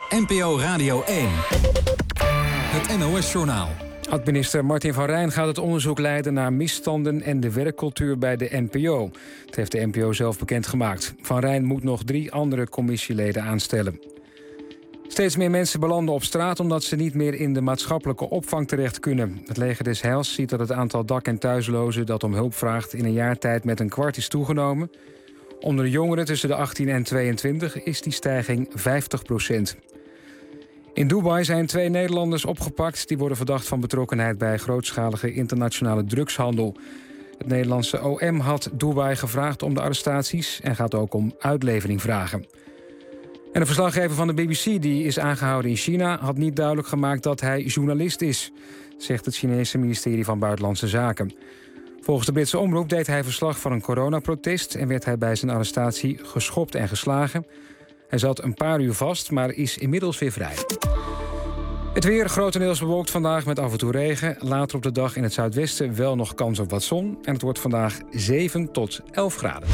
NPO Radio 1. Het NOS-journaal. Oud-minister Martin van Rijn gaat het onderzoek leiden naar misstanden en de werkcultuur bij de NPO. Dat heeft de NPO zelf bekendgemaakt. Van Rijn moet nog 3 andere commissieleden aanstellen. Steeds meer mensen belanden op straat omdat ze niet meer in de maatschappelijke opvang terecht kunnen. Het Leger des Heils ziet dat het aantal dak- en thuislozen dat om hulp vraagt in een jaar tijd met 1/4 is toegenomen. Onder de jongeren tussen de 18 en 22 is die stijging 50%. In Dubai zijn 2 Nederlanders opgepakt. Die worden verdacht van betrokkenheid bij grootschalige internationale drugshandel. Het Nederlandse OM had Dubai gevraagd om de arrestaties en gaat ook om uitlevering vragen. En een verslaggever van de BBC, die is aangehouden in China, had niet duidelijk gemaakt dat hij journalist is, zegt het Chinese ministerie van Buitenlandse Zaken. Volgens de Britse omroep deed hij verslag van een coronaprotest en werd hij bij zijn arrestatie geschopt en geslagen. Hij zat een paar uur vast, maar is inmiddels weer vrij. Het weer grotendeels bewolkt vandaag met af en toe regen. Later op de dag in het zuidwesten wel nog kans op wat zon. En het wordt vandaag 7 tot 11 graden.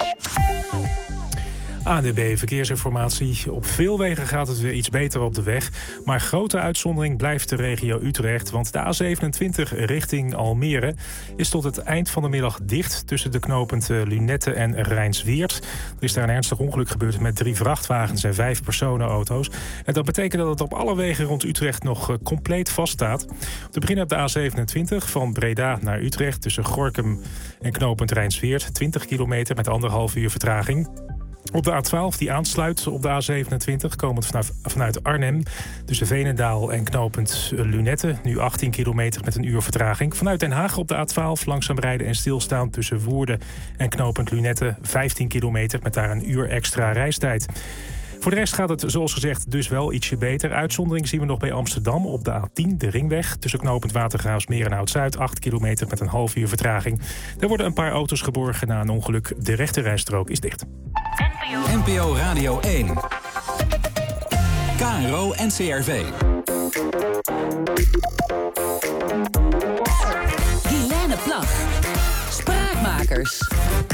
ANWB Verkeersinformatie. Op veel wegen gaat het weer iets beter op de weg. Maar grote uitzondering blijft de regio Utrecht. Want de A27 richting Almere is tot het eind van de middag dicht tussen de knooppunten Lunette en Rijnsweert. Er is daar een ernstig ongeluk gebeurd met 3 vrachtwagens en 5 personenauto's. En dat betekent dat het op alle wegen rond Utrecht nog compleet vaststaat. Te beginnen op de A27 van Breda naar Utrecht tussen Gorinchem en knooppunt Rijnsweert. 20 kilometer met 1,5 uur vertraging. Op de A12, die aansluit op de A27, komend vanuit Arnhem. Tussen Veenendaal en knooppunt Lunette. Nu 18 kilometer met 1 uur vertraging. Vanuit Den Haag op de A12 langzaam rijden en stilstaan tussen Woerden en knooppunt Lunette. 15 kilometer met daar 1 uur extra reistijd. Voor de rest gaat het, zoals gezegd, dus wel ietsje beter. Uitzondering zien we nog bij Amsterdam op de A10, de ringweg. Tussen knooppunt Watergraafsmeer en Oud-Zuid, 8 kilometer met 1,5 uur vertraging. Er worden een paar auto's geborgen na een ongeluk. De rechterrijstrook is dicht. NPO Radio 1. KRO NCRV. Helene Plag. Spraakmakers.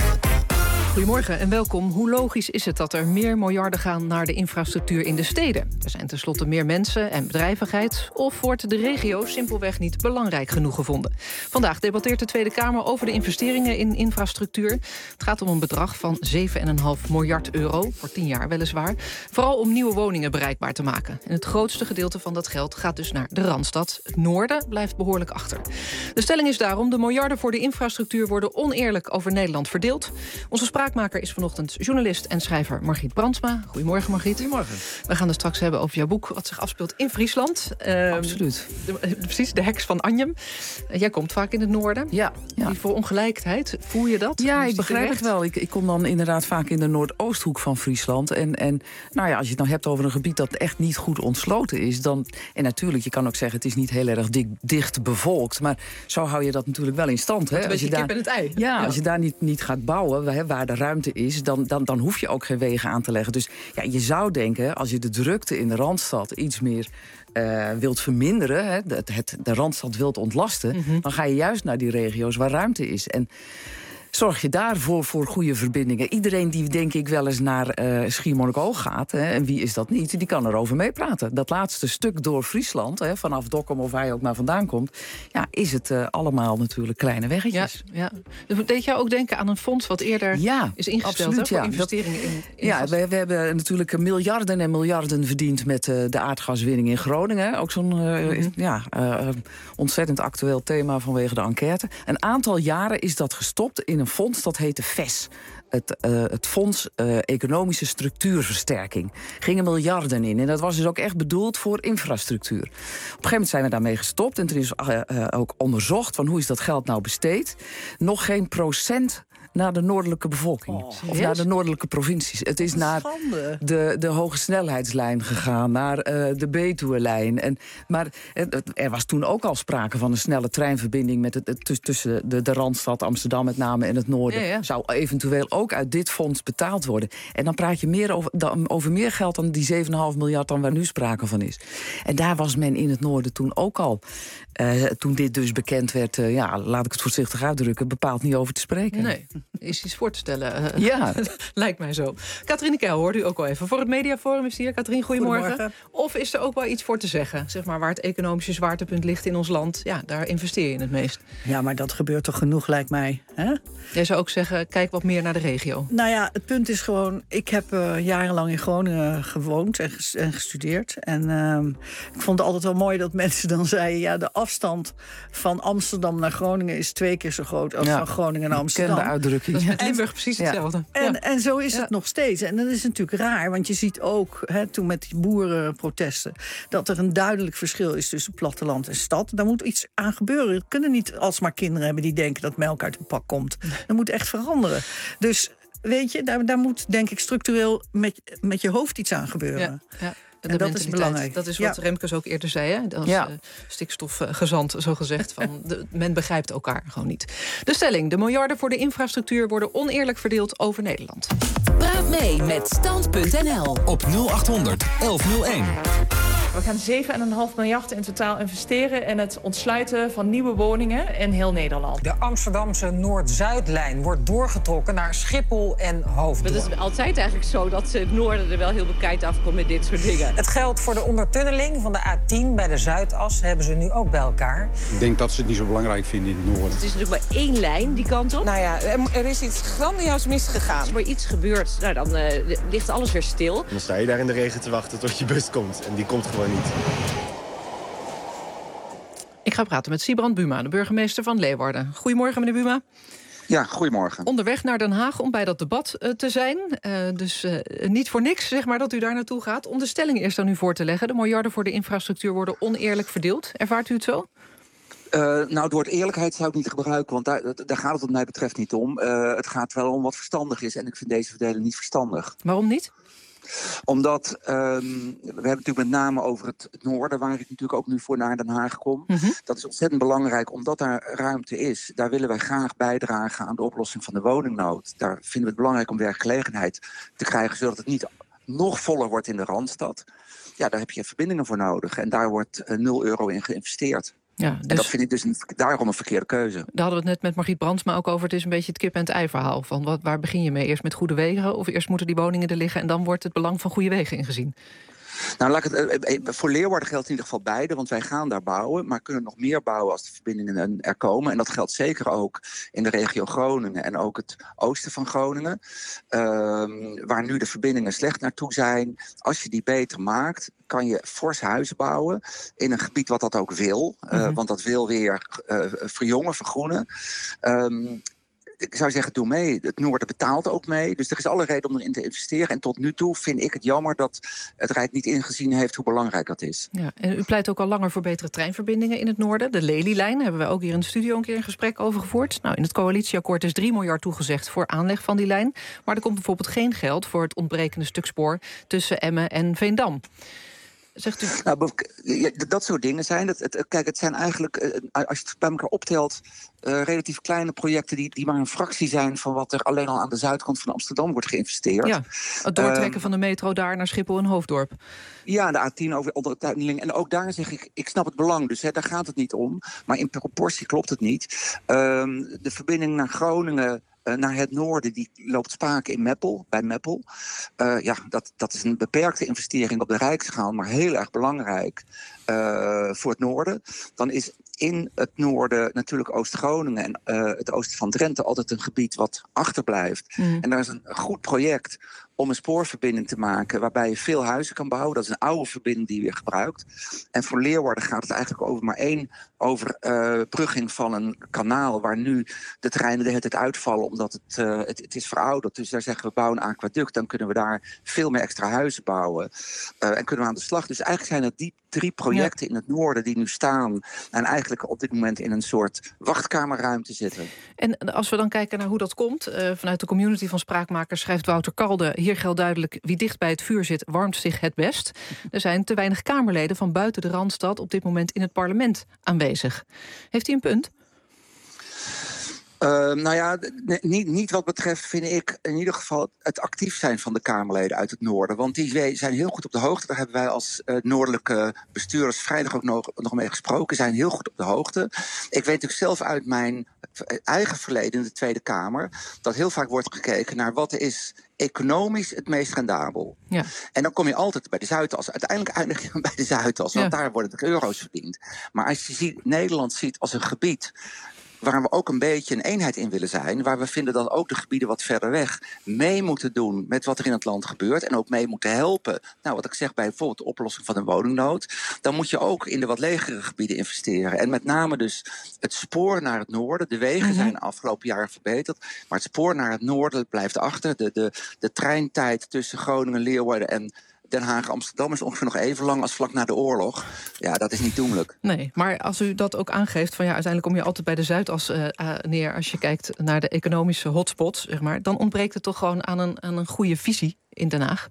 Goedemorgen en welkom. Hoe logisch is het dat er meer miljarden gaan naar de infrastructuur in de steden? Er zijn tenslotte meer mensen en bedrijvigheid. Of wordt de regio simpelweg niet belangrijk genoeg gevonden? Vandaag debatteert de Tweede Kamer over de investeringen in infrastructuur. Het gaat om een bedrag van 7,5 miljard euro, voor 10 jaar weliswaar. Vooral om nieuwe woningen bereikbaar te maken. En het grootste gedeelte van dat geld gaat dus naar de Randstad. Het noorden blijft behoorlijk achter. De stelling is daarom: de miljarden voor de infrastructuur worden oneerlijk over Nederland verdeeld. Onze spraakmaker is vanochtend journalist en schrijver Margriet Brandsma. Goedemorgen, Margriet. Goedemorgen. We gaan het straks hebben over jouw boek, wat zich afspeelt in Friesland. Absoluut. Precies, de heks van Anjem. Jij komt vaak in het noorden. Ja. Die verongelijkheid, voel je dat? Ja, ik begrijp het wel. Ik kom dan inderdaad vaak in de Noordoosthoek van Friesland. En nou ja, als je het nou hebt over een gebied dat echt niet goed ontsloten is, dan, en natuurlijk, je kan ook zeggen, het is niet heel erg dicht bevolkt, maar zo hou je dat natuurlijk wel in stand. Hè? Als je daar, kip en het ei. Ja, als je daar niet gaat bouwen, waar de ruimte is, dan hoef je ook geen wegen aan te leggen. Dus ja, je zou denken, als je de drukte in de Randstad iets meer wilt verminderen, de Randstad wilt ontlasten, dan ga je juist naar die regio's waar ruimte is. En zorg je daarvoor voor goede verbindingen. Iedereen die, denk ik, wel eens naar Schiermonnikoog gaat, en wie is dat niet, die kan erover meepraten. Dat laatste stuk door Friesland, vanaf Dokkum of waar je ook maar vandaan komt, ja, is het allemaal natuurlijk kleine weggetjes. Ja. Dus deed jou ook denken aan een fonds wat eerder is ingesteld, absoluut, voor investeringen in ja, we hebben natuurlijk miljarden en miljarden verdiend met de aardgaswinning in Groningen. Ook zo'n ontzettend actueel thema vanwege de enquête. Een aantal jaren is dat gestopt in een fonds dat heette VES. Het Fonds Economische Structuurversterking. Gingen miljarden in. En dat was dus ook echt bedoeld voor infrastructuur. Op een gegeven moment zijn we daarmee gestopt. En toen is ook onderzocht van hoe is dat geld nou besteed. Nog geen procent naar de noordelijke bevolking. Of naar de noordelijke provincies. Het is naar de hoge snelheidslijn gegaan. Naar de Betuwe-lijn. Maar er was toen ook al sprake van een snelle treinverbinding tussen de Randstad, Amsterdam met name, en het noorden. Ja. Zou eventueel ook uit dit fonds betaald worden. En dan praat je meer over meer geld dan die 7,5 miljard dan waar nu sprake van is. En daar was men in het noorden toen ook al, toen dit dus bekend werd, laat ik het voorzichtig uitdrukken, bepaald niet over te spreken. Nee. is iets voor te stellen. Ja. Lijkt mij zo. Katrien Keil hoort u ook al even. Voor het Mediaforum is hier. Katrien, goedemorgen. Of is er ook wel iets voor te zeggen? Zeg maar waar het economische zwaartepunt ligt in ons land. Ja, daar investeer je in het meest. Ja, maar dat gebeurt toch genoeg, lijkt mij. Hè? Jij zou ook zeggen, kijk wat meer naar de regio. Nou ja, het punt is gewoon... Ik heb jarenlang in Groningen gewoond en gestudeerd. En ik vond het altijd wel mooi dat mensen dan zeiden... ja, de afstand van Amsterdam naar Groningen is 2 keer zo groot... als van Groningen naar Amsterdam. Bekende uitdrukking. Dat is met Limburg precies hetzelfde. En zo is het nog steeds. En dat is natuurlijk raar, want je ziet ook... toen met die boerenprotesten... dat er een duidelijk verschil is tussen platteland en stad. Daar moet iets aan gebeuren. We kunnen niet alsmaar kinderen hebben die denken... dat melk uit een pak komt. Dat moet echt veranderen. Dus weet je, daar moet denk ik structureel... met je hoofd iets aan gebeuren. Ja. En dat is belangrijk. Dat is wat Remkes ook eerder zei, hè? Als stikstofgezant, zo gezegd. Men begrijpt elkaar gewoon niet. De stelling, de miljarden voor de infrastructuur... worden oneerlijk verdeeld over Nederland. Praat mee met Stand.nl op 0800 1101. We gaan 7,5 miljard in totaal investeren in het ontsluiten van nieuwe woningen in heel Nederland. De Amsterdamse Noord-Zuidlijn wordt doorgetrokken naar Schiphol en Hoofddorp. Het is altijd eigenlijk zo dat het noorden er wel heel bekend afkomt met dit soort dingen. Het geld voor de ondertunneling van de A10 bij de Zuidas hebben ze nu ook bij elkaar. Ik denk dat ze het niet zo belangrijk vinden in het noorden. Het is natuurlijk maar 1 lijn die kant op. Nou ja, er is iets grandioos misgegaan. Als er maar iets gebeurt, nou, dan ligt alles weer stil. Dan sta je daar in de regen te wachten tot je bus komt. En die komt gewoon niet. Ik ga praten met Sybrand Buma, de burgemeester van Leeuwarden. Goedemorgen, meneer Buma. Ja, goedemorgen. Onderweg naar Den Haag om bij dat debat te zijn. Dus niet voor niks, zeg maar, dat u daar naartoe gaat. Om de stelling eerst aan u voor te leggen. De miljarden voor de infrastructuur worden oneerlijk verdeeld. Ervaart u het zo? Nou, het woord eerlijkheid zou ik niet gebruiken, want daar gaat het wat mij betreft niet om. Het gaat wel om wat verstandig is en ik vind deze verdeling niet verstandig. Waarom niet? Omdat, we hebben het natuurlijk met name over het noorden... waar ik natuurlijk ook nu voor naar Den Haag kom. Mm-hmm. Dat is ontzettend belangrijk, omdat daar ruimte is. Daar willen wij graag bijdragen aan de oplossing van de woningnood. Daar vinden we het belangrijk om werkgelegenheid te krijgen... zodat het niet nog voller wordt in de Randstad. Ja, daar heb je verbindingen voor nodig. En daar wordt €0 in geïnvesteerd. Ja, dus en dat vind ik dus daarom een verkeerde keuze. Daar hadden we het net met Margriet Brandsma ook over. Het is een beetje het kip-en-het-ei verhaal. Van waar begin je mee? Eerst met goede wegen? Of eerst moeten die woningen er liggen... en dan wordt het belang van goede wegen ingezien? Nou, voor Leeuwarden geldt in ieder geval beide, want wij gaan daar bouwen, maar kunnen nog meer bouwen als de verbindingen er komen. En dat geldt zeker ook in de regio Groningen en ook het oosten van Groningen, waar nu de verbindingen slecht naartoe zijn. Als je die beter maakt, kan je fors huizen bouwen in een gebied wat dat ook wil, want dat wil weer verjongen, vergroenen. Ik zou zeggen, doe mee. Het noorden betaalt ook mee. Dus er is alle reden om erin te investeren. En tot nu toe vind ik het jammer dat het Rijk niet ingezien heeft hoe belangrijk dat is. Ja, en u pleit ook al langer voor betere treinverbindingen in het noorden. De Lelylijn hebben we ook hier in de studio een keer een gesprek over gevoerd. Nou, in het coalitieakkoord is 3 miljard toegezegd voor aanleg van die lijn. Maar er komt bijvoorbeeld geen geld voor het ontbrekende stuk spoor tussen Emmen en Veendam. Zegt u... Nou, dat soort dingen zijn. Kijk, het zijn eigenlijk, als je het bij elkaar optelt, relatief kleine projecten die maar een fractie zijn van wat er alleen al aan de zuidkant van Amsterdam wordt geïnvesteerd. Ja, het doortrekken van de metro daar naar Schiphol en Hoofddorp. Ja, de A10 over ondertuineling. En ook daar zeg ik snap het belang, dus daar gaat het niet om. Maar in proportie klopt het niet. De verbinding naar Groningen, naar het noorden, die loopt spaak in Meppel, bij Meppel. Dat is een beperkte investering op de rijksschaal, maar heel erg belangrijk voor het noorden. Dan is in het noorden natuurlijk Oost-Groningen en het oosten van Drenthe altijd een gebied wat achterblijft. En daar is een goed project om een spoorverbinding te maken waarbij je veel huizen kan bouwen. Dat is een oude verbinding die je weer gebruikt. En voor Leeuwarden gaat het eigenlijk over maar één overbrugging van een kanaal waar nu de treinen de hele tijd uitvallen omdat het is verouderd. Dus daar zeggen we bouwen een aquaduct, dan kunnen we daar veel meer extra huizen bouwen en kunnen we aan de slag. Dus eigenlijk zijn het die 3 projecten in het noorden die nu staan en eigenlijk op dit moment in een soort wachtkamerruimte zitten. En als we dan kijken naar hoe dat komt, vanuit de community van spraakmakers schrijft Wouter Kalde: hier geldt duidelijk, wie dicht bij het vuur zit, warmt zich het best. Er zijn te weinig Kamerleden van buiten de Randstad op dit moment in het parlement aanwezig. Heeft hij een punt? Niet wat betreft, vind ik in ieder geval het actief zijn van de Kamerleden uit het noorden. Want die zijn heel goed op de hoogte. Daar hebben wij als noordelijke bestuurders vrijdag ook nog mee gesproken. Zijn heel goed op de hoogte. Ik weet natuurlijk zelf uit mijn eigen verleden in de Tweede Kamer dat heel vaak wordt gekeken naar wat is economisch het meest rendabel. Ja. En dan kom je altijd bij de Zuidas. Uiteindelijk eindig je bij de Zuidas, want daar worden de euro's verdiend. Maar als je Nederland ziet als een gebied waar we ook een beetje een eenheid in willen zijn, waar we vinden dat ook de gebieden wat verder weg mee moeten doen met wat er in het land gebeurt en ook mee moeten helpen. Nou, wat ik zeg bij bijvoorbeeld de oplossing van de woningnood, dan moet je ook in de wat legere gebieden investeren. En met name dus het spoor naar het noorden. De wegen zijn de afgelopen jaren verbeterd, maar het spoor naar het noorden blijft achter. De treintijd tussen Groningen, Leeuwarden en Den Haag-Amsterdam is ongeveer nog even lang als vlak na de oorlog. Ja, dat is niet doenlijk. Nee, maar als u dat ook aangeeft, van uiteindelijk kom je altijd bij de Zuidas neer als je kijkt naar de economische hotspots, zeg maar, dan ontbreekt het toch gewoon aan een goede visie in Den Haag?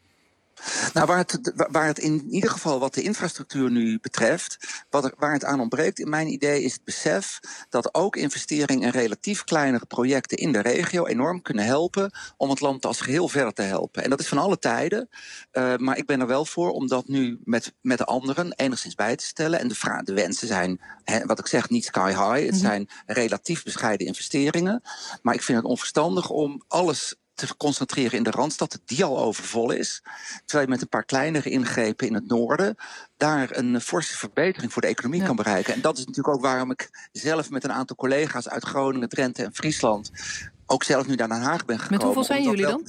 Nou, waar het in ieder geval wat de infrastructuur nu betreft, waar het aan ontbreekt in mijn idee is het besef dat ook investeringen in relatief kleinere projecten in de regio enorm kunnen helpen om het land als geheel verder te helpen. En dat is van alle tijden, maar ik ben er wel voor om dat nu met de anderen enigszins bij te stellen. En de wensen zijn, wat ik zeg, niet sky high. Het zijn relatief bescheiden investeringen. Maar ik vind het onverstandig om alles te concentreren in de Randstad, die al overvol is. Terwijl je met een paar kleinere ingrepen in het noorden daar een forse verbetering voor de economie kan bereiken. En dat is natuurlijk ook waarom ik zelf met een aantal collega's uit Groningen, Drenthe en Friesland ook zelf nu naar Den Haag ben gekomen. Met hoeveel zijn jullie dan?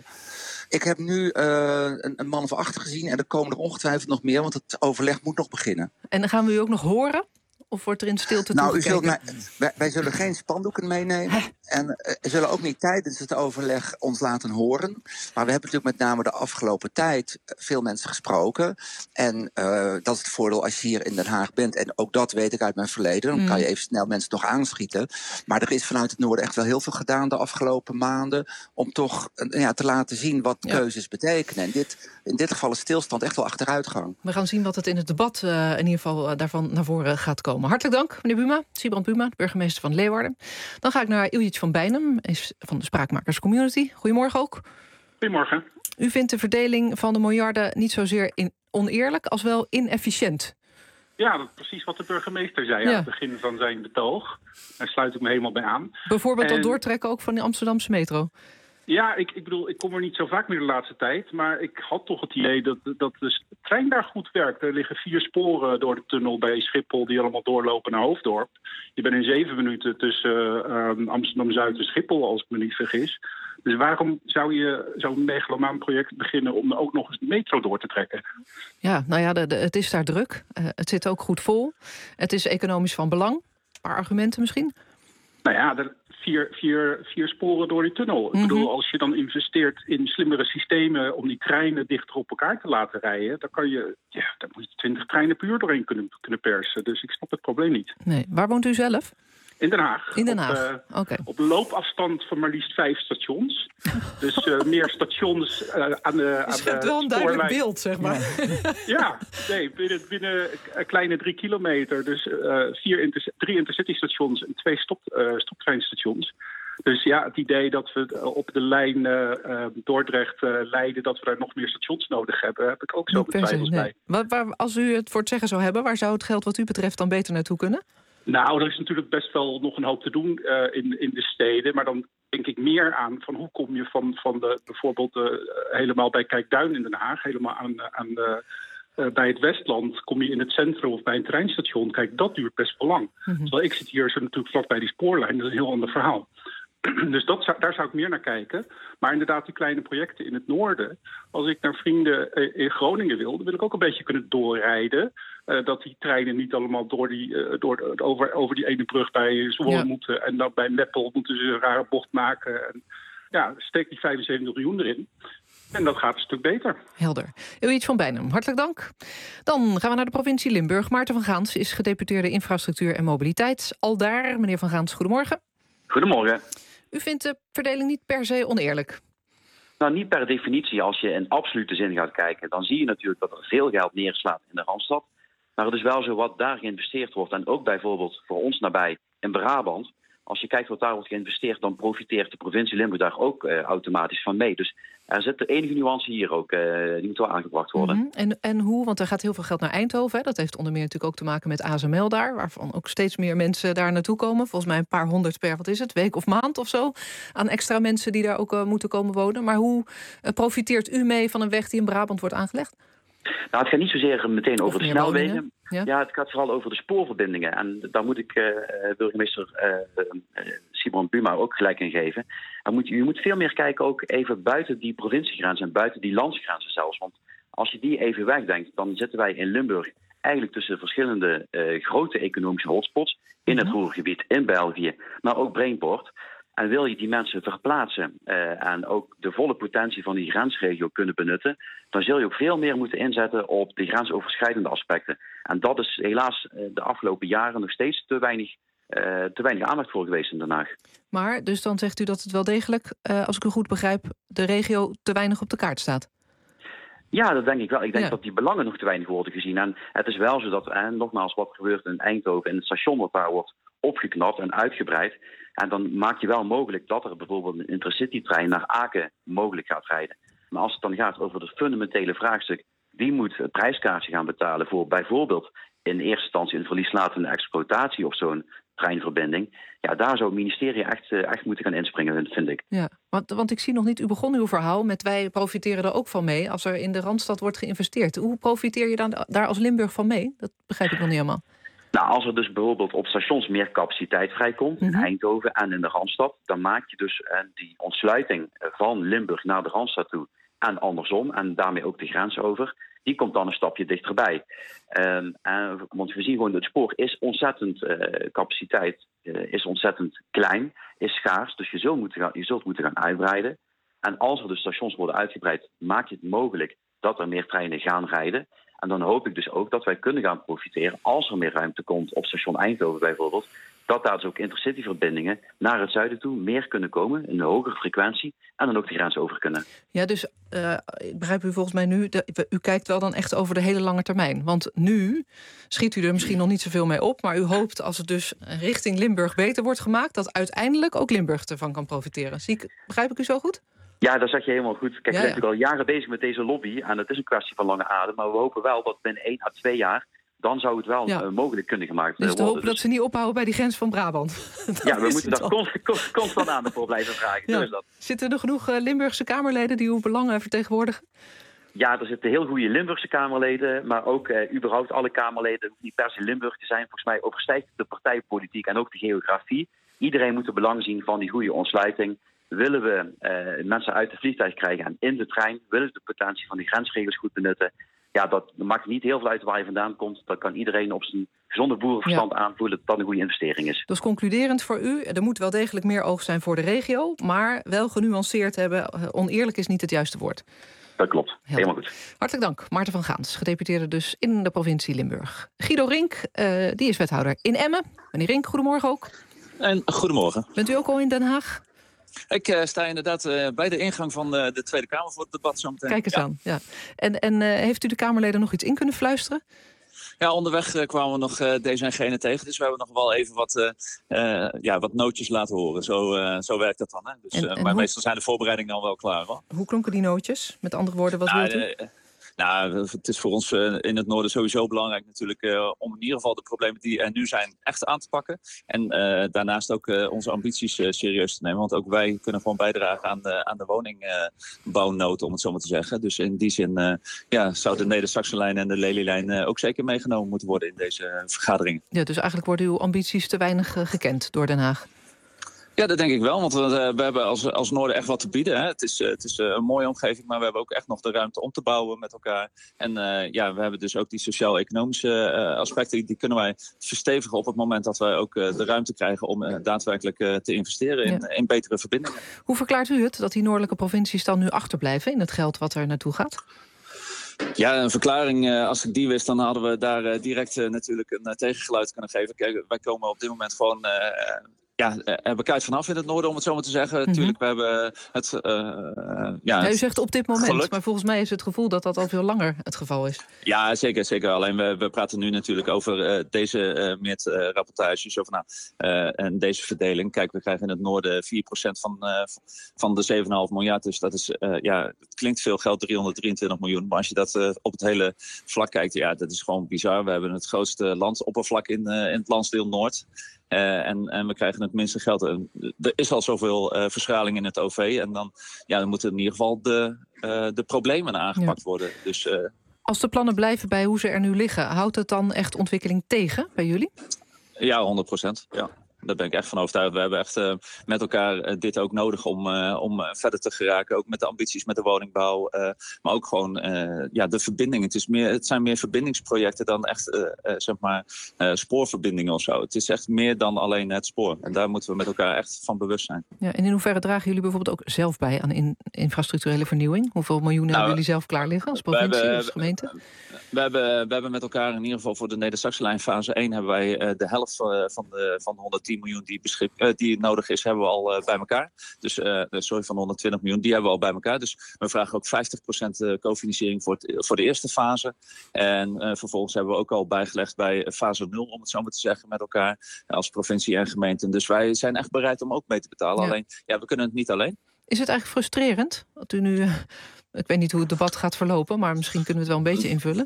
Ik heb nu een man of 8 gezien en er komen er ongetwijfeld nog meer, want het overleg moet nog beginnen. En dan gaan we u ook nog horen? Of wordt er in stilte toegekeken? Wij zullen geen spandoeken meenemen. En zullen ook niet tijdens het overleg ons laten horen. Maar we hebben natuurlijk met name de afgelopen tijd veel mensen gesproken. En dat is het voordeel als je hier in Den Haag bent. En ook dat weet ik uit mijn verleden. Dan kan je even snel mensen nog aanschieten. Maar er is vanuit het noorden echt wel heel veel gedaan de afgelopen maanden om toch te laten zien wat keuzes betekenen. En in dit geval is stilstand echt wel achteruitgang. We gaan zien wat het in het debat in ieder geval daarvan naar voren gaat komen. Hartelijk dank, meneer Buma, Sybrand Buma, burgemeester van Leeuwarden. Dan ga ik naar Iljitj van Bijnem, is van de Spraakmakers Community. Goedemorgen ook. Goedemorgen. U vindt de verdeling van de miljarden niet zozeer oneerlijk als wel inefficiënt. Ja, dat is precies wat de burgemeester zei aan het begin van zijn betoog. Daar sluit ik me helemaal bij aan. Bijvoorbeeld dat doortrekken ook van de Amsterdamse metro. Ja, ik bedoel, ik kom er niet zo vaak meer de laatste tijd. Maar ik had toch het idee dat de trein daar goed werkt. Er liggen 4 sporen door de tunnel bij Schiphol die allemaal doorlopen naar Hoofddorp. Je bent in 7 minuten tussen Amsterdam-Zuid en Schiphol, als ik me niet vergis. Dus waarom zou je zo'n megalomaan project beginnen om ook nog eens de metro door te trekken? Ja, nou ja, het is daar druk. Het zit ook goed vol. Het is economisch van belang. Een paar argumenten misschien? Nou ja, 4 sporen door die tunnel. Ik bedoel, als je dan investeert in slimmere systemen om die treinen dichter op elkaar te laten rijden, dan moet je 20 treinen per uur doorheen kunnen persen. Dus ik snap het probleem niet. Nee. Waar woont u zelf? In Den Haag. In Den Haag, oké. Op loopafstand van maar liefst 5 stations. Dus meer stations aan de is het wel een duidelijk beeld, zeg maar. Ja, nee, binnen een kleine 3 kilometer. Dus 3 intercity-stations en 2 stoptreinstations. Dus ja, het idee dat we op de lijn Dordrecht-Leiden, dat we daar nog meer stations nodig hebben, heb ik ook zo betwijfels bij. Als u het voor het zeggen zou hebben, waar zou het geld wat u betreft dan beter naartoe kunnen? Nou, er is natuurlijk best wel nog een hoop te doen in de steden. Maar dan denk ik meer aan van hoe kom je van bijvoorbeeld helemaal bij Kijkduin in Den Haag, helemaal bij het Westland, kom je in het centrum of bij een treinstation. Kijk, dat duurt best wel lang. Terwijl ik zit hier zo natuurlijk vlak bij die spoorlijn. Dat is een heel ander verhaal. Dus daar zou ik meer naar kijken. Maar inderdaad, die kleine projecten in het noorden. Als ik naar vrienden in Groningen wil, dan wil ik ook een beetje kunnen doorrijden. Dat die treinen niet allemaal over die ene brug bij Zwolle moeten. En dan bij Meppel moeten ze een rare bocht maken. En ja, steek die 75 miljoen erin. En dat gaat een stuk beter. Helder. Iljitj van Bijnem, hartelijk dank. Dan gaan we naar de provincie Limburg. Maarten van Gaans is gedeputeerde infrastructuur en mobiliteit. Aldaar, meneer van Gaans, goedemorgen. Goedemorgen. U vindt de verdeling niet per se oneerlijk? Nou, niet per definitie. Als je in absolute zin gaat kijken, dan zie je natuurlijk dat er veel geld neerslaat in de Randstad. Maar het is wel zo wat daar geïnvesteerd wordt. En ook bijvoorbeeld voor ons nabij in Brabant, Als je kijkt wat daar wordt geïnvesteerd, dan profiteert de provincie Limburg daar ook automatisch van mee. Dus er zit de enige nuance hier ook, die moet wel aangebracht worden. Mm-hmm. En hoe? Want er gaat heel veel geld naar Eindhoven. Hè? Dat heeft onder meer natuurlijk ook te maken met ASML daar, waarvan ook steeds meer mensen daar naartoe komen. Volgens mij een paar honderd per, week of maand of zo, aan extra mensen die daar ook moeten komen wonen. Maar hoe profiteert u mee van een weg die in Brabant wordt aangelegd? Nou, het gaat niet zozeer meteen over de snelwegen. Ja, het gaat vooral over de spoorverbindingen. En daar moet ik burgemeester Simon Buma ook gelijk in geven. Je moet veel meer kijken ook even buiten die provinciegrenzen en buiten die landsgrenzen zelfs. Want als je die even wegdenkt, dan zitten wij in Limburg eigenlijk tussen verschillende grote economische hotspots. In het Ruhrgebied, in België, maar ook Brainport. En wil je die mensen verplaatsen en ook de volle potentie van die grensregio kunnen benutten, dan zul je ook veel meer moeten inzetten op de grensoverschrijdende aspecten. En dat is helaas de afgelopen jaren nog steeds te weinig aandacht voor geweest in Den Haag. Maar dus dan zegt u dat het wel degelijk, als ik u goed begrijp, de regio te weinig op de kaart staat? Ja, dat denk ik wel. Ik denk dat die belangen nog te weinig worden gezien. En het is wel zo dat, nogmaals, wat gebeurt in Eindhoven, in het station wat daar wordt opgeknapt en uitgebreid. En dan maak je wel mogelijk dat er bijvoorbeeld een intercity-trein naar Aken mogelijk gaat rijden. Maar als het dan gaat over het fundamentele vraagstuk, wie moet het prijskaartje gaan betalen voor bijvoorbeeld in eerste instantie een verlieslatende exploitatie of zo'n treinverbinding, ja, daar zou het ministerie echt moeten gaan inspringen, vind ik. Ja, want ik zie nog niet, u begon uw verhaal met wij profiteren er ook van mee als er in de Randstad wordt geïnvesteerd. Hoe profiteer je dan daar als Limburg van mee? Dat begrijp ik nog niet helemaal. Nou, als er dus bijvoorbeeld op stations meer capaciteit vrijkomt, in Eindhoven en in de Randstad, dan maak je dus die ontsluiting van Limburg naar de Randstad toe en andersom, en daarmee ook de grens over, die komt dan een stapje dichterbij. Want we zien gewoon dat het spoor is ontzettend, capaciteit is ontzettend klein, is schaars, dus je zult moeten gaan uitbreiden. En als er de stations worden uitgebreid, maak je het mogelijk dat er meer treinen gaan rijden. En dan hoop ik dus ook dat wij kunnen gaan profiteren, als er meer ruimte komt op station Eindhoven bijvoorbeeld, dat daar dus ook intercityverbindingen naar het zuiden toe meer kunnen komen, in een hogere frequentie, en dan ook de grens over kunnen. Ja, dus ik begrijp u volgens mij nu, u kijkt wel dan echt over de hele lange termijn. Want nu schiet u er misschien nog niet zoveel mee op, maar u hoopt, als het dus richting Limburg beter wordt gemaakt, dat uiteindelijk ook Limburg ervan kan profiteren. Begrijp ik u zo goed? Ja, dat zeg je helemaal goed. Kijk, we zijn natuurlijk al jaren bezig met deze lobby. En het is een kwestie van lange adem. Maar we hopen wel dat binnen 1 à 2 jaar, dan zou het wel mogelijk kunnen gemaakt worden. Dus we hopen dat ze niet ophouden bij die grens van Brabant. Ja, we moeten daar constant aandacht voor blijven vragen. Ja. Zo is dat. Zitten er genoeg Limburgse Kamerleden die uw belangen vertegenwoordigen? Ja, er zitten heel goede Limburgse Kamerleden. Maar ook überhaupt alle Kamerleden, hoeft niet per se Limburg te zijn. Volgens mij overstijgt de partijpolitiek en ook de geografie. Iedereen moet het belang zien van die goede ontsluiting. Willen we mensen uit het vliegtuig krijgen en in de trein? Willen we de potentie van die grensregels goed benutten? Ja, dat maakt niet heel veel uit waar je vandaan komt. Dat kan iedereen op zijn gezonde boerenverstand aanvoelen dat dat een goede investering is. Dus concluderend voor u, er moet wel degelijk meer oog zijn voor de regio, maar wel genuanceerd hebben. Oneerlijk is niet het juiste woord. Dat klopt, helemaal goed. Hartelijk dank, Maarten van Gaans, gedeputeerde dus in de provincie Limburg. Guido Rink, die is wethouder in Emmen. Meneer Rink, goedemorgen ook. En goedemorgen. Bent u ook al in Den Haag? Ik sta inderdaad bij de ingang van de Tweede Kamer voor het debat zometeen. Kijk eens aan. Ja. En heeft u de Kamerleden nog iets in kunnen fluisteren? Ja, onderweg kwamen we nog deze en gene tegen. Dus we hebben nog wel even wat nootjes laten horen. Zo werkt dat dan. Hè? Dus, maar meestal zijn de voorbereidingen al wel klaar. Hoor. Hoe klonken die nootjes? Met andere woorden, wat wilt u? Het is voor ons in het noorden sowieso belangrijk natuurlijk om in ieder geval de problemen die er nu zijn echt aan te pakken. En daarnaast ook onze ambities serieus te nemen. Want ook wij kunnen gewoon bijdragen aan de woningbouwnood, om het zo maar te zeggen. Dus in die zin zou de Neder-Saxenlijn en de Lelylijn ook zeker meegenomen moeten worden in deze vergaderingen. Ja, dus eigenlijk worden uw ambities te weinig gekend door Den Haag. Ja, dat denk ik wel, want we hebben als Noorden echt wat te bieden. Hè. Het is een mooie omgeving, maar we hebben ook echt nog de ruimte om te bouwen met elkaar. En we hebben dus ook die sociaal-economische aspecten, die kunnen wij verstevigen op het moment dat wij ook de ruimte krijgen om daadwerkelijk te investeren in betere verbindingen. Hoe verklaart u het dat die noordelijke provincies dan nu achterblijven in het geld wat er naartoe gaat? Ja, een verklaring, als ik die wist, dan hadden we daar direct natuurlijk een tegengeluid kunnen geven. Kijk, wij komen op dit moment gewoon er kijkt vanaf in het noorden, om het zo maar te zeggen. Natuurlijk, we hebben het... u zegt op dit moment, geluk. maar volgens mij is het gevoel dat al veel langer het geval is. Ja, zeker. Alleen we praten nu natuurlijk over deze rapportages. En deze verdeling. Kijk, we krijgen in het noorden 4% van de 7,5 miljard. Dus dat is, het klinkt veel geld, 323 miljoen. Maar als je dat op het hele vlak kijkt, dat is gewoon bizar. We hebben het grootste landoppervlak in het landsdeel Noord. En we krijgen het minste geld. Er is al zoveel verschraling in het OV. En dan moeten in ieder geval de problemen aangepakt worden. Dus, als de plannen blijven bij hoe ze er nu liggen, houdt het dan echt ontwikkeling tegen bij jullie? Ja, 100%. Ja. Daar ben ik echt van overtuigd. We hebben echt met elkaar dit ook nodig om verder te geraken. Ook met de ambities met de woningbouw. Maar ook gewoon de verbindingen. Het zijn meer verbindingsprojecten dan echt spoorverbindingen of zo. Het is echt meer dan alleen het spoor. En daar moeten we met elkaar echt van bewust zijn. Ja, en in hoeverre dragen jullie bijvoorbeeld ook zelf bij aan infrastructurele vernieuwing? Hoeveel miljoenen hebben jullie zelf klaar liggen als provincie, als gemeente? We hebben met elkaar in ieder geval voor de Neder-Saxe-lijn fase 1... hebben wij de helft van de 110 miljoen die nodig is, hebben we al bij elkaar. Dus van 120 miljoen, die hebben we al bij elkaar. Dus we vragen ook 50% cofinanciering voor de eerste fase. En vervolgens hebben we ook al bijgelegd bij fase 0, om het zo maar te zeggen, met elkaar. Als provincie en gemeente. Dus wij zijn echt bereid om ook mee te betalen. Ja. Alleen, we kunnen het niet alleen. Is het eigenlijk frustrerend dat u nu... Ik weet niet hoe het debat gaat verlopen, maar misschien kunnen we het wel een beetje invullen.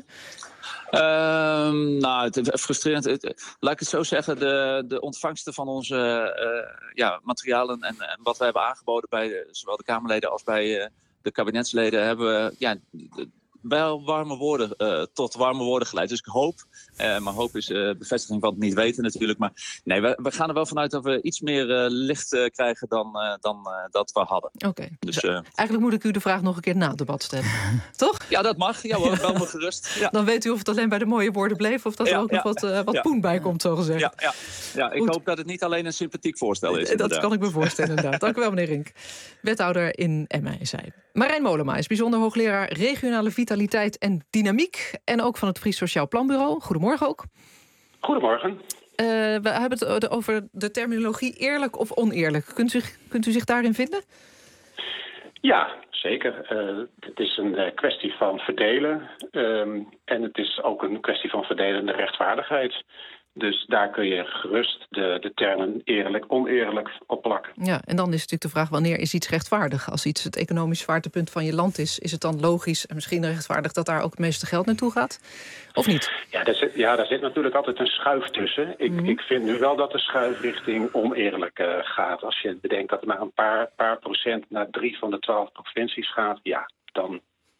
Het is frustrerend. Laat ik het zo zeggen, de ontvangsten van onze materialen en wat we hebben aangeboden bij zowel de Kamerleden als bij de kabinetsleden hebben we wel warme woorden tot warme woorden geleid. Dus ik hoop, maar hoop is bevestiging van het niet weten natuurlijk. Maar nee, we gaan er wel vanuit dat we iets meer licht krijgen dan dat we hadden. Oké. Dus, eigenlijk moet ik u de vraag nog een keer na het debat stellen. Toch? Ja, dat mag. Ja hoor, bel me gerust. Ja. Dan weet u of het alleen bij de mooie woorden bleef of dat er ook nog wat poen bij komt, zo gezegd. Ja, ik hoop dat het niet alleen een sympathiek voorstel is. Dat kan ik me voorstellen, inderdaad. Dank u wel, meneer Rink. Wethouder in Emmen is hij. Marijn Mollema is bijzonder hoogleraar regionale vitaliteit en dynamiek. En ook van het Fries Sociaal Planbureau. Goedemorgen ook. Goedemorgen. We hebben het over de terminologie eerlijk of oneerlijk. Kunt u zich daarin vinden? Ja, zeker. Het is een kwestie van verdelen. En het is ook een kwestie van verdelende rechtvaardigheid. Dus daar kun je gerust de termen eerlijk, oneerlijk op plakken. Ja, en dan is natuurlijk de vraag, wanneer is iets rechtvaardig? Als iets het economisch zwaartepunt van je land is het dan logisch en misschien rechtvaardig dat daar ook het meeste geld naartoe gaat? Of niet? Ja, daar zit natuurlijk altijd een schuif tussen. Ik vind nu wel dat de schuif richting oneerlijk gaat. Als je bedenkt dat er maar een paar procent naar 3 van de 12 provincies gaat, dan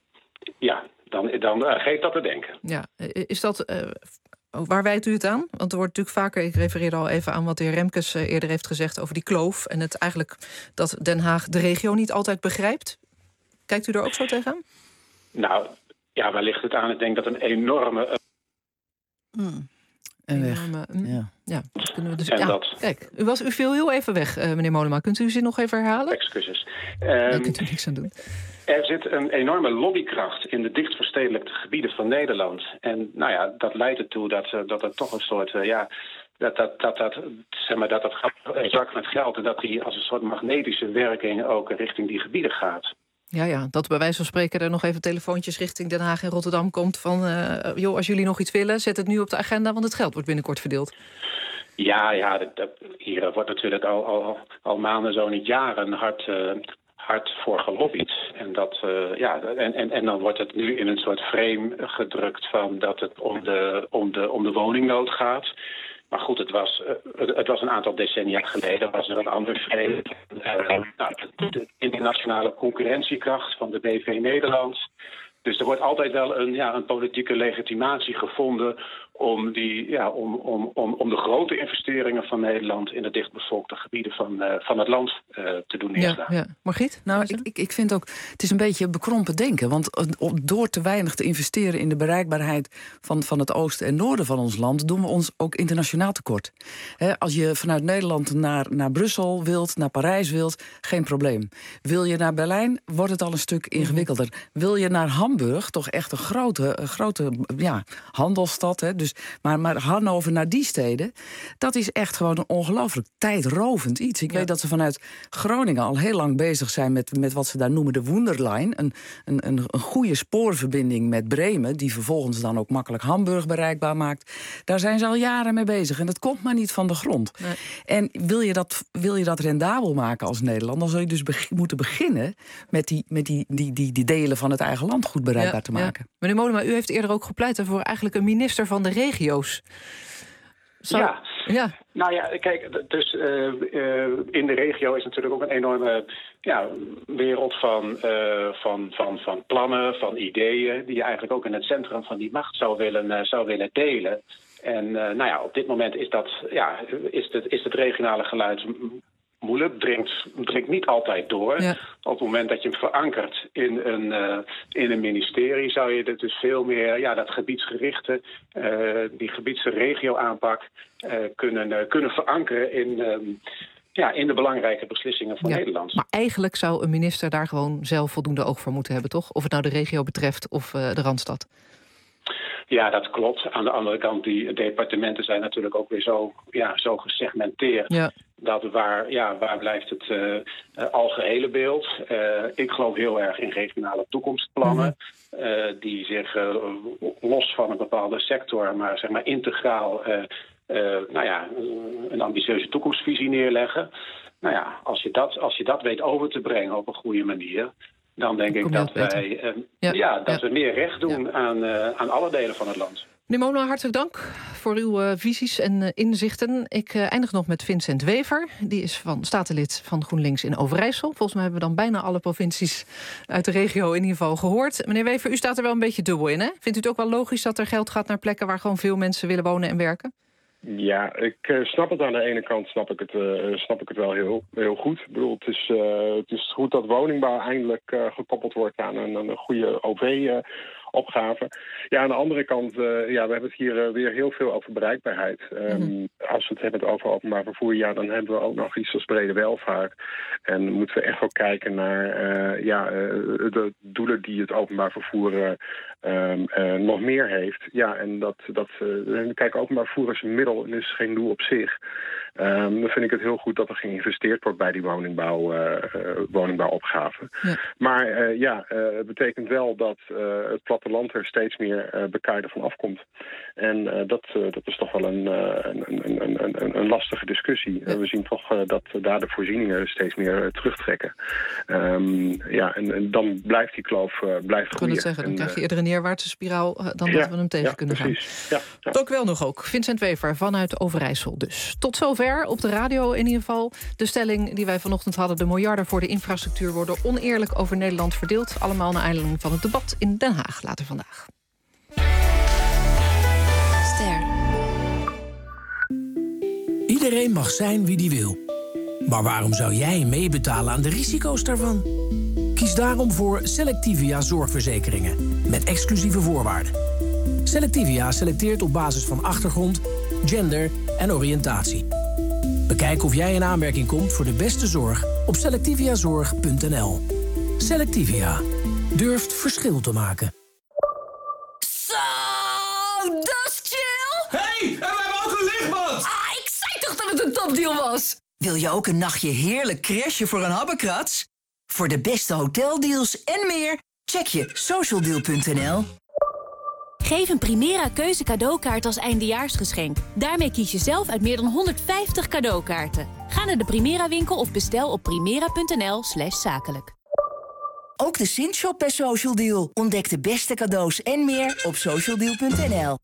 geeft dat te denken. Ja, is dat... Waar wijt u het aan? Want er wordt natuurlijk vaker, ik refereerde al even aan wat de heer Remkes eerder heeft gezegd over die kloof. En het eigenlijk dat Den Haag de regio niet altijd begrijpt. Kijkt u er ook zo tegenaan? Nou, ja, waar ligt het aan? Ik denk dat een enorme... En weg. Ja, dat kunnen we dus. Kijk, u viel heel even weg, meneer Mollema. Kunt u uw zin nog even herhalen? Excuses. Daar kunt u niks aan doen. Er zit een enorme lobbykracht in de dichtverstedelijkte gebieden van Nederland. En dat leidt ertoe dat er toch een soort... dat zak met geld en dat die als een soort magnetische werking ook richting die gebieden gaat. Ja, dat bij wijze van spreken er nog even telefoontjes richting Den Haag en Rotterdam komt van... als jullie nog iets willen, zet het nu op de agenda, want het geld wordt binnenkort verdeeld. Ja, hier wordt natuurlijk al maanden, zo niet jaren hard voor gelobbyd. En dan wordt het nu in een soort frame gedrukt van dat het om de woningnood gaat. Maar goed, het was een aantal decennia geleden, was er een ander frame. De internationale concurrentiekracht van de BV Nederland. Dus er wordt altijd wel een politieke legitimatie gevonden om de grote investeringen van Nederland in de dichtbevolkte gebieden van het land te doen neerslaan. Ja. Margriet? Nou, ik vind ook, het is een beetje bekrompen denken. Want door te weinig te investeren in de bereikbaarheid van het oosten en noorden van ons land, doen we ons ook internationaal tekort. Als je vanuit Nederland naar Brussel wilt, naar Parijs wilt, geen probleem. Wil je naar Berlijn, wordt het al een stuk ingewikkelder. Wil je naar Hamburg, toch echt een grote handelsstad, dus Dus, maar Hannover naar die steden, dat is echt gewoon een ongelooflijk tijdrovend iets. Ik weet dat ze vanuit Groningen al heel lang bezig zijn met wat ze daar noemen de Wunderline. Een goede spoorverbinding met Bremen, die vervolgens dan ook makkelijk Hamburg bereikbaar maakt. Daar zijn ze al jaren mee bezig. En dat komt maar niet van de grond. Nee. En wil je dat rendabel maken als Nederland, dan zul je dus moeten beginnen met die delen van het eigen land goed bereikbaar te maken. Ja. Meneer Mollema, u heeft eerder ook gepleit voor eigenlijk een minister van de regio's. Ja. Nou ja, kijk, dus in de regio is natuurlijk ook een enorme wereld van plannen, van ideeën, die je eigenlijk ook in het centrum van die macht zou willen delen. En op dit moment is het regionale geluid moeilijk, dringt niet altijd door. Ja. Op het moment dat je hem verankert in een ministerie, zou je er dus veel meer dat gebiedsgerichte, die regio-aanpak kunnen verankeren in de belangrijke beslissingen van Nederland. Maar eigenlijk zou een minister daar gewoon zelf voldoende oog voor moeten hebben, toch? Of het nou de regio betreft of de Randstad. Ja, dat klopt. Aan de andere kant, die departementen zijn natuurlijk ook weer zo gesegmenteerd. Ja. Dat waar blijft het algehele beeld? Ik geloof heel erg in regionale toekomstplannen. Die zich los van een bepaalde sector, maar zeg maar integraal een ambitieuze toekomstvisie neerleggen. Als je dat weet over te brengen op een goede manier, dan denk ik dat wij we meer recht doen aan alle delen van het land. Meneer Mollema, hartelijk dank voor uw visies en inzichten. Ik eindig nog met Vincent Wever. Die is statenlid van GroenLinks in Overijssel. Volgens mij hebben we dan bijna alle provincies uit de regio in ieder geval gehoord. Meneer Wever, u staat er wel een beetje dubbel in, hè? Vindt u het ook wel logisch dat er geld gaat naar plekken waar gewoon veel mensen willen wonen en werken? Ja, ik snap het aan de ene kant, snap ik het wel heel goed. Ik bedoel, het is goed dat woningbouw eindelijk gekoppeld wordt aan een goede OV-opgave. Ja, aan de andere kant, we hebben het hier weer heel veel over bereikbaarheid. Als we het hebben over openbaar vervoer, dan hebben we ook nog iets als brede welvaart. En moeten we echt ook kijken naar de doelen die het openbaar vervoer nog meer heeft. Ja, en kijk, openbaar vervoer is een middel en is geen doel op zich. Dan vind ik het heel goed dat er geïnvesteerd wordt bij die woningbouwopgave. Ja. Maar het betekent wel dat het platteland er steeds meer bekijden van afkomt. En dat is toch wel een lastige discussie. Ja. We zien toch dat daar de voorzieningen steeds meer terugtrekken. En dan blijft die kloof groeien. Ik kan het zeggen, dan krijg je eerder een neerwaartse spiraal dan dat we hem tegen kunnen gaan. Ja. Dank wel nog ook. Vincent Wever vanuit Overijssel dus. Tot zover op de radio in ieder geval. De stelling die wij vanochtend hadden, de miljarden voor de infrastructuur worden oneerlijk over Nederland verdeeld. Allemaal naar aanleiding van het debat in Den Haag later vandaag. Ster. Iedereen mag zijn wie die wil. Maar waarom zou jij meebetalen aan de risico's daarvan? Kies daarom voor Selectivia Zorgverzekeringen. Met exclusieve voorwaarden. Selectivia selecteert op basis van achtergrond, gender en oriëntatie. Bekijk of jij in aanmerking komt voor de beste zorg op selectiviazorg.nl. Selectivia. Durft verschil te maken. Zo, dat is chill! Hey, en we hebben ook een lichtbad! Ik zei toch dat het een topdeal was? Wil je ook een nachtje heerlijk crashen voor een habbekrats? Voor de beste hoteldeals en meer, check je socialdeal.nl. Geef een Primera Keuze cadeaukaart als eindejaarsgeschenk. Daarmee kies je zelf uit meer dan 150 cadeaukaarten. Ga naar de Primera winkel of bestel op primera.nl/zakelijk. Ook de Sint-shop bij Social Deal. Ontdek de beste cadeaus en meer op socialdeal.nl.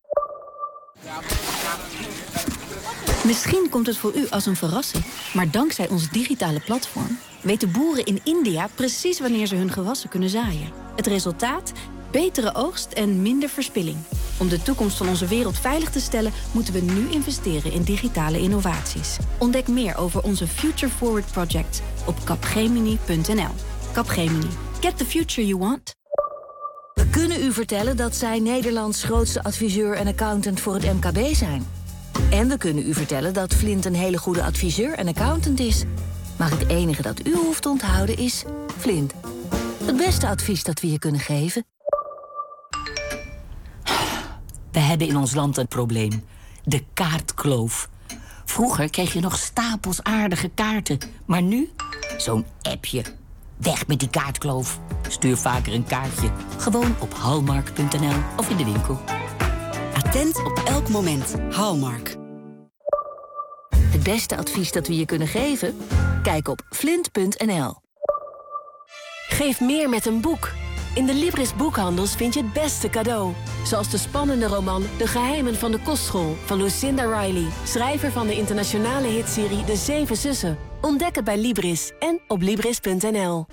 Misschien komt het voor u als een verrassing, maar dankzij ons digitale platform weten boeren in India precies wanneer ze hun gewassen kunnen zaaien. Het resultaat? Betere oogst en minder verspilling. Om de toekomst van onze wereld veilig te stellen, moeten we nu investeren in digitale innovaties. Ontdek meer over onze Future Forward Project op capgemini.nl. Capgemini. Get the future you want. We kunnen u vertellen dat zij Nederlands grootste adviseur en accountant voor het MKB zijn. En we kunnen u vertellen dat Flint een hele goede adviseur en accountant is. Maar het enige dat u hoeft te onthouden is Flint. Het beste advies dat we je kunnen geven. We hebben in ons land een probleem. De kaartkloof. Vroeger kreeg je nog stapels aardige kaarten. Maar nu? Zo'n appje. Weg met die kaartkloof. Stuur vaker een kaartje. Gewoon op hallmark.nl of in de winkel. Attent op elk moment. Hallmark. Het beste advies dat we je kunnen geven? Kijk op flint.nl. Geef meer met een boek. In de Libris boekhandels vind je het beste cadeau. Zoals de spannende roman De Geheimen van de Kostschool van Lucinda Riley. Schrijver van de internationale hitserie De 7 Zussen. Ontdek het bij Libris en op Libris.nl.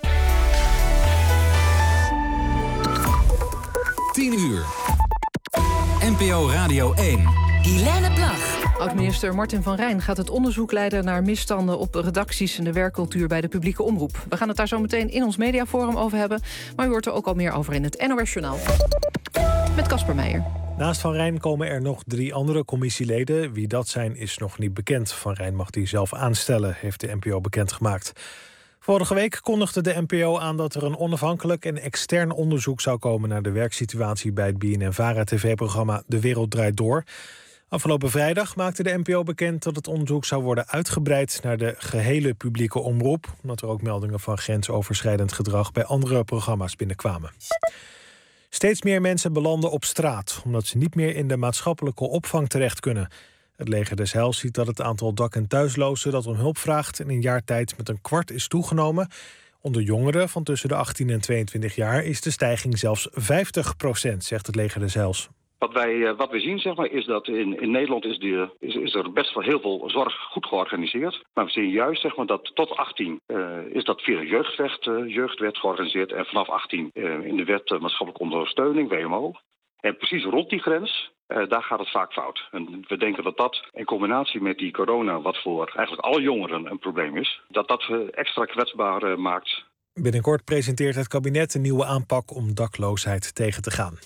10 uur. NPO Radio 1. Guilaine Plag. Oud-minister Martin van Rijn gaat het onderzoek leiden naar misstanden op redacties en de werkcultuur bij de publieke omroep. We gaan het daar zo meteen in ons mediaforum over hebben, maar u hoort er ook al meer over in het NOS Journaal. Met Casper Meijer. Naast Van Rijn komen er nog 3 andere commissieleden. Wie dat zijn is nog niet bekend. Van Rijn mag die zelf aanstellen, heeft de NPO bekendgemaakt. Vorige week kondigde de NPO aan dat er een onafhankelijk en extern onderzoek zou komen naar de werksituatie bij het BNN-VARA-tv-programma De Wereld Draait Door. Afgelopen vrijdag maakte de NPO bekend dat het onderzoek zou worden uitgebreid naar de gehele publieke omroep, omdat er ook meldingen van grensoverschrijdend gedrag bij andere programma's binnenkwamen. Steeds meer mensen belanden op straat, omdat ze niet meer in de maatschappelijke opvang terecht kunnen. Het Leger des Heils ziet dat het aantal dak- en thuislozen dat om hulp vraagt in een jaar tijd met 1/4 is toegenomen. Onder jongeren van tussen de 18 en 22 jaar is de stijging zelfs 50%, zegt het Leger des Heils. Wat we zien, zeg maar, is dat in Nederland is er best wel heel veel zorg goed georganiseerd. Maar we zien juist, zeg maar, dat tot 18 is dat via de jeugdwet georganiseerd. En vanaf 18 in de wet maatschappelijke ondersteuning, WMO. En precies rond die grens, daar gaat het vaak fout. En we denken dat dat in combinatie met die corona, wat voor eigenlijk alle jongeren een probleem is, dat extra kwetsbaar maakt. Binnenkort presenteert het kabinet een nieuwe aanpak om dakloosheid tegen te gaan.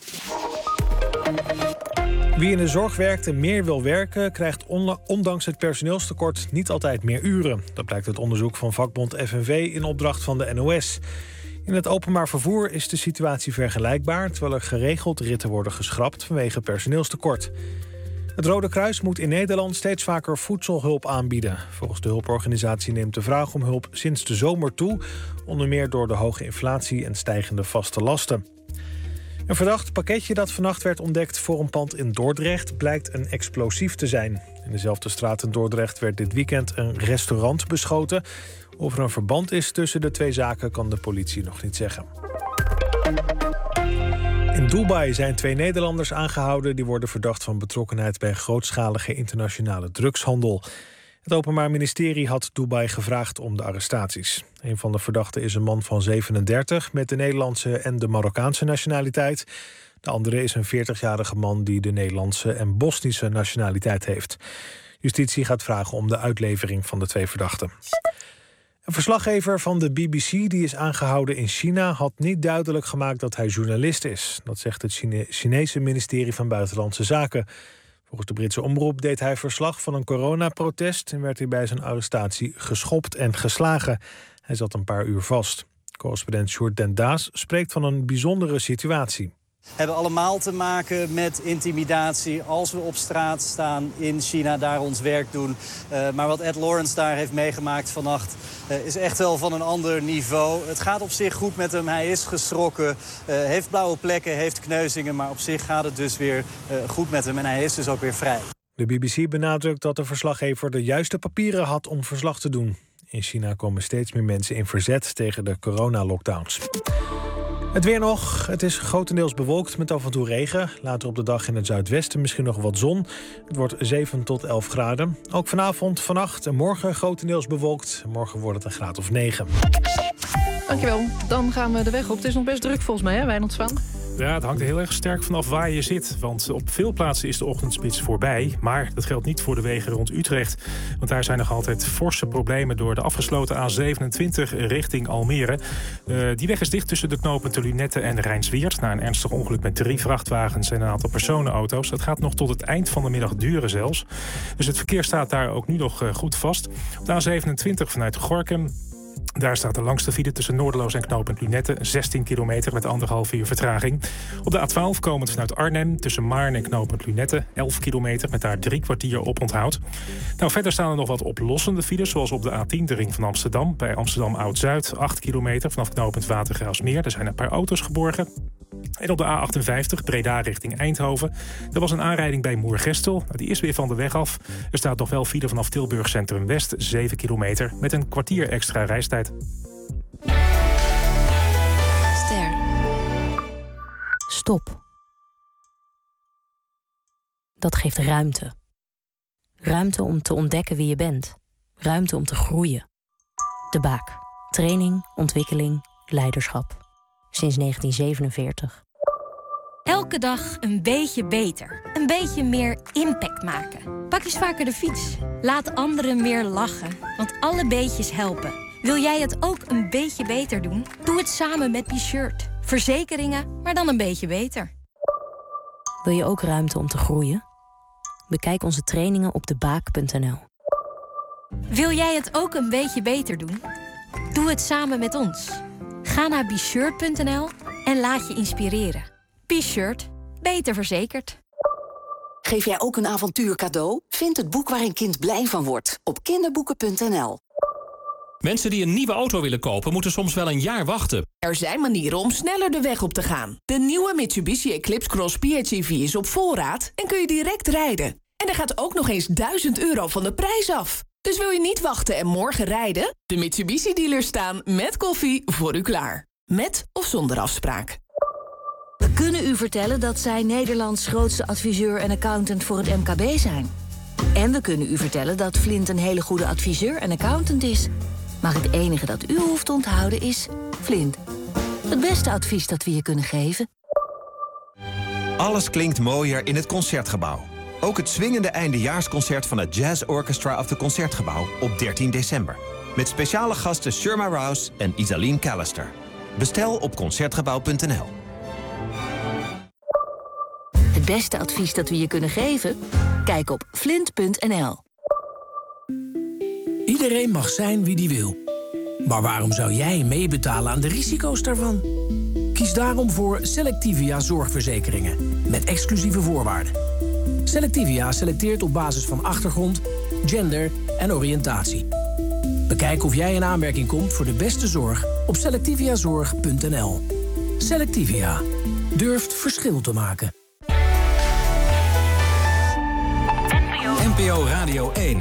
Wie in de zorg werkt en meer wil werken, krijgt ondanks het personeelstekort niet altijd meer uren. Dat blijkt uit onderzoek van vakbond FNV in opdracht van de NOS. In het openbaar vervoer is de situatie vergelijkbaar, terwijl er geregeld ritten worden geschrapt vanwege personeelstekort. Het Rode Kruis moet in Nederland steeds vaker voedselhulp aanbieden. Volgens de hulporganisatie neemt de vraag om hulp sinds de zomer toe, onder meer door de hoge inflatie en stijgende vaste lasten. Een verdacht pakketje dat vannacht werd ontdekt voor een pand in Dordrecht blijkt een explosief te zijn. In dezelfde straat in Dordrecht werd dit weekend een restaurant beschoten. Of er een verband is tussen de 2 zaken kan de politie nog niet zeggen. In Dubai zijn 2 Nederlanders aangehouden. Die worden verdacht van betrokkenheid bij grootschalige internationale drugshandel. Het Openbaar Ministerie had Dubai gevraagd om de arrestaties. Een van de verdachten is een man van 37 met de Nederlandse en de Marokkaanse nationaliteit. De andere is een 40-jarige man die de Nederlandse en Bosnische nationaliteit heeft. Justitie gaat vragen om de uitlevering van de 2 verdachten. Een verslaggever van de BBC die is aangehouden in China had niet duidelijk gemaakt dat hij journalist is. Dat zegt het Chinese ministerie van Buitenlandse Zaken. Volgens de Britse omroep deed hij verslag van een coronaprotest en werd hij bij zijn arrestatie geschopt en geslagen. Hij zat een paar uur vast. Correspondent Sjoerd Den Daas spreekt van een bijzondere situatie. Hebben allemaal te maken met intimidatie als we op straat staan in China, daar ons werk doen. Maar wat Ed Lawrence daar heeft meegemaakt vannacht is echt wel van een ander niveau. Het gaat op zich goed met hem, hij is geschrokken, heeft blauwe plekken, heeft kneuzingen, maar op zich gaat het dus weer goed met hem en hij is dus ook weer vrij. De BBC benadrukt dat de verslaggever de juiste papieren had om verslag te doen. In China komen steeds meer mensen in verzet tegen de coronalockdowns. Het weer nog. Het is grotendeels bewolkt met af en toe regen. Later op de dag in het zuidwesten misschien nog wat zon. Het wordt 7 tot 11 graden. Ook vanavond, vannacht en morgen grotendeels bewolkt. Morgen wordt het een graad of 9. Dankjewel. Dan gaan we de weg op. Het is nog best druk volgens mij, hè, Wijnand Zwaan? Ja, het hangt er heel erg sterk vanaf waar je zit. Want op veel plaatsen is de ochtendspits voorbij. Maar dat geldt niet voor de wegen rond Utrecht. Want daar zijn nog altijd forse problemen door de afgesloten A27 richting Almere. Die weg is dicht tussen de knooppunten Lunette en Rijnsweert. Na een ernstig ongeluk met 3 vrachtwagens en een aantal personenauto's. Dat gaat nog tot het eind van de middag duren zelfs. Dus het verkeer staat daar ook nu nog goed vast. Op de A27 vanuit Gorinchem Daar staat de langste file tussen Noorderloos en knooppunt Lunette. 16 kilometer met 1,5 uur vertraging. Op de A12 komend vanuit Arnhem tussen Maarn en knooppunt Lunette. 11 kilometer met daar 3 kwartier oponthoud. Nou, verder staan er nog wat oplossende files. Zoals op de A10 de ring van Amsterdam. Bij Amsterdam Oud-Zuid 8 kilometer vanaf knooppunt Watergraafsmeer. Er zijn een paar auto's geborgen. En op de A58 Breda richting Eindhoven. Er was een aanrijding bij Moergestel. Die is weer van de weg af. Er staat nog wel file vanaf Tilburg Centrum West. 7 kilometer met een kwartier extra reistijd. Ster. Stop. Dat geeft ruimte. Ruimte om te ontdekken wie je bent. Ruimte om te groeien. De Baak. Training, ontwikkeling, leiderschap. Sinds 1947. Elke dag een beetje beter. Een beetje meer impact maken. Pak eens vaker de fiets. Laat anderen meer lachen. Want alle beetjes helpen. Wil jij het ook een beetje beter doen? Doe het samen met Be-Shirt. Verzekeringen, maar dan een beetje beter. Wil je ook ruimte om te groeien? Bekijk onze trainingen op debaak.nl. Wil jij het ook een beetje beter doen? Doe het samen met ons. Ga naar Be-Shirt.nl en laat je inspireren. Be-Shirt. Beter verzekerd. Geef jij ook een avontuur cadeau? Vind het boek waar een kind blij van wordt op kinderboeken.nl. Mensen die een nieuwe auto willen kopen, moeten soms wel een jaar wachten. Er zijn manieren om sneller de weg op te gaan. De nieuwe Mitsubishi Eclipse Cross PHEV is op voorraad en kun je direct rijden. En er gaat ook nog eens €1000 van de prijs af. Dus wil je niet wachten en morgen rijden? De Mitsubishi-dealers staan met koffie voor u klaar. Met of zonder afspraak. We kunnen u vertellen dat zij Nederlands grootste adviseur en accountant voor het MKB zijn. En we kunnen u vertellen dat Flint een hele goede adviseur en accountant is. Maar het enige dat u hoeft te onthouden is Flint. Het beste advies dat we je kunnen geven. Alles klinkt mooier in het Concertgebouw. Ook het swingende eindejaarsconcert van het Jazz Orchestra of het Concertgebouw op 13 december. Met speciale gasten Sherma Rouse en Isaline Callister. Bestel op Concertgebouw.nl. Het beste advies dat we je kunnen geven? Kijk op flint.nl. Iedereen mag zijn wie die wil. Maar waarom zou jij meebetalen aan de risico's daarvan? Kies daarom voor Selectivia Zorgverzekeringen. Met exclusieve voorwaarden. Selectivia selecteert op basis van achtergrond, gender en oriëntatie. Bekijk of jij in aanmerking komt voor de beste zorg op selectiviazorg.nl. Selectivia. Durft verschil te maken. NPO Radio 1.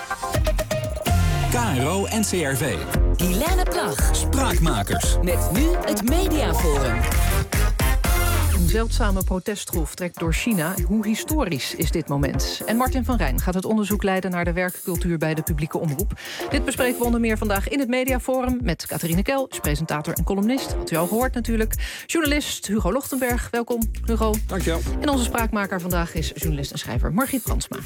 KRO NCRV. Guilaine Plag. Spraakmakers. Met nu het Mediaforum. Een zeldzame protestgolf trekt door China. Hoe historisch is dit moment? En Martin van Rijn gaat het onderzoek leiden naar de werkcultuur bij de publieke omroep. Dit bespreken we onder meer vandaag in het Mediaforum met Catharine Kel, is presentator en columnist. Had u al gehoord natuurlijk. Journalist Hugo Lochtenberg, welkom Hugo. Dankjewel. En onze spraakmaker vandaag is journalist en schrijver Margriet Brandsma.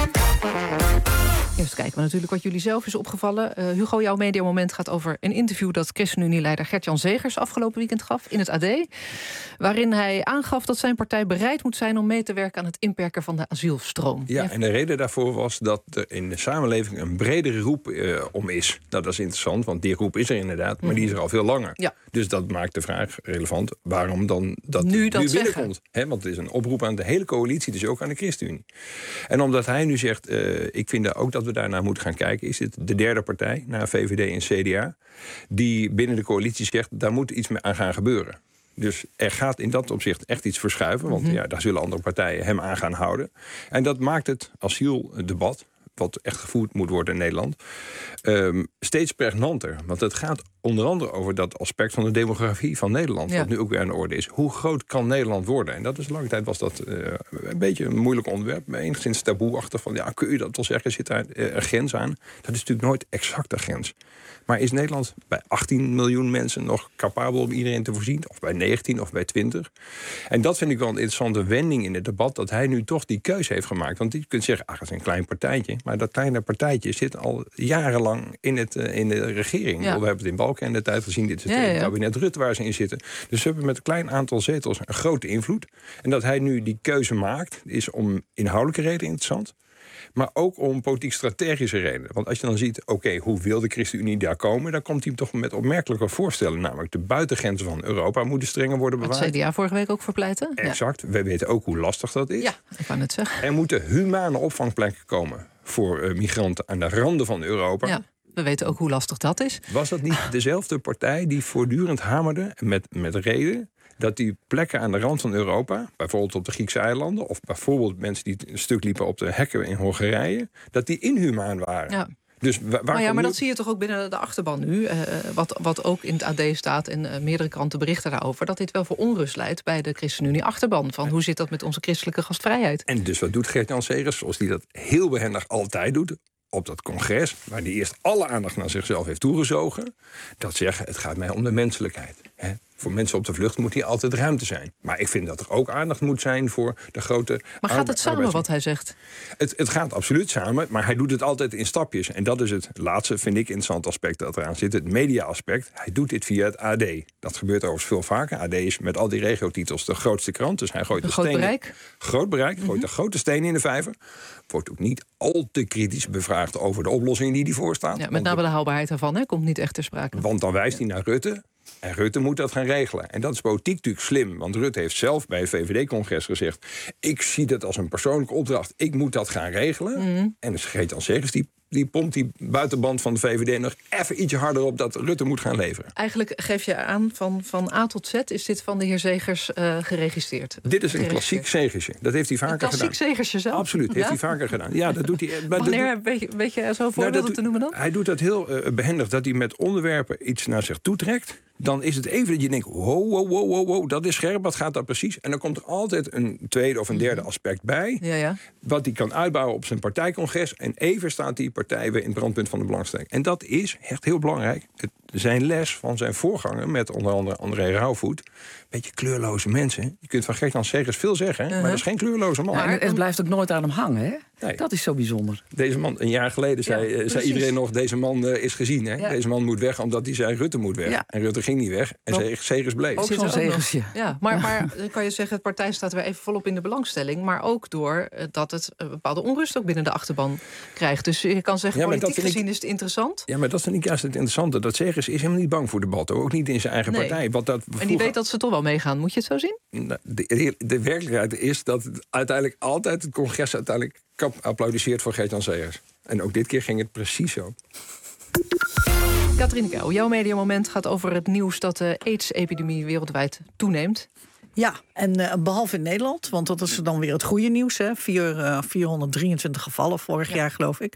Eerst kijken we natuurlijk wat jullie zelf is opgevallen. Hugo, jouw mediamoment gaat over een interview dat ChristenUnie-leider Gert-Jan Zegers afgelopen weekend gaf in het AD. Waarin hij aangaf dat zijn partij bereid moet zijn om mee te werken aan het inperken van de asielstroom. Ja, en de reden daarvoor was dat er in de samenleving een bredere roep om is. Nou, dat is interessant, want die roep is er inderdaad, maar die is er al veel langer. Ja. Dus dat maakt de vraag relevant waarom dan dat nu binnenkomt. Want het is een oproep aan de hele coalitie, dus ook aan de ChristenUnie. En omdat hij nu zegt, ik vind ook dat we daarnaar moeten gaan kijken, is het de derde partij, na VVD en CDA, die binnen de coalitie zegt, daar moet iets aan gaan gebeuren. Dus er gaat in dat opzicht echt iets verschuiven, want ja, daar zullen andere partijen hem aan gaan houden. En dat maakt het asieldebat, wat echt gevoerd moet worden in Nederland, steeds pregnanter. Want het gaat onder andere over dat aspect van de demografie van Nederland, wat nu ook weer aan de orde is. Hoe groot kan Nederland worden? En dat is lange tijd was dat een beetje een moeilijk onderwerp, enigszins taboeachtig van, ja, kun je dat wel zeggen, zit daar een grens aan? Dat is natuurlijk nooit exact een grens. Maar is Nederland bij 18 miljoen mensen nog capabel om iedereen te voorzien? Of bij 19 of bij 20? En dat vind ik wel een interessante wending in het debat, dat hij nu toch die keuze heeft gemaakt. Want je kunt zeggen, dat is een klein partijtje. Maar dat kleine partijtje zit al jarenlang in de regering. Ja. We hebben het in Balken in de tijd gezien. Dit is het kabinet Rutte waar ze in zitten. Dus ze hebben met een klein aantal zetels een grote invloed. En dat hij nu die keuze maakt, is om inhoudelijke reden interessant. Maar ook om politiek-strategische redenen. Want als je dan ziet, hoe wil de ChristenUnie daar komen? Dan komt hij toch met opmerkelijke voorstellen. Namelijk de buitengrenzen van Europa moeten strenger worden bewaard. Had CDA vorige week ook verpleiten? Exact. We weten ook hoe lastig dat is. Ja, ik wou net zeggen. Er moeten humane opvangplekken komen voor migranten aan de randen van Europa. Ja. We weten ook hoe lastig dat is. Was dat niet dezelfde partij die voortdurend hamerde, met reden, dat die plekken aan de rand van Europa, bijvoorbeeld op de Griekse eilanden, of bijvoorbeeld mensen die een stuk liepen op de hekken in Hongarije, dat die inhumaan waren? Ja. Dus maar dat zie je toch ook binnen de achterban nu. Wat ook in het AD staat en meerdere kranten berichten daarover, dat dit wel voor onrust leidt bij de ChristenUnie-achterban. Van hoe zit dat met onze christelijke gastvrijheid? En dus wat doet Geert-Jan Segers, zoals hij dat heel behendig altijd doet, op dat congres, waar hij eerst alle aandacht naar zichzelf heeft toegezogen, dat zeggen, het gaat mij om de menselijkheid. Hè? Voor mensen op de vlucht moet hier altijd ruimte zijn. Maar ik vind dat er ook aandacht moet zijn voor de grote... Maar gaat het samen wat hij zegt? Het gaat absoluut samen, maar hij doet het altijd in stapjes. En dat is het laatste, vind ik, interessant aspect dat eraan zit. Het media-aspect. Hij doet dit via het AD. Dat gebeurt overigens veel vaker. AD is met al die regiotitels de grootste krant. Dus hij gooit groot bereik. Groot bereik. Gooit de grote stenen in de vijver. Wordt ook niet al te kritisch bevraagd over de oplossingen die voorstaan. Ja, met name de haalbaarheid daarvan, komt niet echt ter sprake. Want dan wijst hij naar Rutte. En Rutte moet dat gaan regelen. En dat is politiek natuurlijk slim. Want Rutte heeft zelf bij het VVD-congres gezegd, ik zie dat als een persoonlijke opdracht. Ik moet dat gaan regelen. En dus Geert-Jan Segers die pompt die buitenband van de VVD nog even ietsje harder op dat Rutte moet gaan leveren. Eigenlijk geef je aan van A tot Z is dit van de heer Segers geregistreerd. Dit is een klassiek Segersje. Dat heeft hij vaker gedaan. Een klassiek Segersje zelf? Absoluut, heeft hij vaker gedaan. Ja, dat doet hij. Wanneer, weet je zo'n voorbeeld te noemen dan? Hij doet dat heel behendig, dat hij met onderwerpen iets naar zich toe trekt. Dan is het even dat je denkt, wow, dat is scherp, wat gaat dat precies? En dan komt er altijd een tweede of een derde aspect bij. Ja. Wat hij kan uitbouwen op zijn partijcongres. En even staat die partij weer in het brandpunt van de belangstelling. En dat is echt heel belangrijk. Zijn les van zijn voorganger, met onder andere André Rauwvoet. Beetje kleurloze mensen. Je kunt van Geert-Jan Segers veel zeggen, maar dat is geen kleurloze man. Maar het blijft ook nooit aan hem hangen, hè? Nee. Dat is zo bijzonder. Deze man, een jaar geleden zei iedereen nog, deze man is gezien. Hè? Ja. Deze man moet weg, omdat hij zei, Rutte moet weg. Ja. En Rutte ging niet weg. En Segers bleef. Ook zo'n Segersje. Ja, maar dan kan je zeggen, het partij staat weer even volop in de belangstelling. Maar ook door dat het een bepaalde onrust ook binnen de achterban krijgt. Dus je kan zeggen, politiek gezien is het interessant. Ja, maar dat vind ik juist het interessante. Dat Segers is helemaal niet bang voor debat. Ook niet in zijn eigen partij. En die weet dat ze toch wel meegaan. Moet je het zo zien? De werkelijkheid is dat het uiteindelijk altijd het congres applaudisseert voor Geert-Jan Segers. En ook dit keer ging het precies zo. Katrien Keil, jouw mediamoment gaat over het nieuws dat de AIDS-epidemie wereldwijd toeneemt. Ja, en behalve in Nederland, want dat is dan weer het goede nieuws. Hè? 423 gevallen vorig jaar, geloof ik.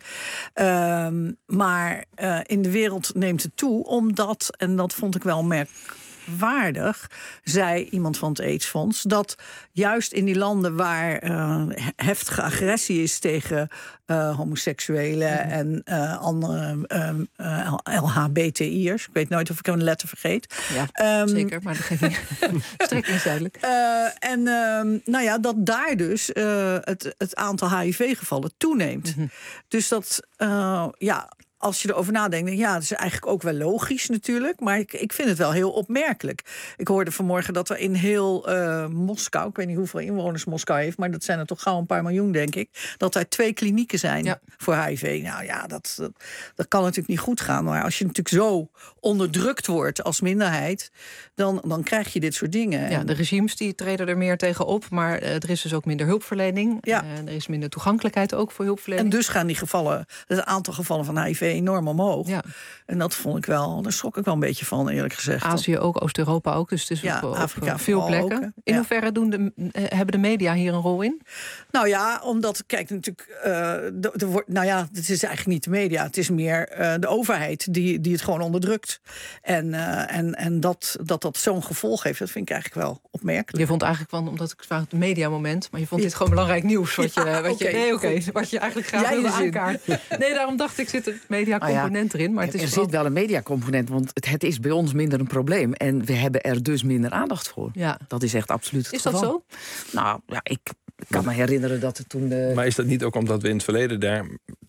Maar in de wereld neemt het toe, omdat, en dat vond ik wel merkwaardig, zei iemand van het AIDS-fonds, dat juist in die landen waar heftige agressie is tegen homoseksuelen en andere LHBTI'ers. Ik weet nooit of ik een letter vergeet. Ja, zeker, maar dat geeft niet. Strekking is duidelijk. Dat daar dus het aantal HIV-gevallen toeneemt. Dus dat, als je erover nadenkt, dat is eigenlijk ook wel logisch natuurlijk. Maar ik vind het wel heel opmerkelijk. Ik hoorde vanmorgen dat er in heel Moskou, ik weet niet hoeveel inwoners Moskou heeft, maar dat zijn er toch gauw een paar miljoen, denk ik, dat er 2 klinieken zijn voor HIV. Nou ja, dat kan natuurlijk niet goed gaan. Maar als je natuurlijk zo onderdrukt wordt als minderheid, dan krijg je dit soort dingen. Ja, de regimes die treden er meer tegen op, maar er is dus ook minder hulpverlening. Ja. Er is minder toegankelijkheid ook voor hulpverlening. En dus gaan die gevallen, het aantal gevallen van HIV enorm omhoog. Ja. En dat vond ik wel, daar schrok ik wel een beetje van, eerlijk gezegd. Azië ook, Oost-Europa ook, dus het is Afrika veel plekken. Ook, in hoeverre hebben de media hier een rol in? Nou ja, omdat, kijk, natuurlijk, het is eigenlijk niet de media, het is meer de overheid die het gewoon onderdrukt. En dat zo'n gevolg heeft, dat vind ik eigenlijk wel opmerkelijk. Je vond eigenlijk van, omdat ik vraag het mediamoment, maar je vond dit gewoon belangrijk nieuws wat je eigenlijk graag wilde aankaarten. Nee, daarom dacht ik, zit een mediacomponent erin. Maar er zit wel een mediacomponent, want het is bij ons minder een probleem. En we hebben er dus minder aandacht voor. Ja. Dat is echt absoluut het geval. Is dat zo? Nou, ja, ik kan me herinneren dat het toen... Maar is dat niet ook omdat we in het verleden daar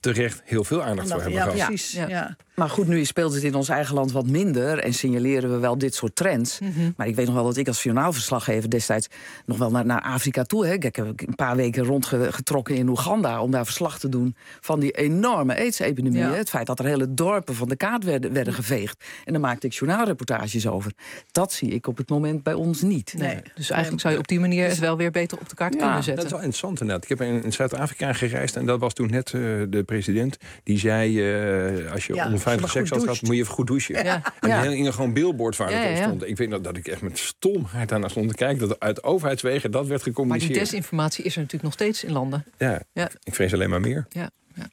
terecht heel veel aandacht voor hebben gehad. Precies. Ja. Maar goed, nu speelt het in ons eigen land wat minder en signaleren we wel dit soort trends. Maar ik weet nog wel dat ik als journaalverslaggever destijds nog wel naar Afrika toe. Hè. Ik heb een paar weken rondgetrokken in Oeganda om daar verslag te doen van die enorme AIDS-epidemie. Ja. Het feit dat er hele dorpen van de kaart werden geveegd. En daar maakte ik journaalreportages over. Dat zie ik op het moment bij ons niet. Nee. Dus eigenlijk zou je op die manier het wel weer beter op de kaart kunnen zetten. Dat is wel interessant inderdaad. Ik heb in Zuid-Afrika gereisd en dat was toen net de president. Die zei, als je onveilige seks had gehad, moet je even goed douchen. Ja. En er hingen gewoon billboards waar het op stond. Ik weet dat ik echt met stomheid daarnaar stond te kijken. Dat uit overheidswegen dat werd gecommuniceerd. Maar die desinformatie is er natuurlijk nog steeds in landen. Ja. Ik vrees alleen maar meer. Ja.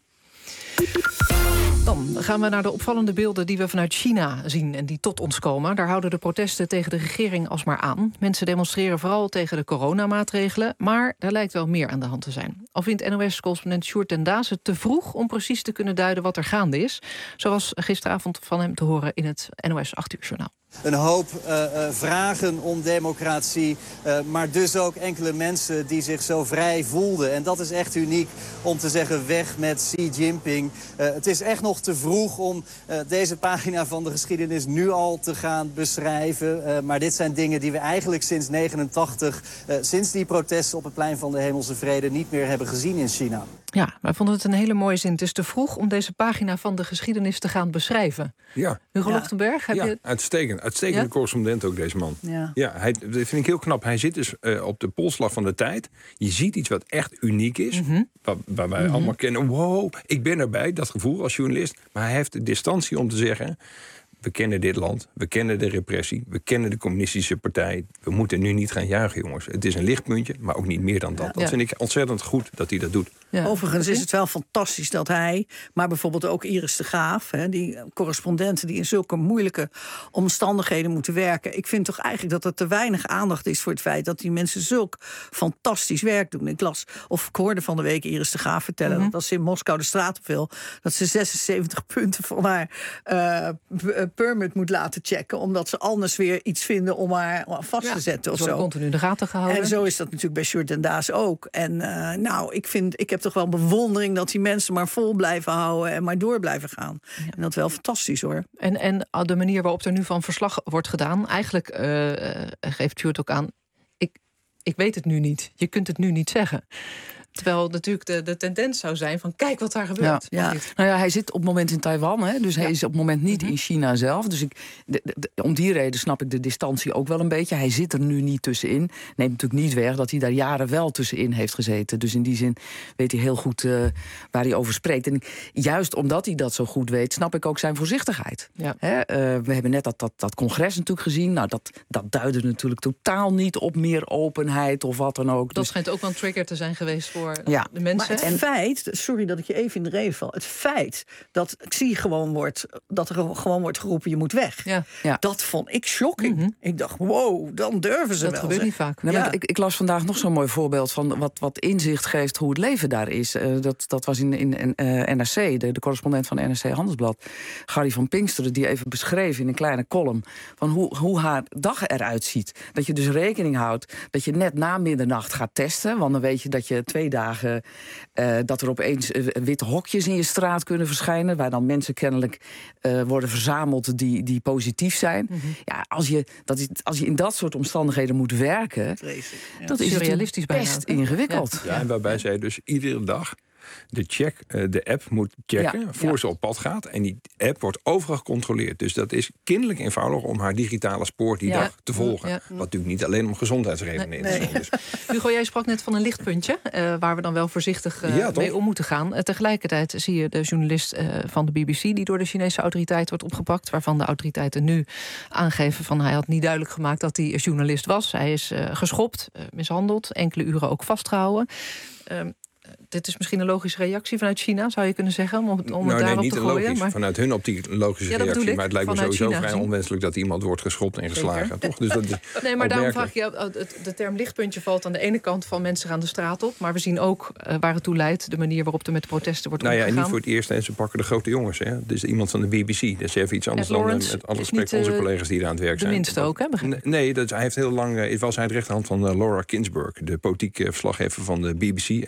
Dan gaan we naar de opvallende beelden die we vanuit China zien en die tot ons komen. Daar houden de protesten tegen de regering alsmaar aan. Mensen demonstreren vooral tegen de coronamaatregelen, maar daar lijkt wel meer aan de hand te zijn. Al vindt NOS-correspondent Sjoerd ten Daas het te vroeg om precies te kunnen duiden wat er gaande is. Zoals gisteravond van hem te horen in het NOS 8 uur journaal. Een hoop vragen om democratie, maar dus ook enkele mensen die zich zo vrij voelden. En dat is echt uniek om te zeggen weg met Xi Jinping. Het is echt nog te vroeg om deze pagina van de geschiedenis nu al te gaan beschrijven. Maar dit zijn dingen die we eigenlijk sinds 1989, sinds die protesten op het plein van de Hemelse Vrede, niet meer hebben gezien in China. Ja, wij vonden het een hele mooie zin. Het is te vroeg om deze pagina van de geschiedenis te gaan beschrijven. Ja. Hugo Lochtenberg, heb je... Uitstekende correspondent ook, deze man. Dat vind ik heel knap. Hij zit dus op de polsslag van de tijd. Je ziet iets wat echt uniek is. Waar wij allemaal kennen. Wow, ik ben erbij, dat gevoel als journalist. Maar hij heeft de distantie om te zeggen, we kennen dit land, we kennen de repressie, we kennen de communistische partij. We moeten nu niet gaan juichen, jongens. Het is een lichtpuntje, maar ook niet meer dan dat. Dat vind ik ontzettend goed dat hij dat doet. Ja. Overigens is het wel fantastisch dat hij, maar bijvoorbeeld ook Iris de Graaf, die correspondenten die in zulke moeilijke omstandigheden moeten werken. Ik vind toch eigenlijk dat er te weinig aandacht is voor het feit dat die mensen zulk fantastisch werk doen. Ik hoorde van de week Iris de Graaf vertellen dat als ze in Moskou de straat op wil, dat ze 76 punten van haar permit moet laten checken, omdat ze anders weer iets vinden om haar vast te zetten of zo. Continu in de gaten gehouden. En zo is dat natuurlijk bij Sjoerd ten Daas ook. En ik heb toch wel bewondering dat die mensen maar vol blijven houden en maar door blijven gaan. Ja. En dat is wel fantastisch, hoor. En de manier waarop er nu van verslag wordt gedaan, eigenlijk geeft Sjoerd ook aan, ik weet het nu niet. Je kunt het nu niet zeggen. Terwijl natuurlijk de tendens zou zijn van kijk wat daar gebeurt. Ja. Nou ja, hij zit op het moment in Taiwan, hè, dus hij is op het moment niet in China zelf. Dus om die reden snap ik de distantie ook wel een beetje. Hij zit er nu niet tussenin. Neemt natuurlijk niet weg dat hij daar jaren wel tussenin heeft gezeten. Dus in die zin weet hij heel goed waar hij over spreekt. En juist omdat hij dat zo goed weet, snap ik ook zijn voorzichtigheid. Ja. We hebben net dat congres natuurlijk gezien. Nou, dat duidde natuurlijk totaal niet op meer openheid of wat dan ook. Dat schijnt ook wel een trigger te zijn geweest voor de mensen. Maar het feit, sorry dat ik je even in de reden val, het feit dat Xi dat er gewoon wordt geroepen, je moet weg. Ja. Dat vond ik shocking. Ik dacht, wow, dan durven ze wel. Dat gebeurt niet vaak. Nee, ik las vandaag nog zo'n mooi voorbeeld van wat inzicht geeft hoe het leven daar is. Dat was in NRC, de correspondent van NRC Handelsblad, Gary van Pinksteren, die even beschreef in een kleine column van hoe haar dag eruit ziet. Dat je dus rekening houdt dat je net na middernacht gaat testen, want dan weet je dat je 2 dagen dat er opeens witte hokjes in je straat kunnen verschijnen, waar dan mensen kennelijk worden verzameld die positief zijn. Ja, als je in dat soort omstandigheden moet werken, dat is surrealistisch best ingewikkeld. Ja, en waarbij zij dus iedere dag de app moet checken voor ze op pad gaat. En die app wordt overal gecontroleerd. Dus dat is kinderlijk eenvoudig om haar digitale spoor die dag te volgen. Ja. Wat natuurlijk niet alleen om gezondheidsredenen is. Hugo, jij sprak net van een lichtpuntje, waar we dan wel voorzichtig mee om moeten gaan. Tegelijkertijd zie je de journalist van de BBC die door de Chinese autoriteit wordt opgepakt, waarvan de autoriteiten nu aangeven van hij had niet duidelijk gemaakt dat hij journalist was. Hij is geschopt, mishandeld, enkele uren ook vastgehouden. Dit is misschien een logische reactie vanuit China, zou je kunnen zeggen, om het daarop niet te gooien. Logisch. Maar vanuit hun optiek een logische reactie. Maar het lijkt me sowieso China vrij onwenselijk dat iemand wordt geschopt en geslagen. Toch? Dus dat nee, maar daarom vraag je, de term lichtpuntje valt aan de ene kant van mensen gaan de straat op. Maar we zien ook waar het toe leidt, de manier waarop er met de protesten wordt omgegaan. En niet voor het eerst, en ze pakken de grote jongens. Hè. Dus iemand van de BBC, dat is even iets anders dan met alle respect onze collega's die daar aan het werk zijn. De minste ook, hè? Nee, hij heeft heel lang, het was hij de rechterhand van Laura Kinsberg, de politiek verslaggever van de BBC. En hij is een aantal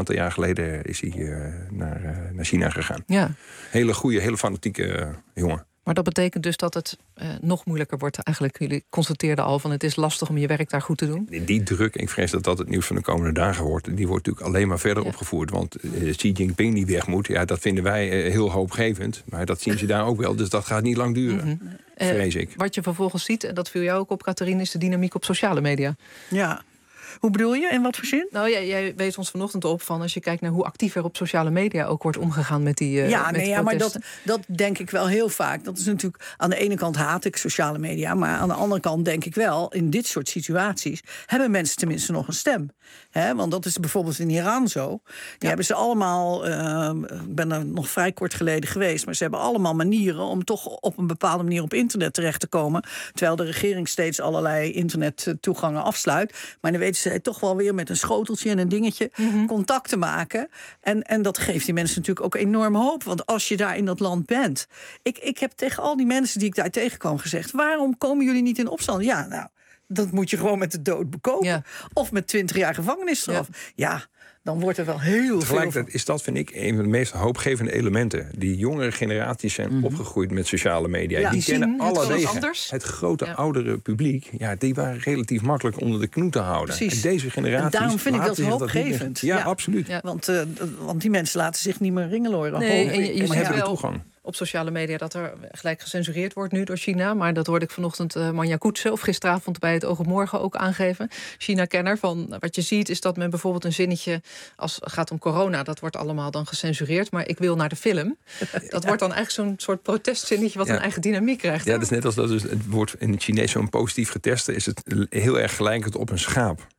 aantal jaar geleden is hij naar China gegaan. Ja. Hele goede, hele fanatieke jongen. Maar dat betekent dus dat het nog moeilijker wordt. Eigenlijk, jullie constateerden al van het is lastig om je werk daar goed te doen. Die druk, ik vrees dat dat het nieuws van de komende dagen wordt. Die wordt natuurlijk alleen maar verder opgevoerd. Want Xi Jinping die weg moet, dat vinden wij heel hoopgevend. Maar dat zien ze daar ook wel, dus dat gaat niet lang duren. Vrees ik. Wat je vervolgens ziet, en dat viel jou ook op, Catherine, is de dynamiek op sociale media. Ja. Hoe bedoel je? In wat voor zin? Nou, jij wees ons vanochtend op van als je kijkt naar hoe actief er op sociale media ook wordt omgegaan met die maar dat denk ik wel heel vaak. Dat is natuurlijk, aan de ene kant haat ik sociale media, maar aan de andere kant denk ik wel, in dit soort situaties hebben mensen tenminste nog een stem. Want dat is bijvoorbeeld in Iran zo. Die hebben ze allemaal, ik ben er nog vrij kort geleden geweest, maar ze hebben allemaal manieren om toch op een bepaalde manier op internet terecht te komen, terwijl de regering steeds allerlei internettoegangen afsluit. Maar dan weten ze toch wel weer met een schoteltje en een dingetje contact te maken. En dat geeft die mensen natuurlijk ook enorm hoop. Want als je daar in dat land bent. Ik heb tegen al die mensen die ik daar tegenkwam gezegd, waarom komen jullie niet in opstand? Ja, nou, dat moet je gewoon met de dood bekopen. Ja. Of met 20 jaar gevangenisstraf. Ja, dan wordt er wel heel veel. Tegelijkertijd is dat, vind ik, een van de meest hoopgevende elementen. Die jongere generaties zijn opgegroeid met sociale media. Ja, die kennen alle wegen. Het grote oudere publiek, die waren relatief makkelijk onder de knoe te houden. Precies. En deze generaties. En daarom vind ik dat hoopgevend. Ja, absoluut. Ja. Want die mensen laten zich niet meer ringeloren. Nee, en je hebben de toegang. Op sociale media dat er gelijk gecensureerd wordt nu door China. Maar dat hoorde ik vanochtend Manja Koetsen of gisteravond bij het Oog op Morgen ook aangeven. China-kenner, van wat je ziet is dat men bijvoorbeeld een zinnetje, als het gaat om corona, dat wordt allemaal dan gecensureerd. Maar ik wil naar de film. Dat wordt dan eigenlijk zo'n soort protestzinnetje wat een eigen dynamiek krijgt. Ja, dat is net als dat dus het wordt in het Chinees zo'n positief getest is het heel erg gelijkend op een schaap.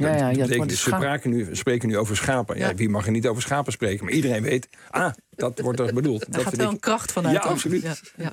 Ze spreken nu over schapen. Ja, wie mag er niet over schapen spreken? Maar iedereen weet, dat wordt er bedoeld. Daar gaat wel een kracht vanuit. Ja, absoluut. Ja.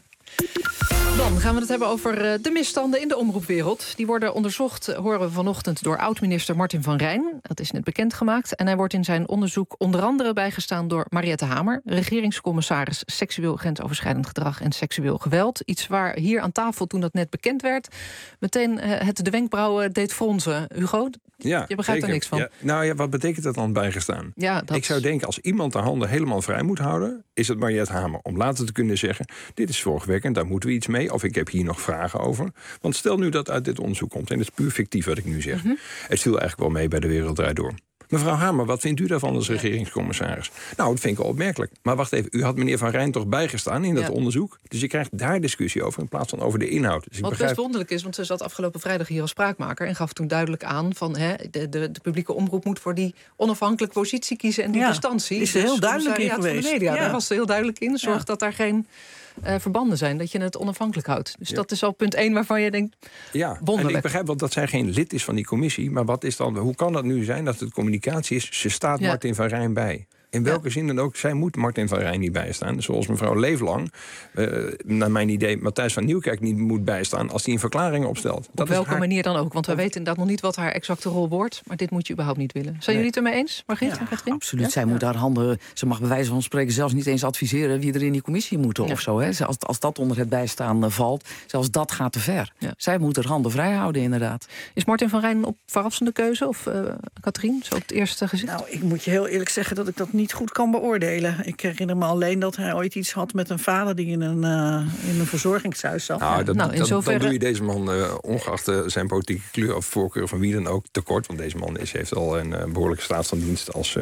Dan gaan we het hebben over de misstanden in de omroepwereld. Die worden onderzocht, horen we vanochtend, door oud-minister Martin van Rijn. Dat is net bekendgemaakt. En hij wordt in zijn onderzoek onder andere bijgestaan door Mariette Hamer, regeringscommissaris seksueel grensoverschrijdend gedrag en seksueel geweld. Iets waar hier aan tafel, toen dat net bekend werd, meteen het de wenkbrauwen deed fronsen. Hugo, ja, je begrijpt er niks van. Ja, wat betekent dat dan bijgestaan? Ja, ik zou denken, als iemand de handen helemaal vrij moet houden, is het Mariette Hamer. Om later te kunnen zeggen, dit is zorgwekkend, daar moeten we iets mee. Of ik heb hier nog vragen over. Want stel nu dat uit dit onderzoek komt, en het is puur fictief wat ik nu zeg. Het viel eigenlijk wel mee bij De Wereld Draait Door. Mevrouw Hamer, wat vindt u daarvan als regeringscommissaris? Nou, dat vind ik wel opmerkelijk. Maar wacht even, u had meneer Van Rijn toch bijgestaan in dat onderzoek? Dus je krijgt daar discussie over in plaats van over de inhoud. Dus wat best wonderlijk is, want ze zat afgelopen vrijdag hier als spraakmaker en gaf toen duidelijk aan van de publieke omroep moet voor die onafhankelijke positie kiezen en die distantie. Is er heel duidelijk in geweest. Van de media, daar was ze heel duidelijk in. Zorg dat daar geen verbanden zijn, dat je het onafhankelijk houdt. Dus dat is al punt 1 waarvan je denkt, wonderlijk. En ik begrijp wel dat zij geen lid is van die commissie, maar wat is dan, hoe kan dat nu zijn dat het communicatie is, ze staat Martin van Rijn bij? In welke zin dan ook, zij moet Martin van Rijn niet bijstaan. Zoals mevrouw Leeflang, naar mijn idee, Matthijs van Nieuwkerk niet moet bijstaan als hij een verklaring opstelt. Op welke manier dan ook? Want we weten inderdaad nog niet wat haar exacte rol wordt. Maar dit moet je überhaupt niet willen. Zijn jullie het ermee eens, Margriet en Katrien? Absoluut. Ja? Zij moet haar handen, ze mag bij wijze van spreken zelfs niet eens adviseren wie er in die commissie moet of zo. Hè. Als dat onder het bijstaan valt, zelfs dat gaat te ver. Ja. Zij moet haar handen vrij houden, inderdaad. Is Martin van Rijn een verrassende keuze? Of Katrien, zo op het eerste gezicht? Nou, ik moet je heel eerlijk zeggen dat ik dat niet goed kan beoordelen. Ik herinner me alleen dat hij ooit iets had met een vader die in een verzorgingshuis zat. Dan doe je deze man, ongeacht zijn politieke kleur of voorkeur van wie dan ook, tekort. Want deze man heeft al een behoorlijke staat van dienst als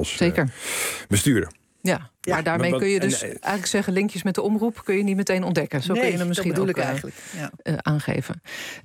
bestuurder. Ja, maar daarmee kun je dus eigenlijk zeggen, linkjes met de omroep kun je niet meteen ontdekken. Zo kun je hem misschien ook eigenlijk aangeven.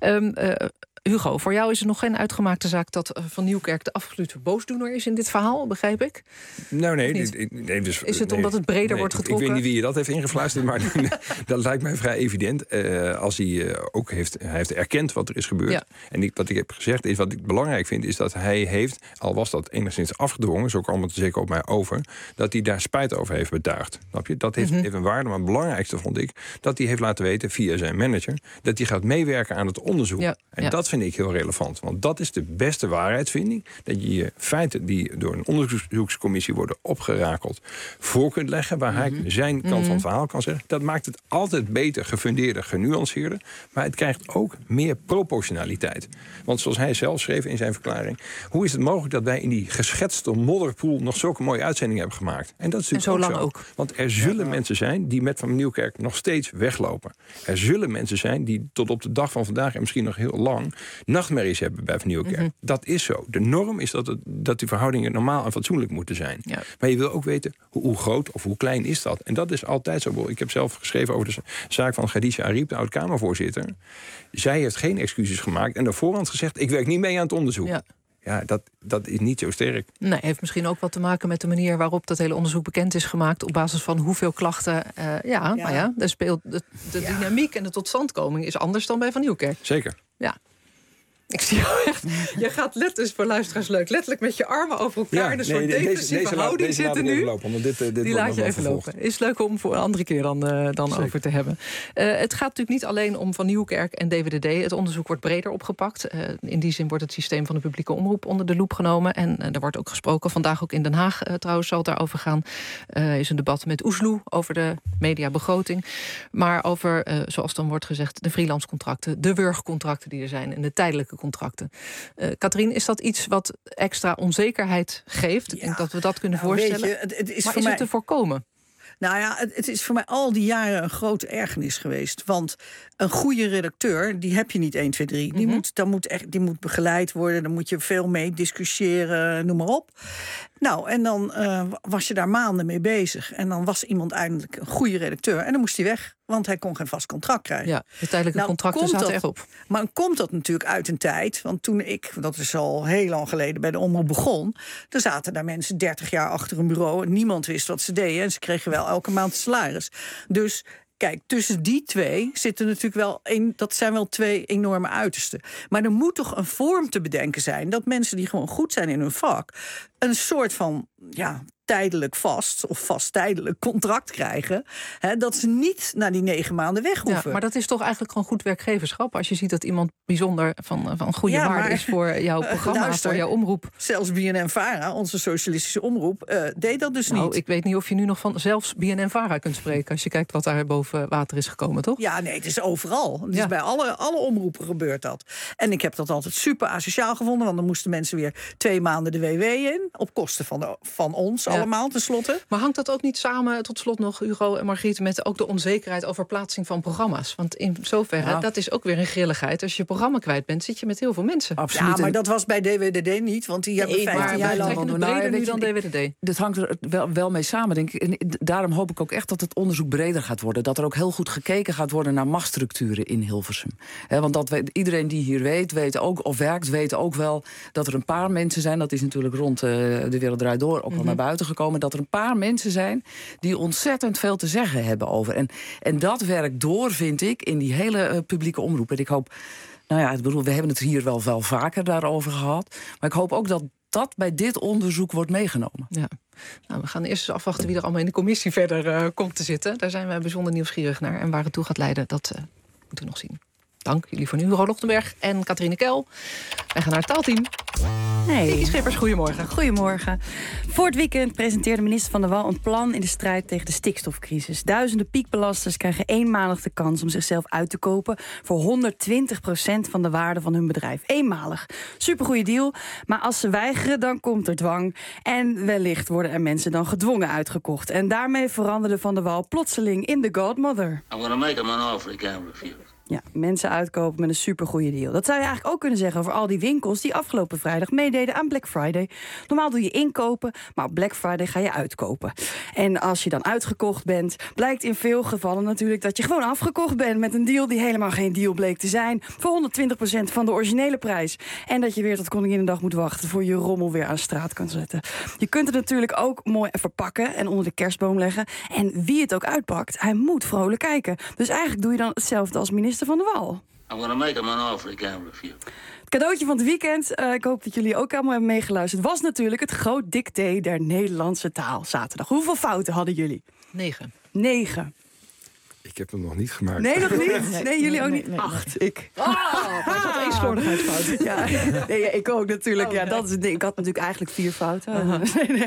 Hugo, voor jou is er nog geen uitgemaakte zaak dat Van Nieuwkerk de absolute boosdoener is in dit verhaal, begrijp ik? Nou, nee. Is het omdat het breder wordt getrokken? Ik weet niet wie je dat heeft ingefluisterd, maar dat lijkt mij vrij evident. Als hij ook hij heeft erkend wat er is gebeurd. Ja. En wat ik heb gezegd is, wat ik belangrijk vind, is dat hij heeft, al was dat enigszins afgedwongen, zo kwam het zeker op mij over, dat hij daar spijt over over heeft betuigd. Snap je? Dat heeft even een waarde, maar het belangrijkste vond ik dat hij heeft laten weten via zijn manager dat hij gaat meewerken aan het onderzoek. Ja, en dat vind ik heel relevant, want dat is de beste waarheidsvinding, dat je feiten die door een onderzoekscommissie worden opgerakeld voor kunt leggen, waar hij zijn kant van het verhaal kan zeggen. Dat maakt het altijd beter, gefundeerder, genuanceerder, maar het krijgt ook meer proportionaliteit. Want zoals hij zelf schreef in zijn verklaring, hoe is het mogelijk dat wij in die geschetste modderpoel nog zulke mooie uitzendingen hebben gemaakt? En dat is natuurlijk zo lang ook. Want er zullen mensen zijn die met Van Nieuwkerk nog steeds weglopen. Er zullen mensen zijn die tot op de dag van vandaag en misschien nog heel lang nachtmerries hebben bij Van Nieuwkerk. Dat is zo. De norm is dat die verhoudingen normaal en fatsoenlijk moeten zijn. Ja. Maar je wil ook weten hoe groot of hoe klein is dat. En dat is altijd zo. Ik heb zelf geschreven over de zaak van Khadija Ariep, de oud-Kamervoorzitter. Zij heeft geen excuses gemaakt en op voorhand gezegd, ik werk niet mee aan het onderzoek. Ja, dat is niet zo sterk. Nee, heeft misschien ook wat te maken met de manier waarop dat hele onderzoek bekend is gemaakt, op basis van hoeveel klachten. Maar er speelt de dynamiek en de totstandkoming is anders dan bij Van Nieuwkerk. Zeker. Ja. Ik zie jou echt. Je gaat letterlijk, voor luisteraars leuk, letterlijk met je armen over elkaar in een soort defensieve houding zitten nu. Die laat je even lopen. Is leuk om voor een andere keer dan over te hebben. Het gaat natuurlijk niet alleen om Van Nieuwkerk en DWDD. Het onderzoek wordt breder opgepakt. In die zin wordt het systeem van de publieke omroep onder de loep genomen. En er wordt ook gesproken, vandaag ook in Den Haag trouwens zal het daarover gaan. Is een debat met Oesloe over de mediabegroting. Maar over, zoals dan wordt gezegd, de freelance contracten, de wurgcontracten die er zijn en de tijdelijke contracten. Katrien, is dat iets wat extra onzekerheid geeft? Ik denk dat we dat kunnen voorstellen. Weet je, het is maar voor is mij het te voorkomen? Nou ja, het is voor mij al die jaren een grote ergernis geweest. Want een goede redacteur, die heb je niet 1, 2, 3. Die moet begeleid worden, daar moet je veel mee discussiëren, noem maar op. Nou, en dan was je daar maanden mee bezig. En dan was iemand eindelijk een goede redacteur. En dan moest hij weg, want hij kon geen vast contract krijgen. Ja, de tijdelijke contracten zaten echt op. Maar dan komt dat natuurlijk uit een tijd. Want toen ik, dat is al heel lang geleden, bij de omroep begon, er zaten daar mensen 30 jaar achter een bureau en niemand wist wat ze deden. En ze kregen wel elke maand salaris. Dus kijk, tussen die twee zitten natuurlijk wel dat zijn wel twee enorme uitersten. Maar er moet toch een vorm te bedenken zijn dat mensen die gewoon goed zijn in hun vak een soort van tijdelijk vast of vast tijdelijk contract krijgen. Dat ze niet naar die 9 maanden weg hoeven. Ja, maar dat is toch eigenlijk gewoon goed werkgeverschap. Als je ziet dat iemand bijzonder van goede waarde is voor jouw programma, voor jouw omroep. Zelfs BNN-Vara, onze socialistische omroep, deed dat dus niet. Ik weet niet of je nu nog van zelfs BNN-Vara kunt spreken als je kijkt wat daar boven water is gekomen, toch? Ja, nee, het is overal. Het is bij alle omroepen gebeurt dat. En ik heb dat altijd super asociaal gevonden, want dan moesten mensen weer 2 maanden de WW in, op kosten van ons allemaal, tenslotte. Maar hangt dat ook niet samen, tot slot nog, Hugo en Margriet, met ook de onzekerheid over plaatsing van programma's? Want in zoverre, dat is ook weer een grilligheid. Als je programma kwijt bent, zit je met heel veel mensen. Absoluut. Ja, maar dat was bij DWDD niet, want die hebben 15 jaar lang breder nu dan DWDD. Dat hangt er wel mee samen, denk ik. En daarom hoop ik ook echt dat het onderzoek breder gaat worden. Dat er ook heel goed gekeken gaat worden naar machtsstructuren in Hilversum. Want iedereen die hier weet ook, of werkt, weet ook wel dat er een paar mensen zijn. Dat is natuurlijk rond de Wereld Draait Door ook al naar buiten gekomen. Dat er een paar mensen zijn die ontzettend veel te zeggen hebben over. En dat werkt door, vind ik, in die hele publieke omroep. En ik hoop, we hebben het hier wel vaker daarover gehad. Maar ik hoop ook dat dat bij dit onderzoek wordt meegenomen. Ja. Nou, we gaan eerst eens afwachten wie er allemaal in de commissie verder komt te zitten. Daar zijn we bijzonder nieuwsgierig naar. En waar het toe gaat leiden, dat moeten we nog zien. Dank jullie voor nu, Hugo Lochtenberg en Katrine Kel. Wij gaan naar het taalteam. Hey. Kiki Schippers, goedemorgen. Goedemorgen. Voor het weekend presenteerde minister Van der Wal een plan in de strijd tegen de stikstofcrisis. Duizenden piekbelasters krijgen eenmalig de kans om zichzelf uit te kopen voor 120% van de waarde van hun bedrijf. Eenmalig. Supergoeie deal. Maar als ze weigeren, dan komt er dwang. En wellicht worden er mensen dan gedwongen uitgekocht. En daarmee veranderde Van der Wal plotseling in the Godmother. I'm gonna make him an offer he can't refuse. Ja, mensen uitkopen met een supergoeie deal. Dat zou je eigenlijk ook kunnen zeggen over al die winkels die afgelopen vrijdag meededen aan Black Friday. Normaal doe je inkopen, maar op Black Friday ga je uitkopen. En als je dan uitgekocht bent, blijkt in veel gevallen natuurlijk dat je gewoon afgekocht bent met een deal die helemaal geen deal bleek te zijn. Voor 120% van de originele prijs. En dat je weer tot Koninginnedag moet wachten voor je rommel weer aan de straat kan zetten. Je kunt het natuurlijk ook mooi verpakken en onder de kerstboom leggen. En wie het ook uitpakt, hij moet vrolijk kijken. Dus eigenlijk doe je dan hetzelfde als minister Van der Wal. I'm gonna make him an offer he can't refuse. Het cadeautje van het weekend, ik hoop dat jullie ook allemaal hebben meegeluisterd, was natuurlijk het groot dicté der Nederlandse taal zaterdag. Hoeveel fouten hadden jullie? 9. Ik heb hem nog niet gemaakt. Nee, nog niet? Nee, jullie ook niet? 8. Ik had 1 slordigheidsfout. Ja, ik ook natuurlijk. Ja, dat is het ding. Ik had natuurlijk eigenlijk 4 fouten.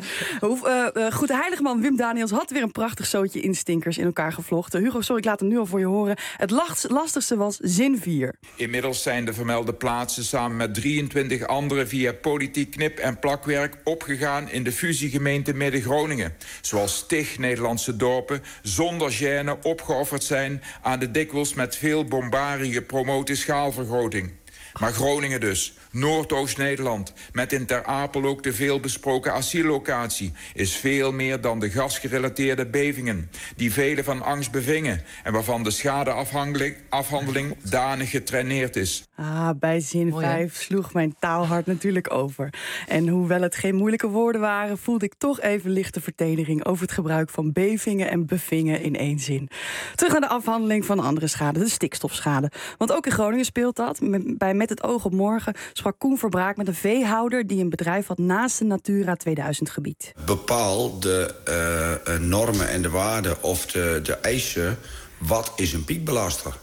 Goed, de heilige man Wim Daniels had weer een prachtig zootje instinkers in elkaar gevlochten. Hugo, sorry, ik laat hem nu al voor je horen. Het lastigste was zin 4. Inmiddels zijn de vermelde plaatsen samen met 23 andere via politiek knip- en plakwerk opgegaan in de fusiegemeente Midden-Groningen. Zoals tig Nederlandse dorpen zonder gêne opgeofferd zijn aan de dikwijls met veel bombarie gepromote schaalvergroting. Maar Groningen dus, Noordoost-Nederland, met in Ter Apel ook de veelbesproken asiellocatie, is veel meer dan de gasgerelateerde bevingen, die velen van angst bevingen en waarvan de schadeafhandeling danig getraineerd is. Bij zin 5 sloeg mijn taalhart natuurlijk over. En hoewel het geen moeilijke woorden waren, voelde ik toch even lichte vertedering over het gebruik van bevingen en bevingen in 1 zin. Terug naar de afhandeling van andere schade, de stikstofschade. Want ook in Groningen speelt dat. Bij Met het oog op morgen sprak Koen Verbraak met een veehouder die een bedrijf had naast een Natura 2000 gebied. Bepaal de normen en de waarden of de eisen. Wat is een piekbelaster?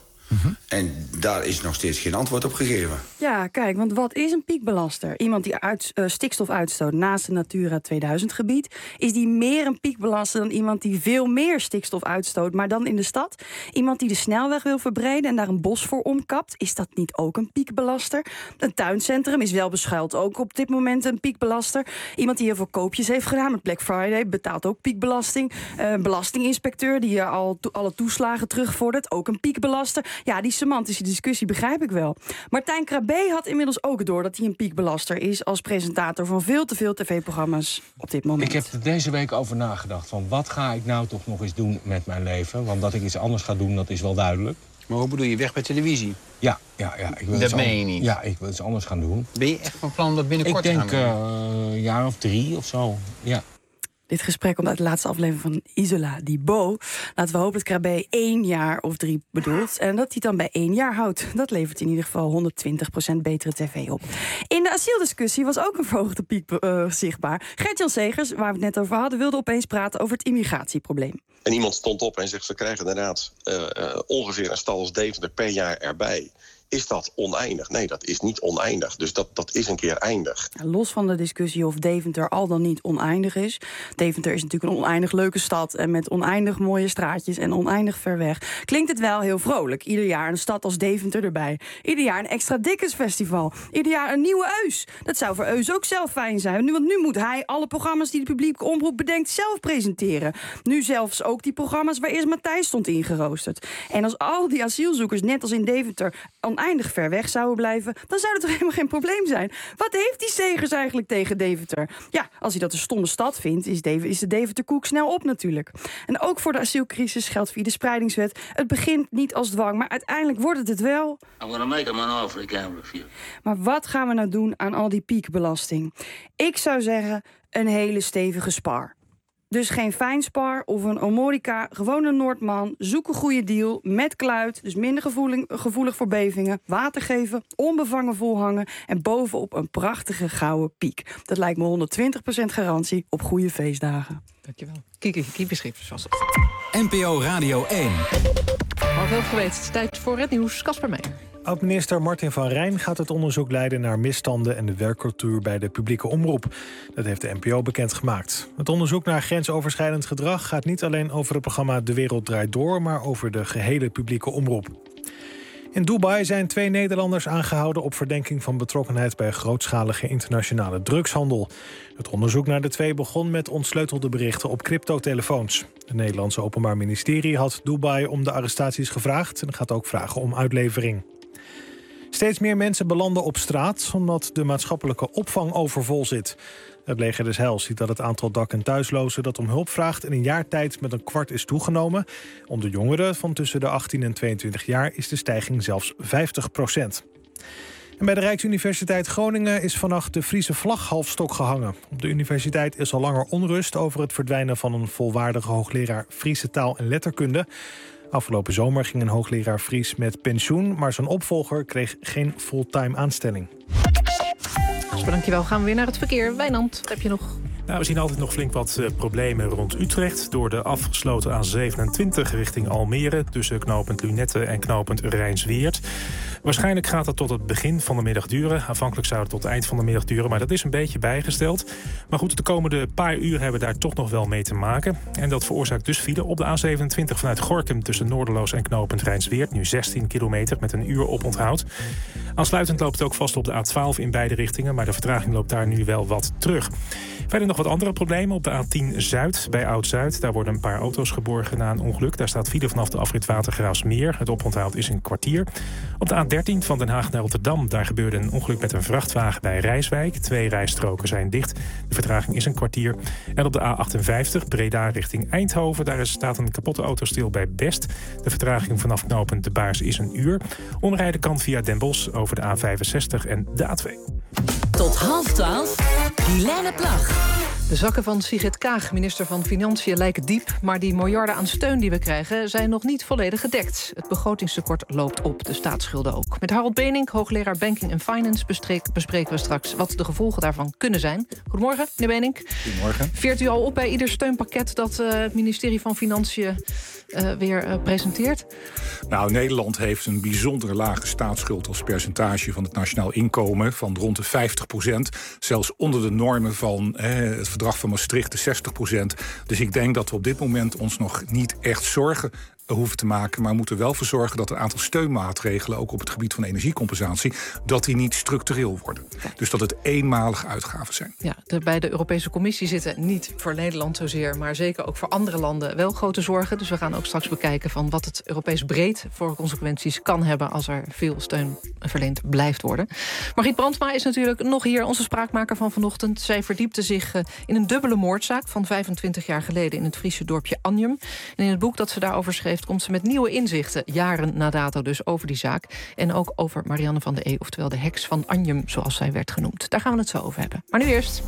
En daar is nog steeds geen antwoord op gegeven. Ja, kijk, want wat is een piekbelaster? Iemand die stikstof uitstoot naast een Natura 2000 gebied. Is die meer een piekbelaster dan iemand die veel meer stikstof uitstoot, maar dan in de stad? Iemand die de snelweg wil verbreden en daar een bos voor omkapt. Is dat niet ook een piekbelaster? Een tuincentrum is wel beschuild ook op dit moment een piekbelaster. Iemand die heel veel koopjes heeft gedaan met Black Friday betaalt ook piekbelasting. Belastinginspecteur die alle toeslagen terugvordert, ook een piekbelaster. Ja, die semantische discussie begrijp ik wel. Martijn Krabbe had inmiddels ook door dat hij een piekbelaster is als presentator van veel te veel tv-programma's op dit moment. Ik heb er deze week over nagedacht van wat ga ik nou toch nog eens doen met mijn leven? Want dat ik iets anders ga doen, dat is wel duidelijk. Maar hoe bedoel je, weg bij televisie? Ja. Ik wil dat meen je niet? Ja, ik wil iets anders gaan doen. Ben je echt van plan dat binnenkort te gaan doen? Ik denk een jaar of 3 of zo, ja. Dit gesprek komt uit de laatste aflevering van Isola di Bo. Laten we hopen dat Krabbe 1 jaar of 3 bedoelt. En dat hij dan bij 1 jaar houdt. Dat levert in ieder geval 120% betere tv op. In de asieldiscussie was ook een verhoogde piek zichtbaar. Gert-Jan Segers, waar we het net over hadden, wilde opeens praten over het immigratieprobleem. En iemand stond op en zegt, we krijgen inderdaad ongeveer een stad als Deventer per jaar erbij. Is dat oneindig? Nee, dat is niet oneindig. Dus dat is een keer eindig. Los van de discussie of Deventer al dan niet oneindig is. Deventer is natuurlijk een oneindig leuke stad en met oneindig mooie straatjes en oneindig ver weg. Klinkt het wel heel vrolijk. Ieder jaar een stad als Deventer erbij. Ieder jaar een extra Dickens-festival. Ieder jaar een nieuwe Eus. Dat zou voor Eus ook zelf fijn zijn. Want nu moet hij alle programma's die de publieke omroep bedenkt zelf presenteren. Nu zelfs ook die programma's waar eerst Matthijs stond ingeroosterd. En als al die asielzoekers net als in Deventer oneindig ver weg zouden blijven, dan zou het toch helemaal geen probleem zijn. Wat heeft die Segers eigenlijk tegen Deventer? Ja, als hij dat een stomme stad vindt, is de Deventer-koek snel op natuurlijk. En ook voor de asielcrisis geldt via de spreidingswet. Het begint niet als dwang, maar uiteindelijk wordt het wel. I'm gonna make him an offer he can't refuse. Maar wat gaan we nou doen aan al die piekbelasting? Ik zou zeggen, een hele stevige spar. Dus geen fijnspar of een Omorica, gewoon een Noordman. Zoek een goede deal met kluit, dus minder gevoelig voor bevingen. Water geven, onbevangen volhangen en bovenop een prachtige gouden piek. Dat lijkt me 120% garantie op goede feestdagen. Dankjewel. Kiepenschip zoals dat. NPO Radio 1. Al wel geweest, het is tijd voor het nieuws. Casper Meijer. Oud-minister Martin van Rijn gaat het onderzoek leiden naar misstanden en de werkcultuur bij de publieke omroep. Dat heeft de NPO bekendgemaakt. Het onderzoek naar grensoverschrijdend gedrag gaat niet alleen over het programma De Wereld Draait Door, maar over de gehele publieke omroep. In Dubai zijn 2 Nederlanders aangehouden op verdenking van betrokkenheid bij grootschalige internationale drugshandel. Het onderzoek naar de 2 begon met ontsleutelde berichten op cryptotelefoons. Het Nederlandse Openbaar Ministerie had Dubai om de arrestaties gevraagd en gaat ook vragen om uitlevering. Steeds meer mensen belanden op straat omdat de maatschappelijke opvang overvol zit. Het Leger des Heils ziet dat het aantal dak- en thuislozen dat om hulp vraagt in een jaar tijd met een kwart is toegenomen. Onder jongeren van tussen de 18 en 22 jaar is de stijging zelfs 50%. En bij de Rijksuniversiteit Groningen is vannacht de Friese vlag half stok gehangen. Op de universiteit is al langer onrust over het verdwijnen van een volwaardige hoogleraar Friese taal en letterkunde. Afgelopen zomer ging een hoogleraar Fries met pensioen, maar zijn opvolger kreeg geen fulltime aanstelling. Dankjewel. Gaan we weer naar het verkeer. Wijnand, heb je nog... Nou, we zien altijd nog flink wat problemen rond Utrecht. Door de afgesloten A27 richting Almere, tussen knooppunt Lunette en knooppunt Rijnsweert. Waarschijnlijk gaat dat tot het begin van de middag duren. Aanvankelijk zou het tot het eind van de middag duren, maar dat is een beetje bijgesteld. Maar goed, de komende paar uur hebben we daar toch nog wel mee te maken. En dat veroorzaakt dus file op de A27 vanuit Gorinchem tussen Noorderloos en knooppunt Rijnsweert. Nu 16 kilometer met een uur oponthoud. Aansluitend loopt het ook vast op de A12 in beide richtingen, maar de vertraging loopt daar nu wel wat terug. Verder nog wat andere problemen op de A10 Zuid bij Oud-Zuid. Daar worden een paar auto's geborgen na een ongeluk. Daar staat file vanaf de afrit Watergraafsmeer. Het oponthoud is een kwartier. Op de A13 van Den Haag naar Rotterdam. Daar gebeurde een ongeluk met een vrachtwagen bij Rijswijk. 2 rijstroken zijn dicht. De vertraging is een kwartier. En op de A58 Breda richting Eindhoven. Daar staat een kapotte auto stil bij Best. De vertraging vanaf knooppunt De Baars is een uur. Omrijden kan via Den Bosch over de A65 en de A2. Tot 11:30, Guilaine Plag. De zakken van Sigrid Kaag, minister van Financiën, lijken diep, maar die miljarden aan steun die we krijgen zijn nog niet volledig gedekt. Het begrotingstekort loopt op, de staatsschulden ook. Met Harold Benink, hoogleraar Banking and Finance, bespreken we straks wat de gevolgen daarvan kunnen zijn. Goedemorgen, meneer Benink. Goedemorgen. Veert u al op bij ieder steunpakket dat het ministerie van Financiën weer presenteert? Nou, Nederland heeft een bijzonder lage staatsschuld als percentage van het nationaal inkomen van rond de 50%. Zelfs onder de normen van het verdrag van Maastricht de 60%. Dus ik denk dat we op dit moment ons nog niet echt zorgen hoeven te maken, maar moeten wel voor zorgen dat een aantal steunmaatregelen, ook op het gebied van energiecompensatie, dat die niet structureel worden. Okay. Dus dat het eenmalige uitgaven zijn. Ja, bij de Europese Commissie zitten niet voor Nederland zozeer, maar zeker ook voor andere landen wel grote zorgen. Dus we gaan ook straks bekijken van wat het Europees breed voor consequenties kan hebben als er veel steun verleend blijft worden. Margriet Brandsma is natuurlijk nog hier, onze spraakmaker van vanochtend. Zij verdiepte zich in een dubbele moordzaak van 25 jaar geleden in het Friese dorpje Anjem. En in het boek dat ze daarover schreef komt ze met nieuwe inzichten, jaren na dato dus, over die zaak. En ook over Marianne van de E, oftewel de heks van Anjem, zoals zij werd genoemd. Daar gaan we het zo over hebben. Maar nu eerst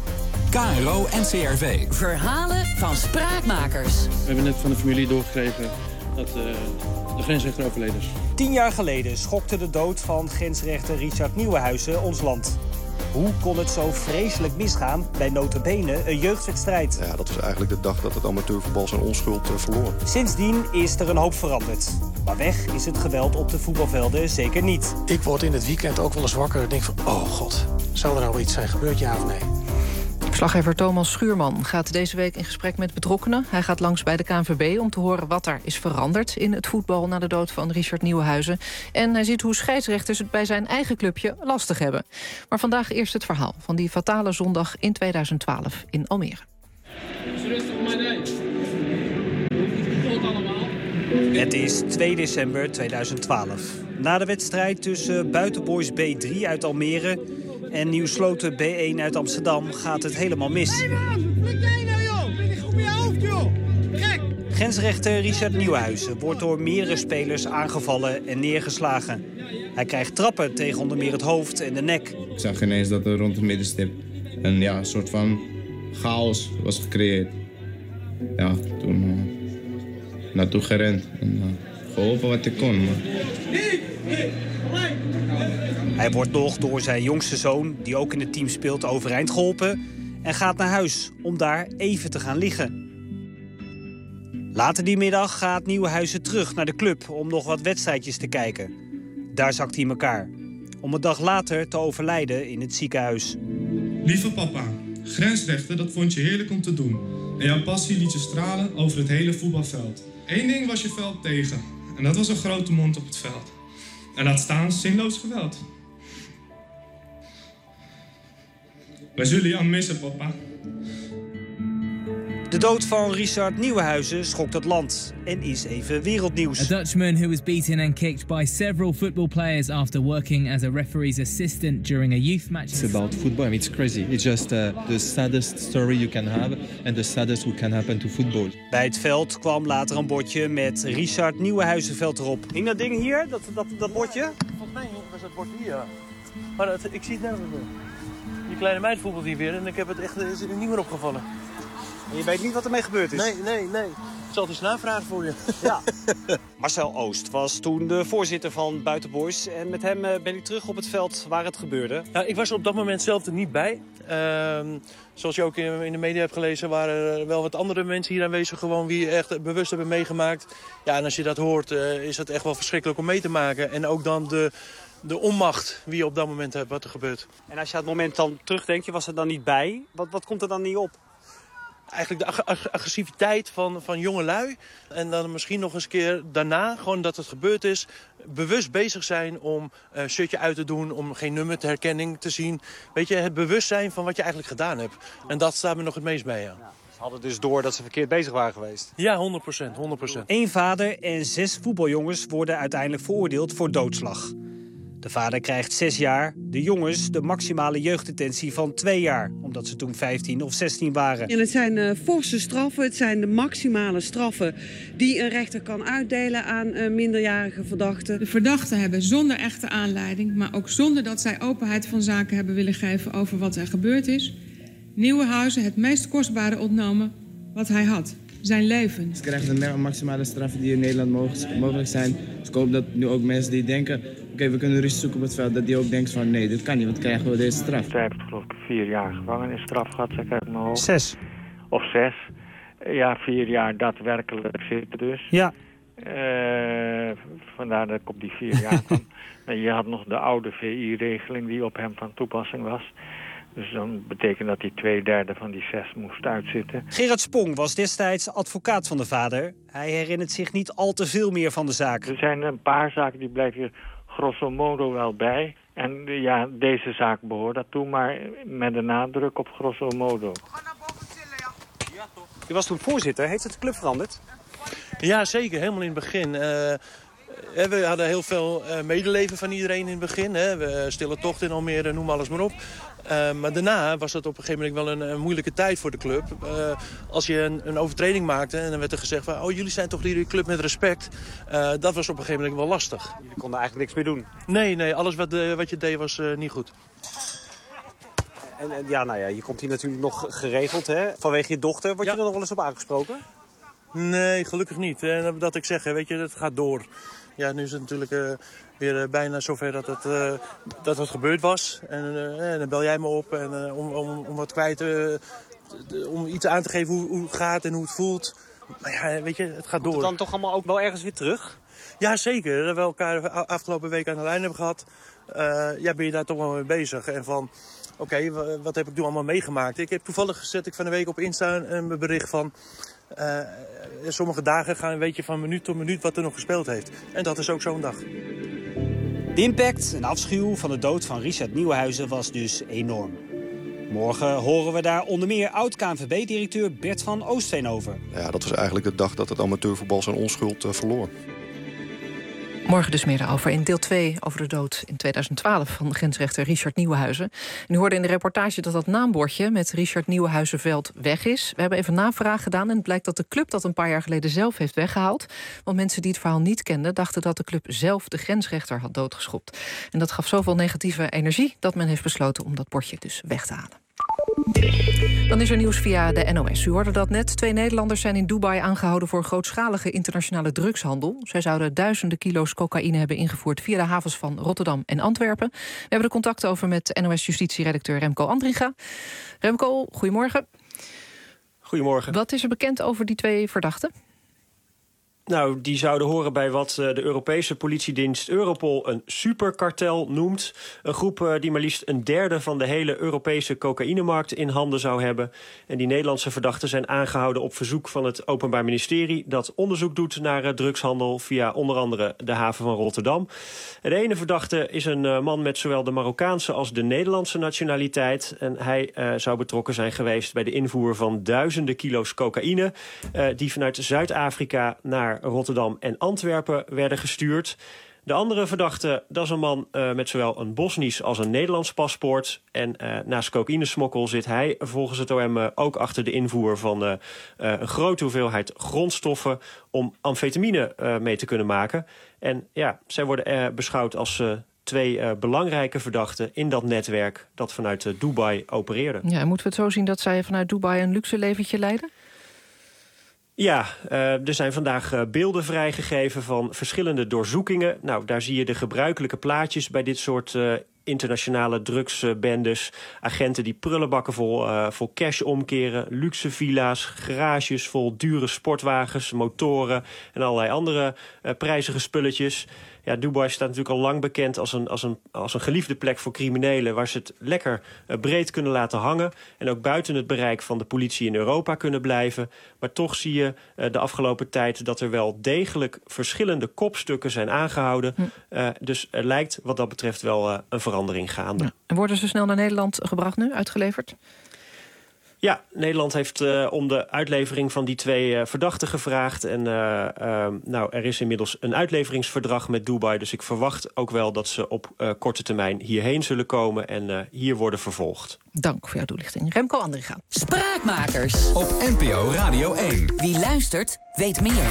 KRO NCRV. Verhalen van spraakmakers. We hebben net van de familie doorgekregen dat de grensrechter overleden is. 10 jaar geleden schokte de dood van grensrechter Richard Nieuwenhuizen ons land. Hoe kon het zo vreselijk misgaan bij nota bene een jeugdwedstrijd? Ja, dat was eigenlijk de dag dat het amateurvoetbal zijn onschuld verloor. Sindsdien is er een hoop veranderd. Maar weg is het geweld op de voetbalvelden zeker niet. Ik word in het weekend ook wel eens wakker en denk van, oh god, zou er nou iets zijn gebeurd, ja of nee? Verslaggever Thomas Schuurman gaat deze week in gesprek met betrokkenen. Hij gaat langs bij de KNVB om te horen wat er is veranderd in het voetbal na de dood van Richard Nieuwenhuizen. En hij ziet hoe scheidsrechters het bij zijn eigen clubje lastig hebben. Maar vandaag eerst het verhaal van die fatale zondag in 2012 in Almere. Het is 2 december 2012. Na de wedstrijd tussen Buitenboys B3 uit Almere en Nieuwsloten B1 uit Amsterdam gaat het helemaal mis. Hey man, wat jij nou joh? Ben ik op je hoofd joh? Gek! Grensrechter Richard Nieuwenhuizen wordt door meerdere spelers aangevallen en neergeslagen. Hij krijgt trappen tegen onder meer het hoofd en de nek. Ik zag ineens dat er rond de middenstip een soort van chaos was gecreëerd. Ja, toen naartoe gerend en geholpen wat ik kon. Maar... Hij wordt nog door zijn jongste zoon, die ook in het team speelt, overeind geholpen en gaat naar huis om daar even te gaan liggen. Later die middag gaat Nieuwenhuizen terug naar de club om nog wat wedstrijdjes te kijken. Daar zakt hij in elkaar. Om een dag later te overlijden in het ziekenhuis. Lieve papa, grensrechten, dat vond je heerlijk om te doen. En jouw passie liet je stralen over het hele voetbalveld. Eén ding was je veld tegen. En dat was een grote mond op het veld. En laat staan zinloos geweld. Wij zullen je aan missen, papa. De dood van Richard Nieuwenhuizen schokt het land en is even wereldnieuws. A Dutchman who was beaten and kicked by several football players after working as a referee's assistant during a youth match. It's about football. I mean, it's crazy. It's just the saddest story you can have and the saddest what can happen to football. Bij het veld kwam later een bordje met Richard Nieuwenhuizenveld erop. Hing dat ding hier, dat bordje? Volgens mij was dat bordje hier, ja. Maar ik zie het nergens meer. Die kleine meid voetbalt hier weer en ik heb het echt, is er niet meer opgevallen. En je weet niet wat ermee gebeurd is? Nee. zal het eens navragen voor je. Ja. Marcel Oost was toen de voorzitter van Buitenboys. En met hem ben ik terug op het veld waar het gebeurde. Ja, ik was er op dat moment zelf er niet bij. Zoals je ook in de media hebt gelezen, waren er wel wat andere mensen hier aanwezig. Gewoon wie echt bewust hebben meegemaakt. Ja, en als je dat hoort, is dat echt wel verschrikkelijk om mee te maken. En ook dan de onmacht wie je op dat moment hebt, wat er gebeurt. En als je aan het moment dan terugdenkt, je was er dan niet bij. Wat komt er dan niet op? Eigenlijk de agressiviteit van jongelui. En dan misschien nog eens een keer daarna, gewoon dat het gebeurd is, bewust bezig zijn om een shirtje uit te doen, om geen nummerherkenning te zien. Weet je, het bewustzijn van wat je eigenlijk gedaan hebt. En dat staat me nog het meest bij, ja. Ze hadden dus door dat ze verkeerd bezig waren geweest. Ja, 100%. 1 vader en 6 voetbaljongens worden uiteindelijk veroordeeld voor doodslag. De vader krijgt 6 jaar, de jongens de maximale jeugddetentie van 2 jaar... omdat ze toen 15 of 16 waren. En het zijn forse straffen, het zijn de maximale straffen... die een rechter kan uitdelen aan minderjarige verdachten. De verdachten hebben zonder echte aanleiding... maar ook zonder dat zij openheid van zaken hebben willen geven... over wat er gebeurd is... Nieuwenhuizen het meest kostbare ontnomen wat hij had. Zijn leven. Ze krijgen de maximale straffen die in Nederland mogelijk zijn. Dus ik hoop dat nu ook mensen die denken... oké, we kunnen rust zoeken op het veld, dat die ook denken van... nee, dit kan niet, want krijgen we deze straf. Zij heeft geloof ik 4 jaar gevangenisstraf gehad, zeg ik uit mijn hoofd. 6. Of 6. Ja, 4 jaar daadwerkelijk zitten dus. Ja. Vandaar dat ik op die 4 jaar kwam. Je had nog de oude VI-regeling die op hem van toepassing was... Dus dan betekent dat hij 2/3 van die 6 moest uitzitten. Gerard Spong was destijds advocaat van de vader. Hij herinnert zich niet al te veel meer van de zaak. Er zijn een paar zaken die blijven hier grosso modo wel bij. En ja, deze zaak behoort daartoe, maar met een nadruk op grosso modo. U was toen voorzitter. Heeft het de club veranderd? Ja, zeker. Helemaal in het begin. We hadden heel veel medeleven van iedereen in het begin. We Stille Tocht in Almere, noem alles maar op. Maar daarna was dat op een gegeven moment wel een moeilijke tijd voor de club. Als je een overtreding maakte en dan werd er gezegd van... oh, jullie zijn toch die club met respect. Dat was op een gegeven moment wel lastig. Jullie konden eigenlijk niks meer doen? Nee, alles wat je deed was niet goed. En ja, je komt hier natuurlijk nog geregeld, hè? Vanwege je dochter. Word je er nog wel eens op aangesproken? Nee, gelukkig niet. En dat ik zeg, weet je, het gaat door. Ja, nu is het natuurlijk weer bijna zover dat het gebeurd was. En dan bel jij me op en, om wat kwijt, om iets aan te geven hoe het gaat en hoe het voelt. Maar ja, weet je, het gaat door. Komt het dan toch allemaal ook wel ergens weer terug? Ja, zeker. Dat we elkaar afgelopen week aan de lijn hebben gehad. Ben je daar toch wel mee bezig. En van, oké, wat heb ik toen allemaal meegemaakt? Ik heb toevallig zet ik van de week op Insta een bericht van... sommige dagen gaan weet je van minuut tot minuut wat er nog gespeeld heeft. En dat is ook zo'n dag. De impact en afschuw van de dood van Richard Nieuwenhuizen was dus enorm. Morgen horen we daar onder meer oud-KNVB-directeur Bert van Oostveen over. Ja, dat was eigenlijk de dag dat het amateurvoetbal zijn onschuld verloor. Morgen dus meer daarover in deel 2 over de dood in 2012 van grensrechter Richard Nieuwenhuizen. En u hoorde in de reportage dat naambordje met Richard Nieuwenhuizenveld weg is. We hebben even navraag gedaan en het blijkt dat de club dat een paar jaar geleden zelf heeft weggehaald. Want mensen die het verhaal niet kenden dachten dat de club zelf de grensrechter had doodgeschopt. En dat gaf zoveel negatieve energie dat men heeft besloten om dat bordje dus weg te halen. Dan is er nieuws via de NOS. U hoorde dat net. 2 Nederlanders zijn in Dubai aangehouden voor grootschalige internationale drugshandel. Zij zouden duizenden kilo's cocaïne hebben ingevoerd via de havens van Rotterdam en Antwerpen. We hebben er contact over met NOS-justitieredacteur Remco Andringa. Remco, goedemorgen. Goedemorgen. Wat is er bekend over die 2 verdachten? Nou, die zouden horen bij wat de Europese politiedienst Europol een superkartel noemt. Een groep die maar liefst 1/3 van de hele Europese cocaïnemarkt in handen zou hebben. En die Nederlandse verdachten zijn aangehouden op verzoek van het Openbaar Ministerie, dat onderzoek doet naar drugshandel via onder andere de haven van Rotterdam. En de ene verdachte is een man met zowel de Marokkaanse als de Nederlandse nationaliteit. En hij zou betrokken zijn geweest bij de invoer van duizenden kilo's cocaïne, die vanuit Zuid-Afrika naar Rotterdam en Antwerpen werden gestuurd. De andere verdachte, dat is een man met zowel een Bosnisch als een Nederlands paspoort. En naast cocaïnesmokkel zit hij volgens het OM ook achter de invoer van een grote hoeveelheid grondstoffen om amfetamine mee te kunnen maken. En ja, zij worden beschouwd als 2 belangrijke verdachten in dat netwerk dat vanuit Dubai opereerde. Ja, moeten we het zo zien dat zij vanuit Dubai een luxe leventje leiden? Ja, er zijn vandaag beelden vrijgegeven van verschillende doorzoekingen. Nou, daar zie je de gebruikelijke plaatjes bij dit soort internationale drugsbendes. Agenten die prullenbakken vol cash omkeren. Luxe villa's, garages vol dure sportwagens, motoren en allerlei andere prijzige spulletjes. Ja, Dubai staat natuurlijk al lang bekend als een geliefde plek voor criminelen, waar ze het lekker breed kunnen laten hangen en ook buiten het bereik van de politie in Europa kunnen blijven. Maar toch zie je de afgelopen tijd dat er wel degelijk verschillende kopstukken zijn aangehouden. Dus er lijkt wat dat betreft wel een verandering gaande. Ja. En worden ze snel naar Nederland gebracht nu, uitgeleverd? Ja, Nederland heeft om de uitlevering van die 2 verdachten gevraagd. En er is inmiddels een uitleveringsverdrag met Dubai. Dus ik verwacht ook wel dat ze op korte termijn hierheen zullen komen en hier worden vervolgd. Dank voor jouw toelichting. Remco Andringa. Spraakmakers. Op NPO Radio 1. Wie luistert, weet meer.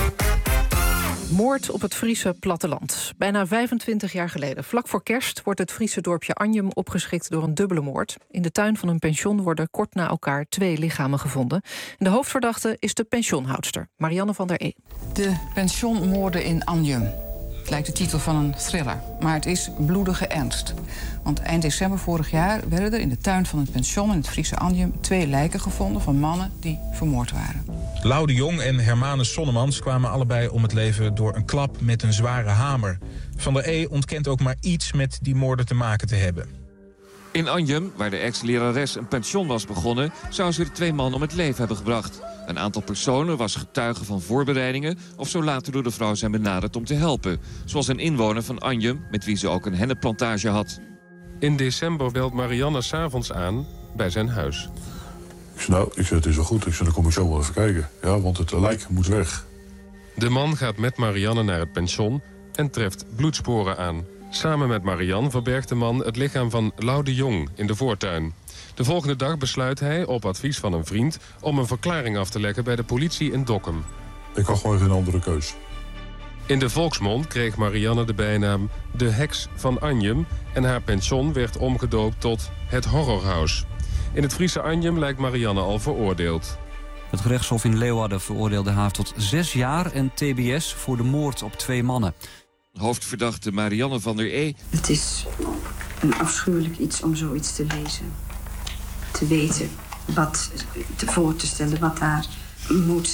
Moord op het Friese platteland. Bijna 25 jaar geleden, vlak voor kerst, wordt het Friese dorpje Anjem opgeschrikt door een dubbele moord. In de tuin van een pension worden kort na elkaar 2 lichamen gevonden. En de hoofdverdachte is de pensionhoudster, Marianne van der E. De pensionmoorden in Anjem. Het lijkt de titel van een thriller, maar het is bloedige ernst. Want eind december vorig jaar werden er in de tuin van het pension in het Friese Anjem 2 lijken gevonden van mannen die vermoord waren. Lau de Jong en Hermanus Sonnemans kwamen allebei om het leven door een klap met een zware hamer. Van der E ontkent ook maar iets met die moorden te maken te hebben. In Anjem, waar de ex-lerares een pension was begonnen, zou ze de 2 mannen om het leven hebben gebracht. Een aantal personen was getuige van voorbereidingen of zou later door de vrouw zijn benaderd om te helpen. Zoals een inwoner van Anjem, met wie ze ook een hennepplantage had. In december belt Marianne 's avonds aan bij zijn huis. Ik zeg, het is wel goed. Ik zeg, dan kom ik zo wel even kijken. Ja, want het lijk moet weg. De man gaat met Marianne naar het pension en treft bloedsporen aan. Samen met Marianne verbergt de man het lichaam van Lau de Jong in de voortuin. De volgende dag besluit hij, op advies van een vriend, om een verklaring af te leggen bij de politie in Dokkum. Ik had gewoon geen andere keus. In de volksmond kreeg Marianne de bijnaam de heks van Anjem en haar pension werd omgedoopt tot het horrorhuis. In het Friese Anjem lijkt Marianne al veroordeeld. Het gerechtshof in Leeuwarden veroordeelde haar tot 6 jaar en tbs voor de moord op 2 mannen. Hoofdverdachte Marianne van der E. Het is een afschuwelijk iets om zoiets te lezen. Te weten, voor te stellen wat daar moet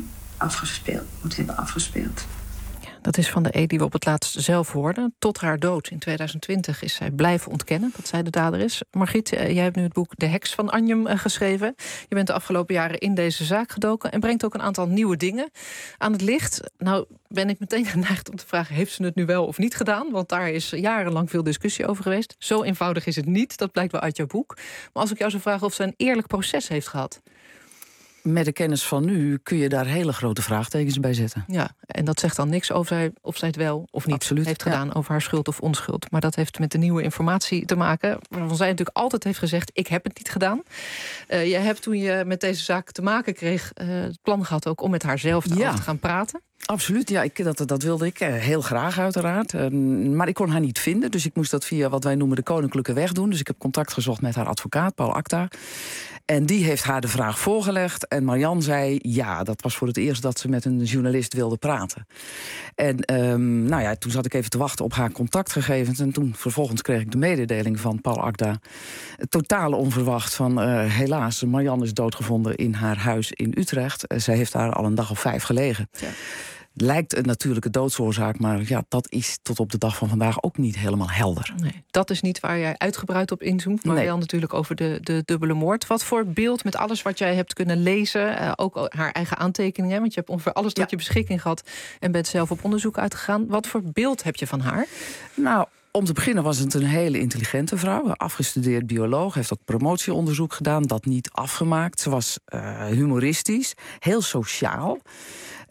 hebben afgespeeld. Dat is van de E die we op het laatst zelf hoorden. Tot haar dood in 2020 is zij blijven ontkennen dat zij de dader is. Margriet, jij hebt nu het boek De Heks van Anjem geschreven. Je bent de afgelopen jaren in deze zaak gedoken en brengt ook een aantal nieuwe dingen aan het licht. Nou ben ik meteen geneigd om te vragen, heeft ze het nu wel of niet gedaan? Want daar is jarenlang veel discussie over geweest. Zo eenvoudig is het niet, dat blijkt wel uit jouw boek. Maar als ik jou zou vragen of ze een eerlijk proces heeft gehad. Met de kennis van nu kun je daar hele grote vraagtekens bij zetten. Ja, en dat zegt dan niks over of zij het wel of niet heeft gedaan, over haar schuld of onschuld. Maar dat heeft met de nieuwe informatie te maken, waarvan zij natuurlijk altijd heeft gezegd, ik heb het niet gedaan. Jij hebt toen je met deze zaak te maken kreeg, het plan gehad ook om met haar zelf over te gaan praten. Absoluut, ja, dat wilde ik heel graag uiteraard. Maar ik kon haar niet vinden, dus ik moest dat via wat wij noemen de koninklijke weg doen. Dus ik heb contact gezocht met haar advocaat, Paul Akta. En die heeft haar de vraag voorgelegd. En Marianne zei, ja, dat was voor het eerst dat ze met een journalist wilde praten. En toen zat ik even te wachten op haar contactgegevens. En toen vervolgens kreeg ik de mededeling van Paul Akda. Totaal onverwacht van, helaas, Marianne is doodgevonden in haar huis in Utrecht. Zij heeft daar al een dag of 5 gelegen. Ja. Lijkt een natuurlijke doodsoorzaak, maar ja, dat is tot op de dag van vandaag ook niet helemaal helder. Nee, dat is niet waar jij uitgebreid op inzoomt, maar wel natuurlijk over de dubbele moord. Wat voor beeld met alles wat jij hebt kunnen lezen, ook haar eigen aantekeningen, want je hebt ongeveer alles tot je beschikking gehad en bent zelf op onderzoek uitgegaan. Wat voor beeld heb je van haar? Nou, om te beginnen was het een hele intelligente vrouw. Afgestudeerd bioloog, heeft ook promotieonderzoek gedaan, dat niet afgemaakt. Ze was humoristisch, heel sociaal.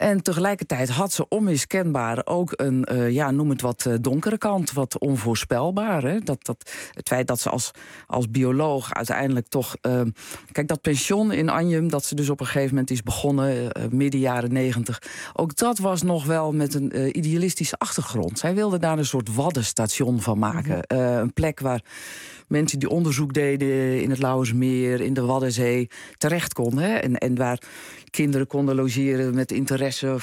En tegelijkertijd had ze onmiskenbaar ook een, noem het wat donkere kant, wat onvoorspelbaar. Hè? Het feit dat ze als bioloog uiteindelijk toch... kijk, dat pension in Anjem, dat ze dus op een gegeven moment is begonnen, midden jaren 90... ook dat was nog wel met een idealistische achtergrond. Zij wilde daar een soort waddenstation van maken. Een plek waar mensen die onderzoek deden in het Lauwersmeer, in de Waddenzee, terecht konden. Hè? En waar kinderen konden logeren met interesse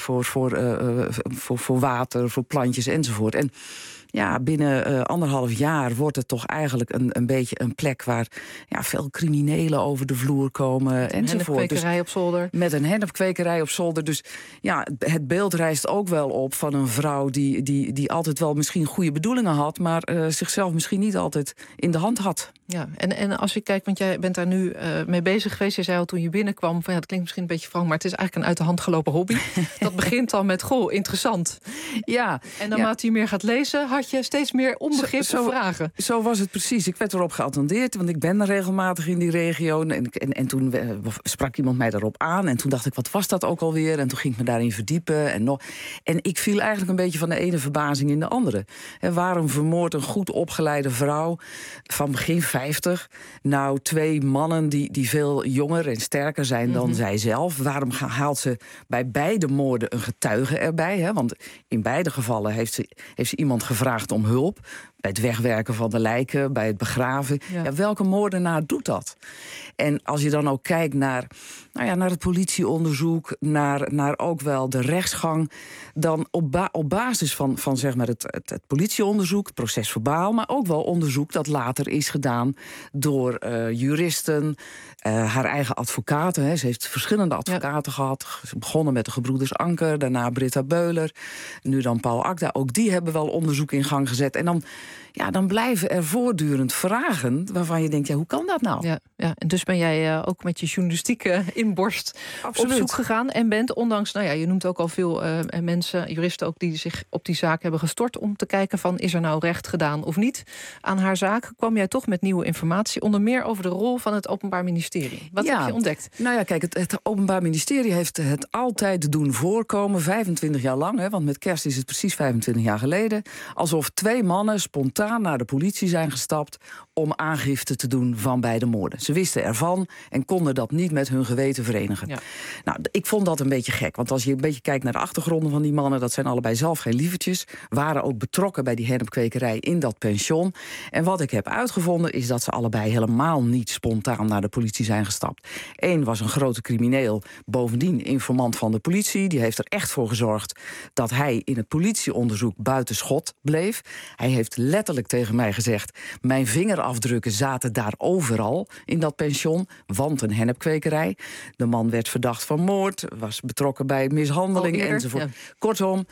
voor water, voor plantjes enzovoort. En ja, binnen 1,5 jaar wordt het toch eigenlijk een beetje een plek waar veel criminelen over de vloer komen enzovoort. Hennepkwekerij op zolder. Met een hennepkwekerij op zolder. Dus ja, het beeld rijst ook wel op van een vrouw die altijd wel misschien goede bedoelingen had, maar zichzelf misschien niet altijd in de hand had. Ja, en als je kijkt, want jij bent daar nu mee bezig geweest. Je zei al toen je binnenkwam, van, dat klinkt misschien een beetje frank, maar het is eigenlijk een uit de hand gelopen hobby. Dat begint al met, interessant. Ja. En naarmate je meer gaat lezen, had je steeds meer onbegrip en vragen. Zo was het precies. Ik werd erop geattendeerd, want ik ben regelmatig in die regio. En toen sprak iemand mij daarop aan. En toen dacht ik, wat was dat ook alweer? En toen ging ik me daarin verdiepen. En ik viel eigenlijk een beetje van de ene verbazing in de andere. Waarom vermoordt een goed opgeleide vrouw van begin 50... nou 2 mannen die veel jonger en sterker zijn dan zijzelf? Waarom haalt ze bij beide moorden een getuige erbij? Hè? Want in beide gevallen heeft ze iemand gevraagd om hulp. Bij het wegwerken van de lijken, bij het begraven. Ja, welke moordenaar doet dat? En als je dan ook kijkt naar het politieonderzoek, naar ook wel de rechtsgang, dan op basis van zeg maar het politieonderzoek, het procesverbaal, maar ook wel onderzoek dat later is gedaan door juristen, haar eigen advocaten. Hè. Ze heeft verschillende advocaten gehad. Ze begonnen met de gebroeders Anker, daarna Britta Beuler, nu dan Paul Akda. Ook die hebben wel onderzoek in gang gezet. En dan blijven er voortdurend vragen waarvan je denkt, hoe kan dat nou? Ja, en dus ben jij ook met je journalistieke inborst op zoek gegaan en bent, ondanks, je noemt ook al veel mensen, juristen ook, die zich op die zaak hebben gestort om te kijken van, is er nou recht gedaan of niet aan haar zaak, kwam jij toch met nieuwe informatie, onder meer over de rol van het Openbaar Ministerie. Wat heb je ontdekt? Kijk, het Openbaar Ministerie heeft het altijd doen voorkomen, 25 jaar lang, want met kerst is het precies 25 jaar geleden, alsof 2 mannen spontaan naar de politie zijn gestapt om aangifte te doen van beide moorden. Ze wisten ervan en konden dat niet met hun geweten verenigen. Ja. Nou, ik vond dat een beetje gek, want als je een beetje kijkt naar de achtergronden van die mannen, dat zijn allebei zelf geen lievertjes, waren ook betrokken bij die hennepkwekerij in dat pension. En wat ik heb uitgevonden is dat ze allebei helemaal niet spontaan naar de politie zijn gestapt. Eén was een grote crimineel, bovendien informant van de politie. Die heeft er echt voor gezorgd dat hij in het politieonderzoek buiten schot bleef. Hij heeft letterlijk tegen mij gezegd, mijn vingerafdrukken zaten daar overal in dat pension, want een hennepkwekerij. De man werd verdacht van moord, was betrokken bij mishandeling enzovoort. Ja. Kortom,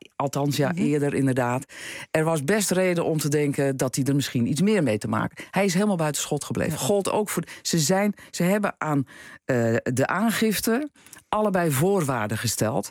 eerder inderdaad. Er was best reden om te denken dat hij er misschien iets meer mee te maken. Hij is helemaal buiten schot gebleven. Ja. Gold ook voor. Ze hebben aan de aangifte allebei voorwaarden gesteld.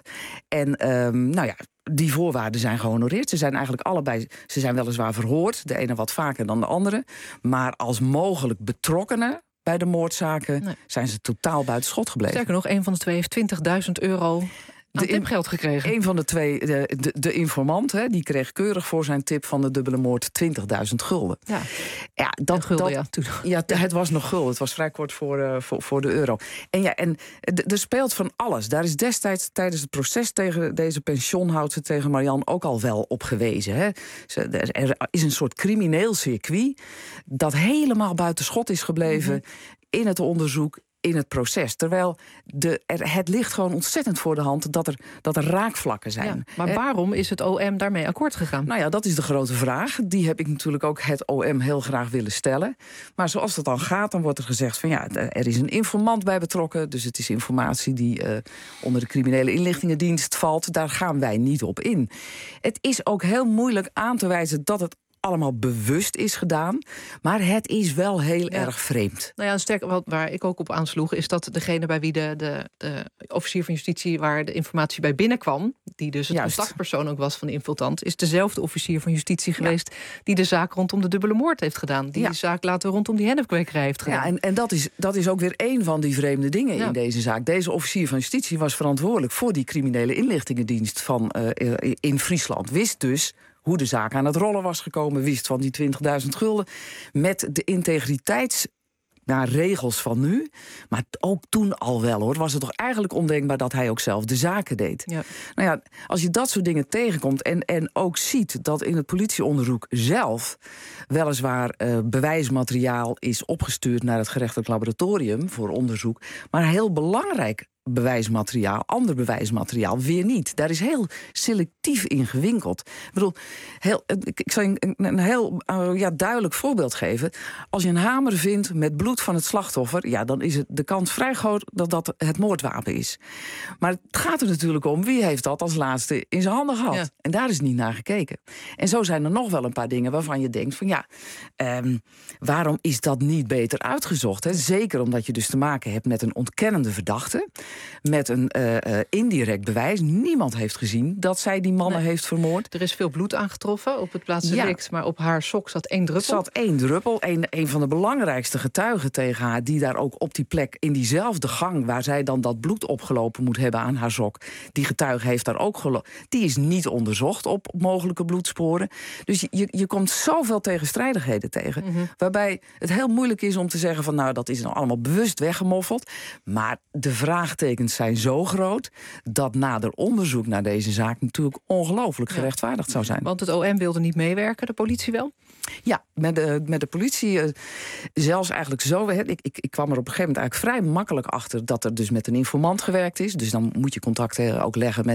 En die voorwaarden zijn gehonoreerd. Ze zijn eigenlijk allebei, ze zijn weliswaar verhoord, de ene wat vaker dan de andere, maar als mogelijk betrokkenen bij de moordzaken zijn ze totaal buiten schot gebleven. Sterker nog, een van de 2 heeft €20.000 aan tipgeld gekregen. Een van de 2, de informant, die kreeg keurig voor zijn tip van de dubbele moord $20.000. Het was nog gulden. Het was vrij kort voor de euro. En er speelt van alles. Daar is destijds tijdens het proces tegen deze pensioenhoudster, tegen Marianne, ook al wel op gewezen. Hè. Er is een soort crimineel circuit dat helemaal buiten schot is gebleven in het onderzoek, in het proces. Terwijl het ligt gewoon ontzettend voor de hand dat er raakvlakken zijn. Ja, maar waarom is het OM daarmee akkoord gegaan? Dat is de grote vraag. Die heb ik natuurlijk ook het OM heel graag willen stellen. Maar zoals dat dan gaat, dan wordt er gezegd van er is een informant bij betrokken. Dus het is informatie die onder de criminele inlichtingendienst valt. Daar gaan wij niet op in. Het is ook heel moeilijk aan te wijzen dat het allemaal bewust is gedaan. Maar het is wel heel erg vreemd. Nou ja, sterk, waar ik ook op aansloeg, is dat degene bij wie de officier van justitie, waar de informatie bij binnenkwam, die dus het contactpersoon ook was van de infiltrant, is dezelfde officier van justitie geweest die de zaak rondom de dubbele moord heeft gedaan. Die de zaak later rondom die hennepkwekerij heeft gedaan. Ja, en dat is ook weer één van die vreemde dingen in deze zaak. Deze officier van justitie was verantwoordelijk voor die criminele inlichtingendienst in Friesland. Wist dus hoe de zaak aan het rollen was gekomen, wist van die 20.000 gulden met de integriteitsregels van nu. Maar ook toen al wel, hoor. Was het toch eigenlijk ondenkbaar dat hij ook zelf de zaken deed. Ja. Nou ja, als je dat soort dingen tegenkomt en ook ziet dat in het politieonderzoek zelf weliswaar bewijsmateriaal is opgestuurd naar het gerechtelijk laboratorium voor onderzoek, maar heel belangrijk ander bewijsmateriaal weer niet. Daar is heel selectief in gewinkeld. Ik bedoel, ik zal je een heel duidelijk voorbeeld geven. Als je een hamer vindt met bloed van het slachtoffer, ja, dan is het de kans vrij groot dat dat het moordwapen is. Maar het gaat er natuurlijk om wie heeft dat als laatste in zijn handen gehad. Ja. En daar is niet naar gekeken. En zo zijn er nog wel een paar dingen waarvan je denkt van waarom is dat niet beter uitgezocht? Hè? Zeker omdat je dus te maken hebt met een ontkennende verdachte, met een indirect bewijs. Niemand heeft gezien dat zij die mannen heeft vermoord. Er is veel bloed aangetroffen op het plaatsdelict, maar op haar sok zat 1 druppel. Er zat 1 druppel. Een van de belangrijkste getuigen tegen haar, die daar ook op die plek, in diezelfde gang waar zij dan dat bloed opgelopen moet hebben aan haar sok, die getuige heeft daar ook gelopen. Die is niet onderzocht op mogelijke bloedsporen. Dus je komt zoveel tegenstrijdigheden tegen, waarbij het heel moeilijk is om te zeggen van nou, dat is nou allemaal bewust weggemoffeld. Maar de vraagtekens zijn zo groot dat nader onderzoek naar deze zaak natuurlijk ongelooflijk gerechtvaardigd zou zijn. Want het OM wilde niet meewerken, de politie wel? Ja, met de politie zelfs eigenlijk zo. Ik kwam er op een gegeven moment eigenlijk vrij makkelijk achter dat er dus met een informant gewerkt is. Dus dan moet je contacten ook leggen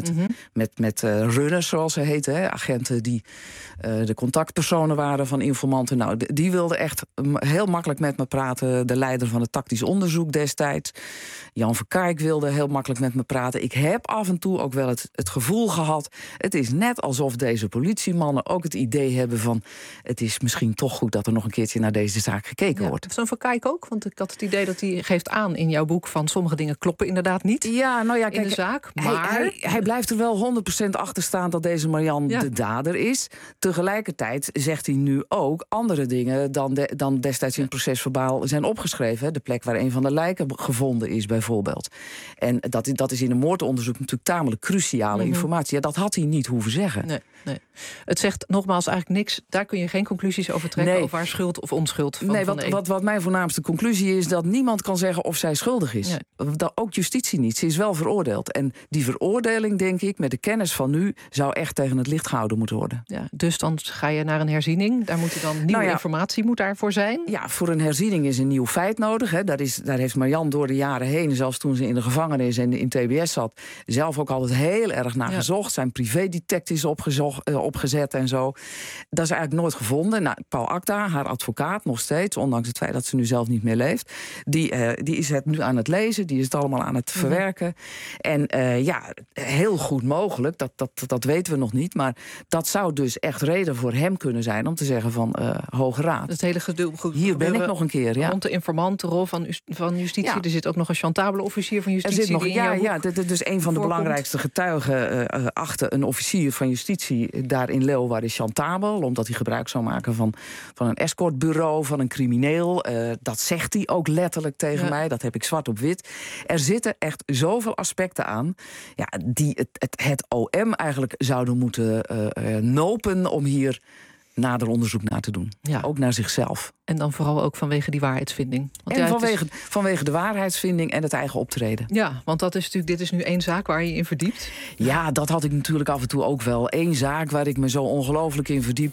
met runners, zoals ze heten. Hè, agenten die de contactpersonen waren van informanten. Nou, die wilden echt heel makkelijk met me praten. De leider van het tactisch onderzoek destijds, Jan Verkijk, wilde heel makkelijk met me praten. Ik heb af en toe ook wel het gevoel gehad, het is net alsof deze politiemannen ook het idee hebben van, het is misschien toch goed dat er nog een keertje naar deze zaak gekeken wordt. Zo'n Verkijk ook? Want ik had het idee dat hij geeft aan in jouw boek van sommige dingen kloppen inderdaad niet. Ja, nou ja, kijk, in de zaak. Maar hij blijft er wel 100% achter staan dat deze Marian de dader is. Tegelijkertijd zegt hij nu ook andere dingen dan destijds in het procesverbaal zijn opgeschreven. Hè? De plek waar een van de lijken gevonden is, bijvoorbeeld. En dat is in een moordonderzoek natuurlijk tamelijk cruciale informatie. Ja, dat had hij niet hoeven zeggen. Nee. Het zegt nogmaals eigenlijk niks. Daar kun je geen conclusies over trekken over haar schuld of onschuld van wat mijn voornaamste conclusie is, dat niemand kan zeggen of zij schuldig is. Nee. Dat ook justitie niet. Ze is wel veroordeeld. En die veroordeling, denk ik, met de kennis van nu, zou echt tegen het licht gehouden moeten worden. Ja, dus dan ga je naar een herziening. Daar moet dan nieuwe informatie moet daarvoor zijn. Ja, voor een herziening is een nieuw feit nodig. Hè. Daar heeft Marian door de jaren heen, zelfs toen ze in de gevangenis en in TBS zat, zelf ook altijd heel erg naar gezocht. Zijn privédetectives opgezet en zo. Dat is eigenlijk nooit gevonden. Nou, Paul Akta, haar advocaat, nog steeds, ondanks het feit dat ze nu zelf niet meer leeft, die is het nu aan het lezen, die is het allemaal aan het verwerken. En heel goed mogelijk, dat weten we nog niet, maar dat zou dus echt reden voor hem kunnen zijn om te zeggen van Hoge Raad. Het hele gedoe, hier ben ik nog een keer. Ja. Rond de informantenrol van justitie. Ja. Er zit ook nog een chantabele officier van justitie. Er zit nog, dus een van de belangrijkste getuigen achter een officier van justitie daar in Leeuwarden chantabel, omdat hij gebruik zou maken van een escortbureau, van een crimineel. Dat zegt hij ook letterlijk tegen mij. Dat heb ik zwart op wit. Er zitten echt zoveel aspecten aan die het OM eigenlijk zouden moeten nopen om hier nader onderzoek naar te doen. Ja. Ook naar zichzelf. En dan vooral ook vanwege die waarheidsvinding. Vanwege de waarheidsvinding en het eigen optreden. Ja, want dit is nu één zaak waar je in verdiept. Ja, dat had ik natuurlijk af en toe ook wel. Eén zaak waar ik me zo ongelooflijk in verdiep.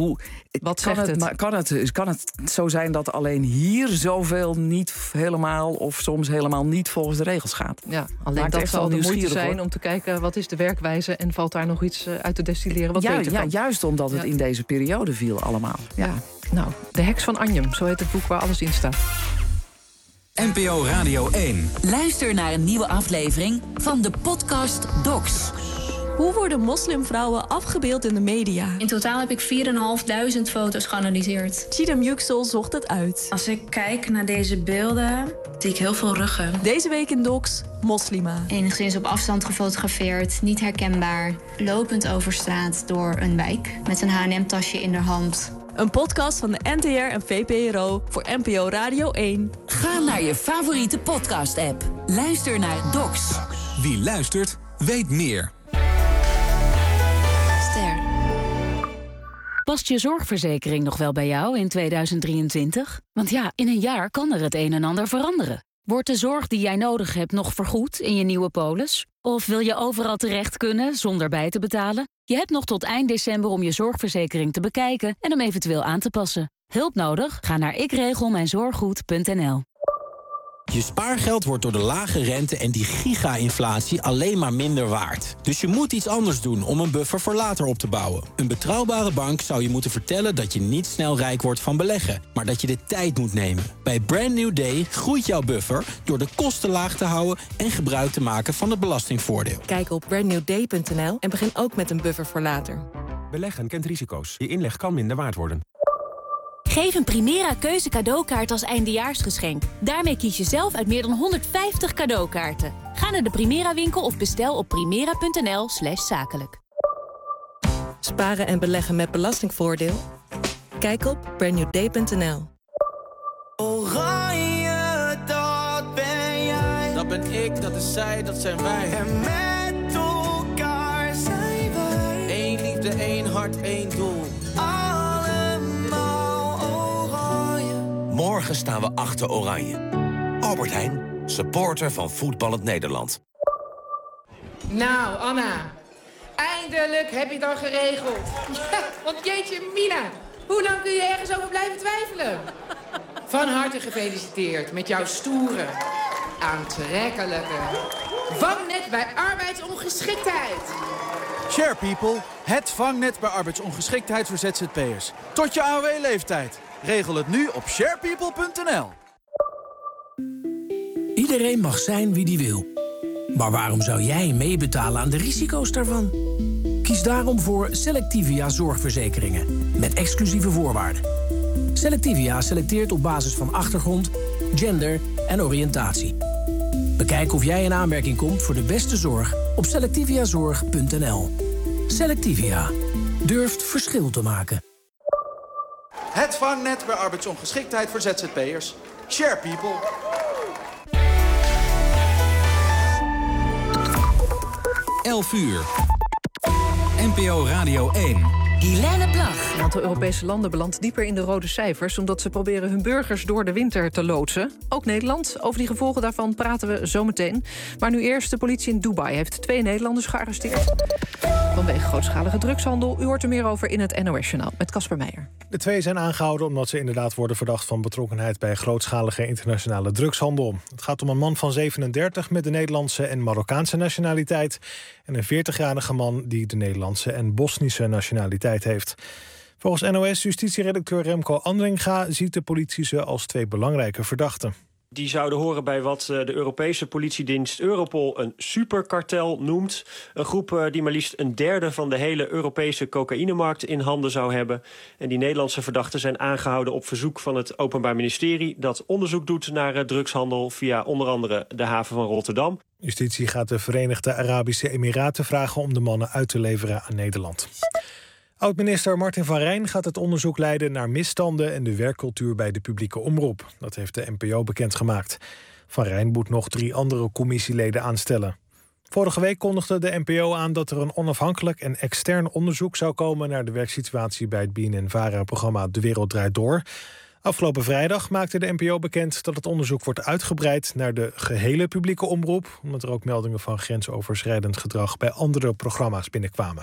Wat zegt het? Maar kan het zo zijn dat alleen hier zoveel niet helemaal of soms helemaal niet volgens de regels gaat? Ja, alleen dat zal de moeite zijn om te kijken wat is de werkwijze en valt daar nog iets uit te destilleren wat beter kan. Ja, juist omdat het in deze periode viel allemaal. Ja. Nou, De Heks van Anjem, zo heet het boek waar alles in staat. NPO Radio 1. Luister naar een nieuwe aflevering van de podcast Docs. Hoe worden moslimvrouwen afgebeeld in de media? In totaal heb ik 4.500 foto's geanalyseerd. Chidem Yüksel zocht het uit. Als ik kijk naar deze beelden, zie ik heel veel ruggen. Deze week in Docs, Moslima. Enigszins op afstand gefotografeerd, niet herkenbaar. Lopend over straat door een wijk met een H&M-tasje in haar hand. Een podcast van de NTR en VPRO voor NPO Radio 1. Ga naar je favoriete podcast-app. Luister naar Docs. Wie luistert, weet meer. Ster. Past je zorgverzekering nog wel bij jou in 2023? Want ja, in een jaar kan er het een en ander veranderen. Wordt de zorg die jij nodig hebt nog vergoed in je nieuwe polis? Of wil je overal terecht kunnen zonder bij te betalen? Je hebt nog tot eind december om je zorgverzekering te bekijken en hem eventueel aan te passen. Hulp nodig? Ga naar ikregelmijnzorggoed.nl. Je spaargeld wordt door de lage rente en die giga-inflatie alleen maar minder waard. Dus je moet iets anders doen om een buffer voor later op te bouwen. Een betrouwbare bank zou je moeten vertellen dat je niet snel rijk wordt van beleggen, maar dat je de tijd moet nemen. Bij Brand New Day groeit jouw buffer door de kosten laag te houden en gebruik te maken van het belastingvoordeel. Kijk op brandnewday.nl en begin ook met een buffer voor later. Beleggen kent risico's. Je inleg kan minder waard worden. Geef een Primera Keuze cadeaukaart als eindejaarsgeschenk. Daarmee kies je zelf uit meer dan 150 cadeaukaarten. Ga naar de Primera winkel of bestel op primera.nl/zakelijk. Sparen en beleggen met belastingvoordeel? Kijk op brandnewday.nl. Oranje, dat ben jij. Dat ben ik, dat is zij, dat zijn wij. En met elkaar zijn wij. Eén liefde, één hart, één doel. Morgen staan we achter Oranje. Albert Heijn, supporter van Voetballend Nederland. Nou, Anna. Eindelijk heb je het al geregeld. Ja, want jeetje, Mina. Hoe lang kun je ergens over blijven twijfelen? Van harte gefeliciteerd met jouw stoere, aantrekkelijke vangnet bij arbeidsongeschiktheid. Share People, het vangnet bij arbeidsongeschiktheid voor ZZP'ers. Tot je AOW-leeftijd. Regel het nu op sharepeople.nl. Iedereen mag zijn wie die wil. Maar waarom zou jij meebetalen aan de risico's daarvan? Kies daarom voor Selectivia Zorgverzekeringen. Met exclusieve voorwaarden. Selectivia selecteert op basis van achtergrond, gender en oriëntatie. Bekijk of jij in aanmerking komt voor de beste zorg op selectiviazorg.nl. Selectivia. Durft verschil te maken. Het vangnet bij arbeidsongeschiktheid voor ZZP'ers. Share People. Uur. NPO Radio 1. Helene Plag. Een aantal Europese landen belandt dieper in de rode cijfers, omdat ze proberen hun burgers door de winter te loodsen. Ook Nederland. Over die gevolgen daarvan praten we zometeen. Maar nu eerst, de politie in Dubai heeft 2 Nederlanders gearresteerd vanwege grootschalige drugshandel. U hoort er meer over in het NOS-journaal met Casper Meijer. De 2 zijn aangehouden omdat ze inderdaad worden verdacht van betrokkenheid bij grootschalige internationale drugshandel. Het gaat om een man van 37 met de Nederlandse en Marokkaanse nationaliteit en een 40-jarige man die de Nederlandse en Bosnische nationaliteit heeft. Volgens NOS-justitieredacteur Remco Andringa ziet de politie ze als 2 belangrijke verdachten. Die zouden horen bij wat de Europese politiedienst Europol een superkartel noemt. Een groep die maar liefst een derde van de hele Europese cocaïnemarkt in handen zou hebben. En die Nederlandse verdachten zijn aangehouden op verzoek van het Openbaar Ministerie, dat onderzoek doet naar drugshandel via onder andere de haven van Rotterdam. Justitie gaat de Verenigde Arabische Emiraten vragen om de mannen uit te leveren aan Nederland. Oud-minister Martin van Rijn gaat het onderzoek leiden naar misstanden en de werkcultuur bij de publieke omroep. Dat heeft de NPO bekendgemaakt. Van Rijn moet nog 3 andere commissieleden aanstellen. Vorige week kondigde de NPO aan dat er een onafhankelijk en extern onderzoek zou komen naar de werksituatie bij het BNN-VARA-programma De Wereld Draait Door. Afgelopen vrijdag maakte de NPO bekend dat het onderzoek wordt uitgebreid naar de gehele publieke omroep, omdat er ook meldingen van grensoverschrijdend gedrag bij andere programma's binnenkwamen.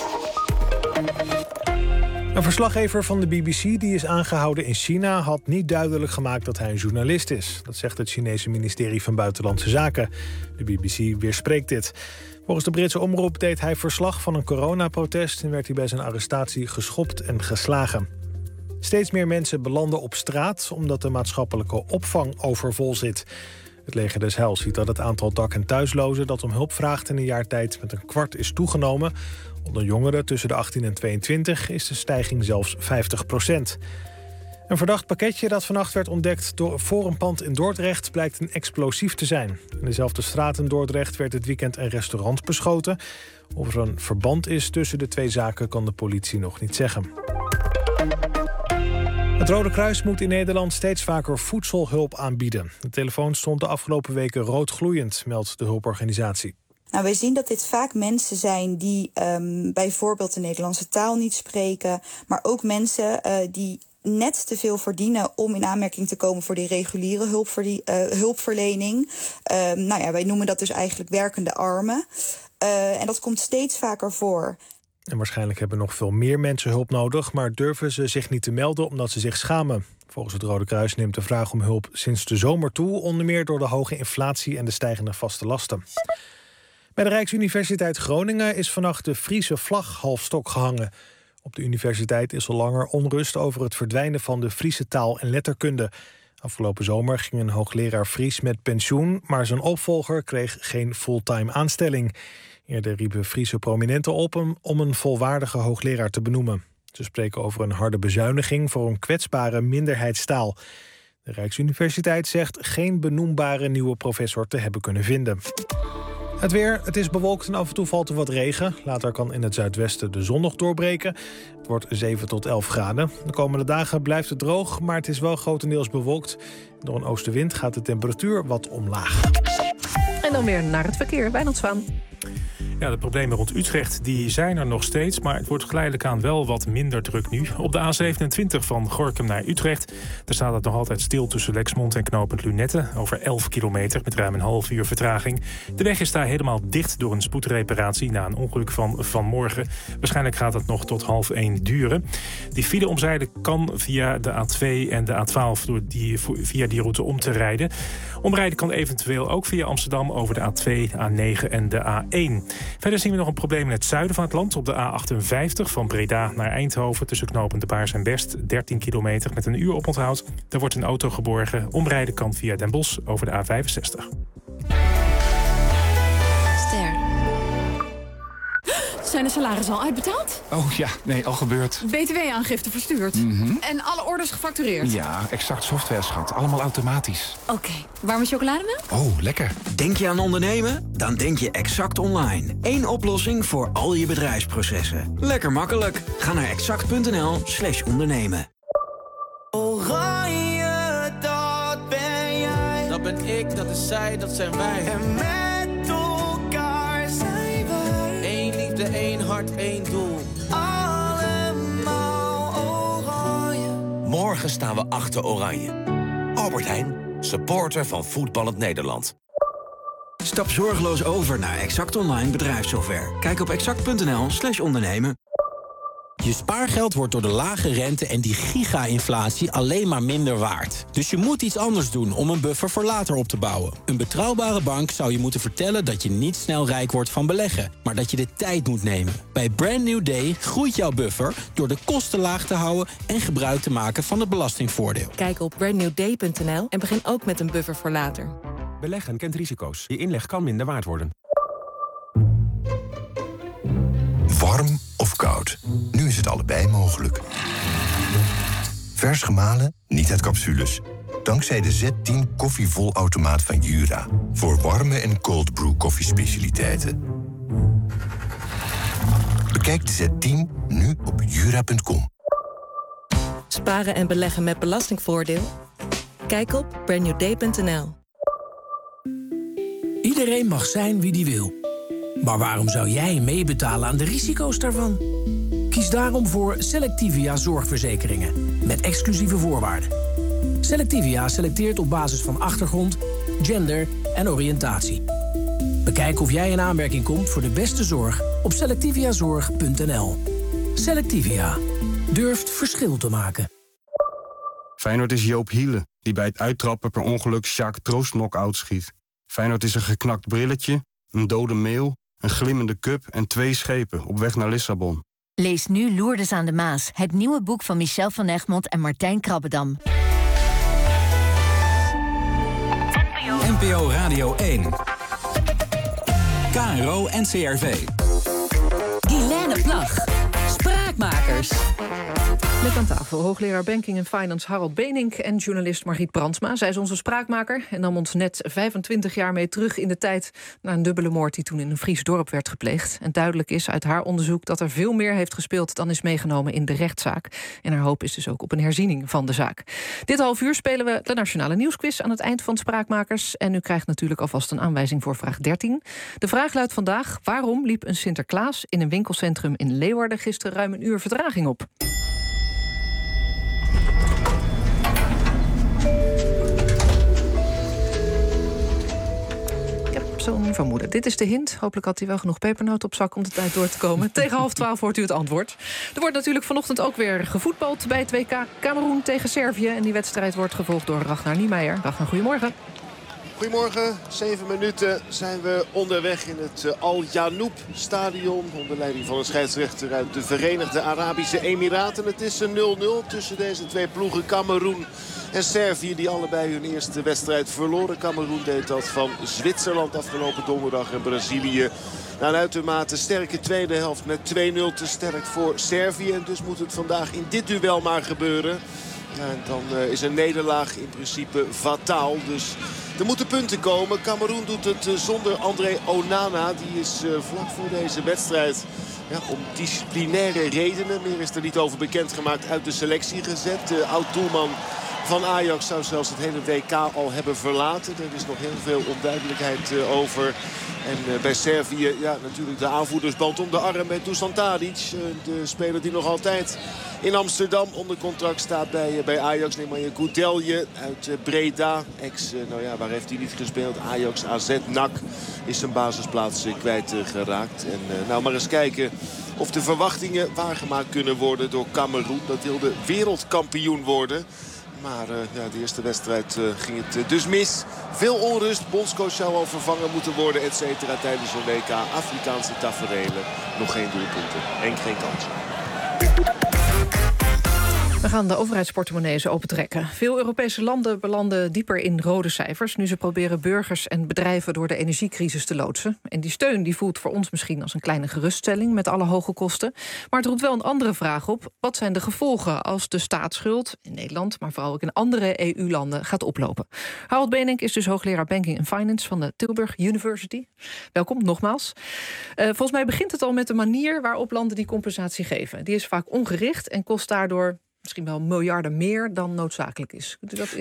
Een verslaggever van de BBC die is aangehouden in China had niet duidelijk gemaakt dat hij een journalist is. Dat zegt het Chinese ministerie van Buitenlandse Zaken. De BBC weerspreekt dit. Volgens de Britse omroep deed hij verslag van een coronaprotest en werd hij bij zijn arrestatie geschopt en geslagen. Steeds meer mensen belanden op straat omdat de maatschappelijke opvang overvol zit. Het leger des Heils ziet dat het aantal dak- en thuislozen dat om hulp vraagt in een jaar tijd met 1/4 is toegenomen. Onder jongeren tussen de 18 en 22 is de stijging zelfs 50%. Een verdacht pakketje dat vannacht werd ontdekt voor een pand in Dordrecht blijkt een explosief te zijn. In dezelfde straat in Dordrecht werd dit weekend een restaurant beschoten. Of er een verband is tussen de twee zaken kan de politie nog niet zeggen. Het Rode Kruis moet in Nederland steeds vaker voedselhulp aanbieden. De telefoon stond de afgelopen weken rood gloeiend, meldt de hulporganisatie. Nou, wij zien dat dit vaak mensen zijn die bijvoorbeeld de Nederlandse taal niet spreken, maar ook mensen die net te veel verdienen om in aanmerking te komen voor die reguliere hulpverlening. Wij noemen dat dus eigenlijk werkende armen. En dat komt steeds vaker voor. En waarschijnlijk hebben nog veel meer mensen hulp nodig, maar durven ze zich niet te melden omdat ze zich schamen. Volgens het Rode Kruis neemt de vraag om hulp sinds de zomer toe, onder meer door de hoge inflatie en de stijgende vaste lasten. Bij de Rijksuniversiteit Groningen is vannacht de Friese vlag half stok gehangen. Op de universiteit is al langer onrust over het verdwijnen van de Friese taal en letterkunde. Afgelopen zomer ging een hoogleraar Fries met pensioen, maar zijn opvolger kreeg geen fulltime aanstelling. Eerder riepen Friese prominenten op hem om een volwaardige hoogleraar te benoemen. Ze spreken over een harde bezuiniging voor een kwetsbare minderheidstaal. De Rijksuniversiteit zegt geen benoembare nieuwe professor te hebben kunnen vinden. Het weer, het is bewolkt en af en toe valt er wat regen. Later kan in het zuidwesten de zon nog doorbreken. Het wordt 7 tot 11 graden. De komende dagen blijft het droog, maar het is wel grotendeels bewolkt. Door een oostenwind gaat de temperatuur wat omlaag. En dan weer naar het verkeer. Wijnand Zwaan. Ja, de problemen rond Utrecht die zijn er nog steeds, maar het wordt geleidelijk aan wel wat minder druk nu. Op de A27 van Gorinchem naar Utrecht, daar staat het nog altijd stil tussen Lexmond en knooppunt Lunette, over 11 kilometer met ruim een half uur vertraging. De weg is daar helemaal dicht door een spoedreparatie na een ongeluk van vanmorgen. Waarschijnlijk gaat het nog tot 12:30 duren. Die file omzeilen kan via de A2 en de A12 via die route om te rijden. Omrijden kan eventueel ook via Amsterdam over de A2, A9 en de A1. Verder zien we nog een probleem in het zuiden van het land. Op de A58 van Breda naar Eindhoven tussen knooppunt De Baars en Best. 13 kilometer met een uur oponthoud. Daar wordt een auto geborgen. Omrijden kan via Den Bosch over de A65. Ster. Zijn de salarissen al uitbetaald? Oh ja, nee, al gebeurd. BTW-aangifte verstuurd? En alle orders gefactureerd? Ja, Exact Software, schat. Allemaal automatisch. Oké. Warme chocolademelk? Oh, lekker. Denk je aan ondernemen? Dan denk je Exact Online. Eén oplossing voor al je bedrijfsprocessen. Lekker makkelijk. Ga naar exact.nl/ondernemen. Oranje, dat ben jij. Dat ben ik, dat is zij, dat zijn wij. En met elkaar zijn wij. Eén liefde, één hart, één doel. Allemaal oranje. Morgen staan we achter Oranje. Albert Heijn, supporter van Voetballend Nederland. Stap zorgeloos over naar Exact Online bedrijfssoftware. Kijk op exact.nl/ondernemen. Je spaargeld wordt door de lage rente en die giga-inflatie alleen maar minder waard. Dus je moet iets anders doen om een buffer voor later op te bouwen. Een betrouwbare bank zou je moeten vertellen dat je niet snel rijk wordt van beleggen, maar dat je de tijd moet nemen. Bij Brand New Day groeit jouw buffer door de kosten laag te houden en gebruik te maken van het belastingvoordeel. Kijk op brandnewday.nl en begin ook met een buffer voor later. Beleggen kent risico's. Je inleg kan minder waard worden. Warm of koud? Nu is het allebei mogelijk. Vers gemalen, niet uit capsules. Dankzij de Z10 koffievolautomaat van Jura. Voor warme en cold brew koffiespecialiteiten. Bekijk de Z10 nu op jura.com. Sparen en beleggen met belastingvoordeel? Kijk op brandnewday.nl. Iedereen mag zijn wie die wil. Maar waarom zou jij meebetalen aan de risico's daarvan? Kies daarom voor Selectivia Zorgverzekeringen. Met exclusieve voorwaarden. Selectivia selecteert op basis van achtergrond, gender en oriëntatie. Bekijk of jij in aanmerking komt voor de beste zorg op selectiviazorg.nl. Selectivia. Durft verschil te maken. Feyenoord is Joop Hiele, die bij het uittrappen per ongeluk Sjaak Troost knock-out schiet. Feyenoord is een geknakt brilletje, een dode meeuw, een glimmende cup en 2 schepen op weg naar Lissabon. Lees nu Lourdes aan de Maas, het nieuwe boek van Michel van Egmond en Martijn Krabbedam. NPO Radio 1. KRO NCRV. Guilaine Plag. Spraakmakers. Met aan tafel hoogleraar Banking en Finance Harold Benink en journalist Margriet Brandsma. Zij is onze spraakmaker en nam ons net 25 jaar mee terug in de tijd naar een dubbele moord die toen in een Fries dorp werd gepleegd. En duidelijk is uit haar onderzoek dat er veel meer heeft gespeeld dan is meegenomen in de rechtszaak. En haar hoop is dus ook op een herziening van de zaak. Dit half uur spelen we de Nationale Nieuwsquiz aan het eind van Spraakmakers. En u krijgt natuurlijk alvast een aanwijzing voor vraag 13. De vraag luidt vandaag: waarom liep een Sinterklaas in een winkelcentrum in Leeuwarden gisteren ruim een uur vertraging op? Zo'n vermoeden. Dit is de hint. Hopelijk had hij wel genoeg pepernoten op zak om de tijd door te komen. Tegen 11:30 hoort u het antwoord. Er wordt natuurlijk vanochtend ook weer gevoetbald bij het WK. Kameroen tegen Servië. En die wedstrijd wordt gevolgd door Ragnar Niemeyer. Ragnar, goedemorgen. Goedemorgen, 7 minuten zijn we onderweg in het Al Janoub stadion. Onder leiding van een scheidsrechter uit de Verenigde Arabische Emiraten. Het is een 0-0 tussen deze twee ploegen, Kameroen en Servië, die allebei hun eerste wedstrijd verloren. Kameroen deed dat van Zwitserland afgelopen donderdag en Brazilië. Na een uitermate sterke tweede helft met 2-0 te sterk voor Servië. En dus moet het vandaag in dit duel maar gebeuren. Ja, en dan is een nederlaag in principe fataal. Dus er moeten punten komen. Kameroen doet het zonder André Onana. Die is vlak voor deze wedstrijd om disciplinaire redenen, meer is er niet over bekendgemaakt, uit de selectie gezet. De oud-doelman van Ajax zou zelfs het hele WK al hebben verlaten. Er is nog heel veel onduidelijkheid over. En bij Servië, natuurlijk de aanvoerdersband om de arm met Dusan Tadic. De speler die nog altijd in Amsterdam onder contract staat bij Ajax. Nemanja Goudelje uit Breda. Waar heeft hij niet gespeeld? Ajax, AZ, NAC is zijn basisplaats kwijtgeraakt. En maar eens kijken of de verwachtingen waargemaakt kunnen worden door Kameroen. Dat wilde wereldkampioen worden. Maar de eerste wedstrijd ging het dus mis. Veel onrust. Bondscoach zou al vervangen moeten worden, et cetera, tijdens een WK. Afrikaanse taferelen. Nog geen doelpunten. En geen kansen. We gaan de overheidsportemonnees opentrekken. Veel Europese landen belanden dieper in rode cijfers nu ze proberen burgers en bedrijven door de energiecrisis te loodsen. En die steun die voelt voor ons misschien als een kleine geruststelling met alle hoge kosten. Maar het roept wel een andere vraag op. Wat zijn de gevolgen als de staatsschuld in Nederland, maar vooral ook in andere EU-landen, gaat oplopen? Harold Benink is dus hoogleraar Banking and Finance van de Tilburg University. Welkom, nogmaals. Volgens mij begint het al met de manier waarop landen die compensatie geven. Die is vaak ongericht en kost daardoor misschien wel miljarden meer dan noodzakelijk is.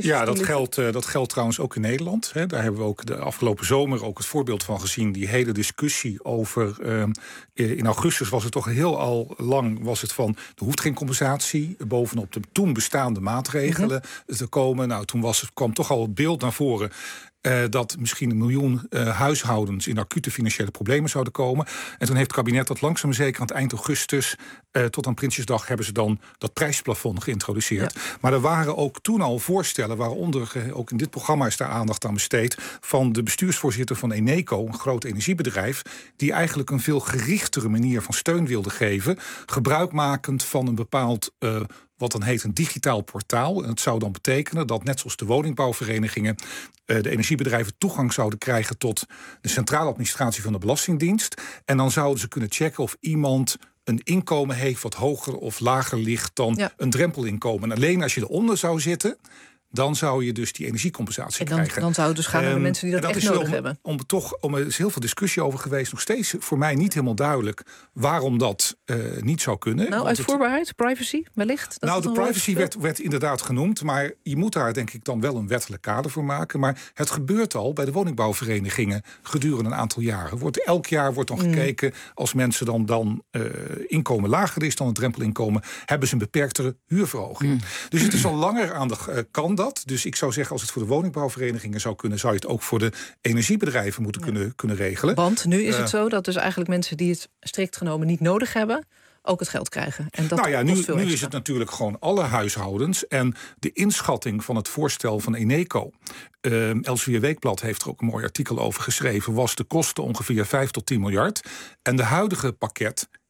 Dat geldt trouwens ook in Nederland. Daar hebben we ook de afgelopen zomer ook het voorbeeld van gezien. Die hele discussie over in augustus was het toch heel al lang was het van er hoeft geen compensatie bovenop de toen bestaande maatregelen te komen. Nou, toen kwam toch al het beeld naar voren dat misschien 1 miljoen huishoudens in acute financiële problemen zouden komen. En toen heeft het kabinet dat langzaam en zeker aan het eind augustus tot aan Prinsjesdag hebben ze dan dat prijsplafond geïntroduceerd. Ja. Maar er waren ook toen al voorstellen, waaronder ook in dit programma is daar aandacht aan besteed, van de bestuursvoorzitter van Eneco, een groot energiebedrijf, die eigenlijk een veel gerichtere manier van steun wilde geven, gebruikmakend van een bepaald wat dan heet een digitaal portaal. En het zou dan betekenen dat net zoals de woningbouwverenigingen de energiebedrijven toegang zouden krijgen tot de centrale administratie van de Belastingdienst. En dan zouden ze kunnen checken of iemand een inkomen heeft wat hoger of lager ligt dan een drempelinkomen. En alleen als je eronder zou zitten, dan zou je dus die energiecompensatie krijgen. Dan zou het dus gaan naar de mensen die dat echt nodig hebben. Er is heel veel discussie over geweest. Nog steeds voor mij niet helemaal duidelijk waarom dat niet zou kunnen. Nou, uitvoerbaarheid, privacy, wellicht? De privacy werd inderdaad genoemd. Maar je moet daar denk ik dan wel een wettelijk kader voor maken. Maar het gebeurt al bij de woningbouwverenigingen gedurende een aantal jaren. Elk jaar wordt dan gekeken, als mensen dan inkomen lager is dan het drempelinkomen, hebben ze een beperktere huurverhoging. Dus het is al langer aan de kant. Dus ik zou zeggen, als het voor de woningbouwverenigingen zou kunnen, zou je het ook voor de energiebedrijven moeten kunnen regelen. Want nu is het zo dat dus eigenlijk mensen die het strikt genomen niet nodig hebben, ook het geld krijgen. En dat nu is het natuurlijk gewoon alle huishoudens. En de inschatting van het voorstel van Eneco, Elsevier Weekblad heeft er ook een mooi artikel over geschreven, was de kosten ongeveer 5 tot 10 miljard. En de huidige pakket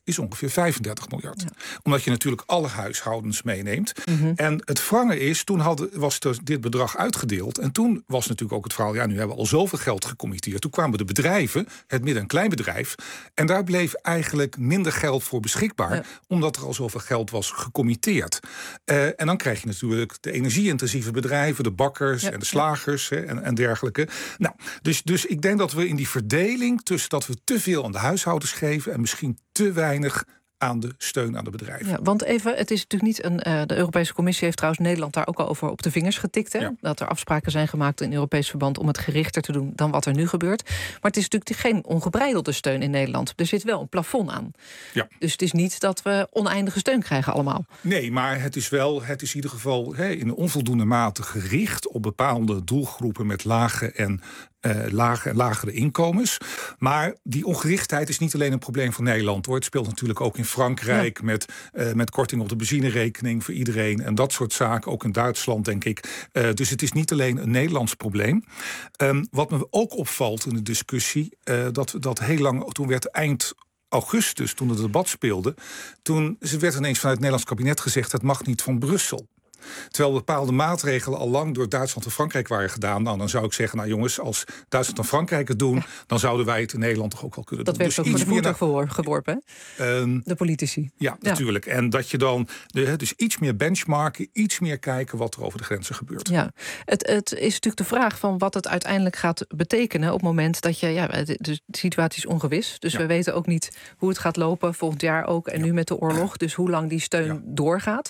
is ongeveer 35 miljard. Ja. Omdat je natuurlijk alle huishoudens meeneemt. En het wrange is, toen was dit bedrag uitgedeeld. En toen was natuurlijk ook het verhaal, nu hebben we al zoveel geld gecommitteerd. Toen kwamen de bedrijven, het midden- en kleinbedrijf. En daar bleef eigenlijk minder geld voor beschikbaar. Omdat er al zoveel geld was gecommitteerd. En dan krijg je natuurlijk de energie-intensieve bedrijven, de bakkers en de slagers en dergelijke. Nou, dus ik denk dat we in die verdeling tussen dat we te veel aan de huishoudens geven en misschien te weinig aan de steun aan de bedrijven. Ja, want even, het is natuurlijk niet de Europese Commissie heeft trouwens Nederland daar ook al over op de vingers getikt. Hè? Ja. Dat er afspraken zijn gemaakt in Europees verband om het gerichter te doen dan wat er nu gebeurt. Maar het is natuurlijk geen ongebreidelde steun in Nederland. Er zit wel een plafond aan. Ja. Dus het is niet dat we oneindige steun krijgen allemaal. Nee, maar het is in ieder geval in een onvoldoende mate gericht op bepaalde doelgroepen met lage en lagere inkomens. Maar die ongerichtheid is niet alleen een probleem van Nederland, hoor. Het speelt natuurlijk ook in Frankrijk met korting op de benzinerekening voor iedereen en dat soort zaken. Ook in Duitsland, denk ik. Dus het is niet alleen een Nederlands probleem. Wat me ook opvalt in de discussie, dat heel lang, toen werd eind augustus, toen het debat speelde, toen werd ineens vanuit het Nederlands kabinet gezegd, het mag niet van Brussel. Terwijl bepaalde maatregelen al lang door Duitsland en Frankrijk waren gedaan. Nou, dan zou ik zeggen, jongens, als Duitsland en Frankrijk het doen, dan zouden wij het in Nederland toch ook wel kunnen doen. Dat werd ook voor de voeten geworpen, de politici. Ja, natuurlijk. En dat je dan dus iets meer benchmarken, iets meer kijken wat er over de grenzen gebeurt. Ja, het is natuurlijk de vraag van wat het uiteindelijk gaat betekenen op het moment dat de situatie is ongewis. Dus we weten ook niet hoe het gaat lopen volgend jaar ook en nu met de oorlog. Dus hoe lang die steun doorgaat.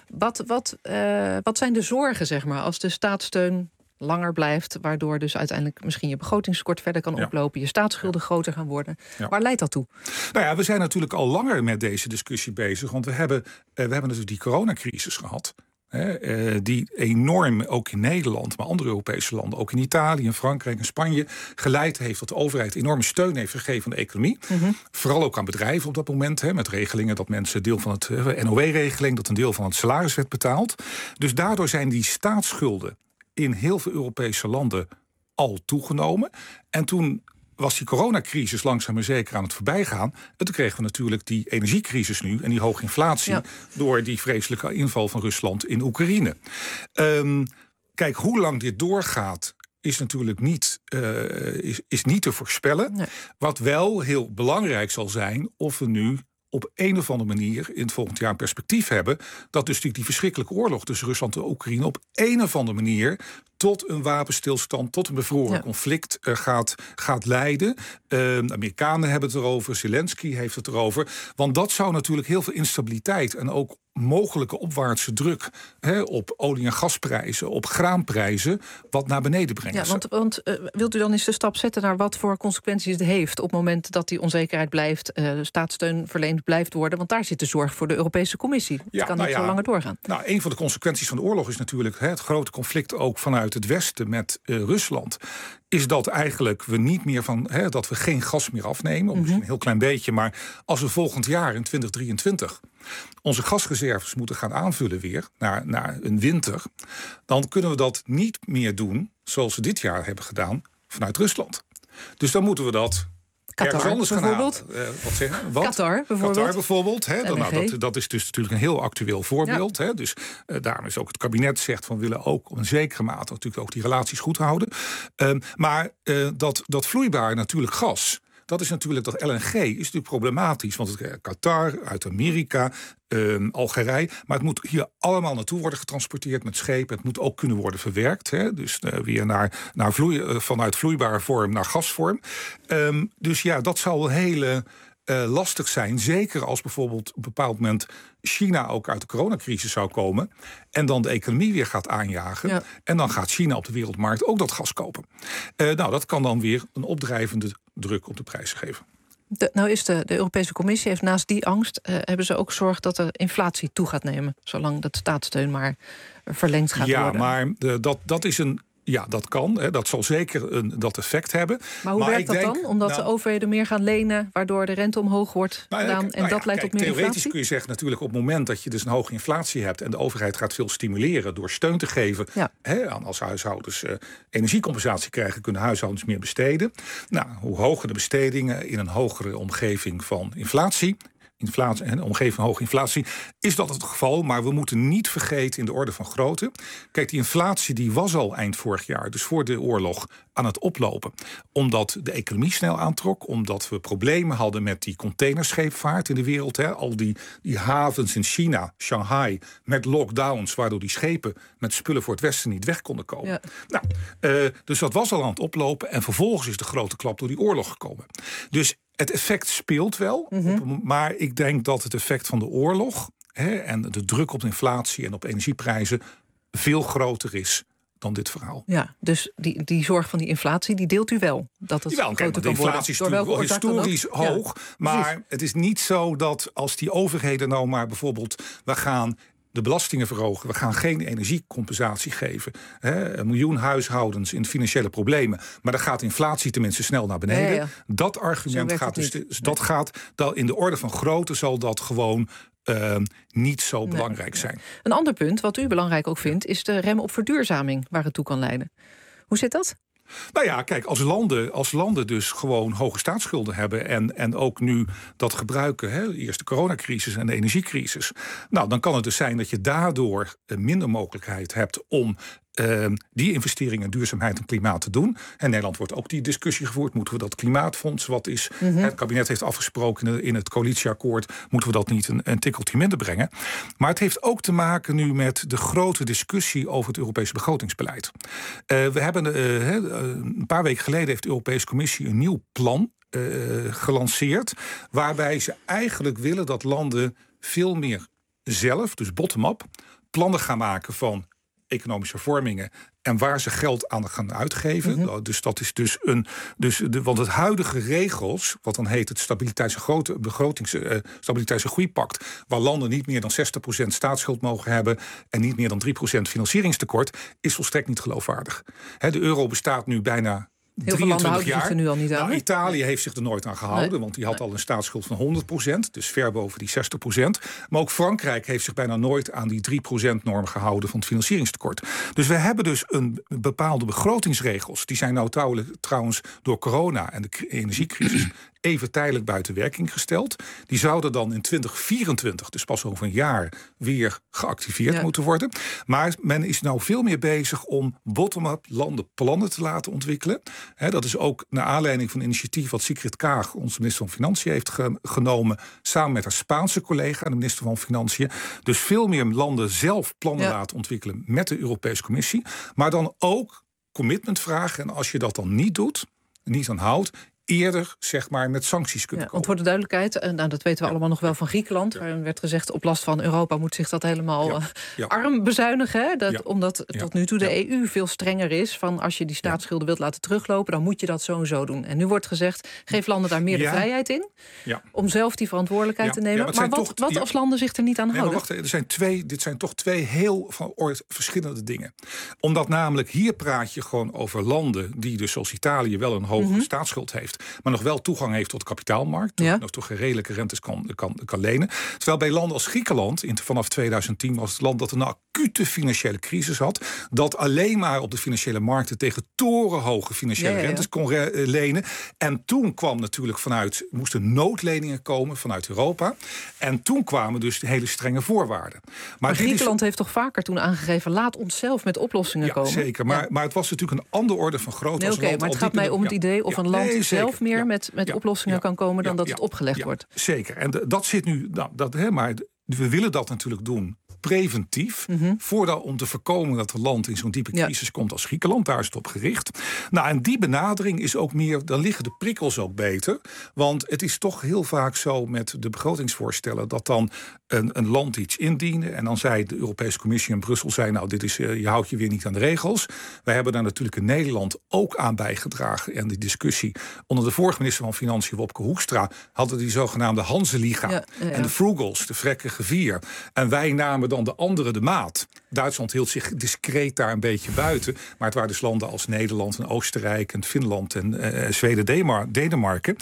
Ja. Wat zijn de zorgen, zeg maar, als de staatssteun langer blijft, waardoor dus uiteindelijk misschien je begrotingstekort verder kan oplopen, je staatsschulden groter gaan worden. Ja. Waar leidt dat toe? Nou ja, we zijn natuurlijk al langer met deze discussie bezig, want we hebben natuurlijk die coronacrisis gehad. Die enorm, ook in Nederland, maar andere Europese landen, ook in Italië, in Frankrijk en Spanje, geleid heeft dat de overheid enorme steun heeft gegeven aan de economie. Vooral ook aan bedrijven op dat moment, met regelingen dat mensen deel van het NOW-regeling, dat een deel van het salaris werd betaald. Dus daardoor zijn die staatsschulden in heel veel Europese landen al toegenomen. En toen was die coronacrisis langzaam maar zeker aan het voorbijgaan. En toen kregen we natuurlijk die energiecrisis nu en die hoge inflatie door die vreselijke inval van Rusland in Oekraïne. Kijk, hoe lang dit doorgaat is natuurlijk niet te voorspellen. Nee. Wat wel heel belangrijk zal zijn, of we nu op een of andere manier in het volgend jaar een perspectief hebben, dat dus natuurlijk die verschrikkelijke oorlog tussen Rusland en Oekraïne op een of andere manier tot een wapenstilstand, tot een bevroren conflict gaat leiden. De Amerikanen hebben het erover, Zelensky heeft het erover. Want dat zou natuurlijk heel veel instabiliteit en ook mogelijke opwaartse druk op olie- en gasprijzen, op graanprijzen, wat naar beneden brengen. Ja, want wilt u dan eens de stap zetten naar wat voor consequenties het heeft op het moment dat die onzekerheid blijft, staatssteun verleend blijft worden? Want daar zit de zorg voor de Europese Commissie. Het kan niet zo langer doorgaan. Nou, een van de consequenties van de oorlog is natuurlijk het grote conflict ook vanuit het Westen met Rusland. Is dat eigenlijk we niet meer dat we geen gas meer afnemen, of misschien een heel klein beetje, maar als we volgend jaar in 2023 onze gasreserves moeten gaan aanvullen weer naar een winter, dan kunnen we dat niet meer doen zoals we dit jaar hebben gedaan vanuit Rusland. Dus dan moeten we dat ergens anders gaan halen. Wat zeggen? Qatar bijvoorbeeld. Dat is dus natuurlijk een heel actueel voorbeeld. Ja. Dus daarom is ook het kabinet zegt van we willen ook op een zekere mate natuurlijk ook die relaties goed houden. Maar dat vloeibaar natuurlijk gas, dat is natuurlijk, dat LNG is natuurlijk problematisch. Want Qatar, uit Amerika, Algerije. Maar het moet hier allemaal naartoe worden getransporteerd met schepen. Het moet ook kunnen worden verwerkt. Dus weer vanuit vloeibare vorm naar gasvorm. Dus ja, dat zal een hele lastig zijn. Zeker als bijvoorbeeld op een bepaald moment China ook uit de coronacrisis zou komen en dan de economie weer gaat aanjagen. Ja. En dan gaat China op de wereldmarkt ook dat gas kopen. Dat kan dan weer een opdrijvende druk op de prijzen geven. De Europese Commissie heeft naast die angst hebben ze ook zorg dat de inflatie toe gaat nemen, zolang dat staatssteun maar verlengd gaat worden. Ja, maar dat is een... Ja, dat kan. Dat zal zeker dat effect hebben. Maar hoe werkt dat dan? Omdat de overheden meer gaan lenen, waardoor de rente omhoog wordt gedaan en dat leidt tot meer inflatie? Theoretisch kun je zeggen natuurlijk op het moment dat je dus een hoge inflatie hebt en de overheid gaat veel stimuleren door steun te geven. Als huishoudens energiecompensatie krijgen, kunnen huishoudens meer besteden. Nou, hoe hoger de bestedingen in een hogere omgeving van inflatie, inflatie en omgeving van hoge inflatie, is dat het geval. Maar we moeten niet vergeten in de orde van grootte. Kijk, die inflatie die was al eind vorig jaar, dus voor de oorlog, aan het oplopen. Omdat de economie snel aantrok, omdat we problemen hadden met die containerscheepvaart in de wereld. Hè. Al die havens in China, Shanghai, met lockdowns, waardoor die schepen met spullen voor het Westen niet weg konden komen. Ja. Nou, dus dat was al aan het oplopen. En vervolgens is de grote klap door die oorlog gekomen. Dus het effect speelt wel, maar ik denk dat het effect van de oorlog en de druk op de inflatie en op energieprijzen veel groter is dan dit verhaal. Ja, dus die zorg van die inflatie, die deelt u wel? Dat het de inflatie is natuurlijk wel historisch hoog, maar het is niet zo dat als die overheden nou maar bijvoorbeeld, we gaan de belastingen verhogen, we gaan geen energiecompensatie geven. Een miljoen huishoudens in financiële problemen, maar dan gaat inflatie tenminste snel naar beneden. Ja. Dat argument gaat dus, dat gaat in de orde van grootte zal dat gewoon niet zo belangrijk zijn. Een ander punt wat u belangrijk ook vindt, is de rem op verduurzaming waar het toe kan leiden. Hoe zit dat? Nou ja, kijk, als landen dus gewoon hoge staatsschulden hebben en ook nu dat gebruiken, eerst de coronacrisis en de energiecrisis, nou, dan kan het dus zijn dat je daardoor minder mogelijkheid hebt om die investeringen in duurzaamheid en klimaat te doen. En Nederland wordt ook die discussie gevoerd. Moeten we dat klimaatfonds, wat is het kabinet heeft afgesproken in het coalitieakkoord, moeten we dat niet een tikkeltje minder brengen? Maar het heeft ook te maken nu met de grote discussie over het Europese begrotingsbeleid. We hebben een paar weken geleden heeft de Europese Commissie een nieuw plan gelanceerd, waarbij ze eigenlijk willen dat landen veel meer zelf, dus bottom-up, plannen gaan maken van economische hervormingen en waar ze geld aan gaan uitgeven. Dus dat is want het huidige regels, wat dan heet het stabiliteits- en groeipact, waar landen niet meer dan 60% staatsschuld mogen hebben en niet meer dan 3% financieringstekort, is volstrekt niet geloofwaardig. De euro bestaat nu bijna heel veel landen houden zich er nu al niet aan. Italië heeft zich er nooit aan gehouden, want die had al een staatsschuld van 100%, dus ver boven die 60%. Maar ook Frankrijk heeft zich bijna nooit aan die 3%-norm gehouden van het financieringstekort. Dus we hebben dus een bepaalde begrotingsregels. Die zijn nou trouwens door corona en de energiecrisis even tijdelijk buiten werking gesteld. Die zouden dan in 2024, dus pas over een jaar, weer geactiveerd moeten worden. Maar men is nou veel meer bezig om bottom-up landen plannen te laten ontwikkelen. Dat is ook naar aanleiding van een initiatief wat Sigrid Kaag, onze minister van Financiën, heeft genomen, samen met haar Spaanse collega, de minister van Financiën. Dus veel meer landen zelf plannen laten ontwikkelen met de Europese Commissie. Maar dan ook commitment vragen. En als je dat dan niet doet, niet aan houdt, eerder zeg maar met sancties kunnen komen. Want voor de duidelijkheid, dat weten we allemaal nog wel van Griekenland, waarin werd gezegd op last van Europa moet zich dat helemaal arm bezuinigen. Omdat tot nu toe de EU veel strenger is van als je die staatsschulden wilt laten teruglopen, dan moet je dat zo en zo doen. En nu wordt gezegd, geef landen daar meer de vrijheid in om zelf die verantwoordelijkheid te nemen. Maar wat als landen zich er niet aan houden? Maar wacht, dit zijn toch twee heel verschillende dingen. Omdat namelijk hier praat je gewoon over landen die dus zoals Italië wel een hoge staatsschuld heeft, maar nog wel toegang heeft tot de kapitaalmarkt, nog toch redelijke rentes kan lenen. Terwijl bij landen als Griekenland, vanaf 2010 was het land dat een acute financiële crisis had, dat alleen maar op de financiële markten tegen torenhoge financiële rentes kon lenen. En toen kwam natuurlijk moesten noodleningen komen vanuit Europa. En toen kwamen dus de hele strenge voorwaarden. Maar Griekenland heeft toch vaker toen aangegeven, laat ons zelf met oplossingen komen? Zeker, maar het was natuurlijk een andere orde van grootte. Maar het gaat mij om het idee of een land zelf meer met oplossingen kan komen dan dat het opgelegd wordt. Zeker. En dat zit nu, maar we willen dat natuurlijk doen preventief, om te voorkomen dat een land in zo'n diepe crisis komt als Griekenland. Daar is het op gericht. Nou, en die benadering is ook meer, dan liggen de prikkels ook beter. Want het is toch heel vaak zo met de begrotingsvoorstellen dat dan een land iets indiende en dan zei de Europese Commissie in Brussel, nou, dit is, je houdt je weer niet aan de regels. Wij hebben daar natuurlijk in Nederland ook aan bijgedragen en die discussie. Onder de vorige minister van Financiën, Wopke Hoekstra, hadden die zogenaamde Hanse-liga en de Frugals, de vrekkige vier. En wij namen dan de andere de maat. Duitsland hield zich discreet daar een beetje buiten. Maar het waren dus landen als Nederland en Oostenrijk en Finland en Zweden, Denemarken.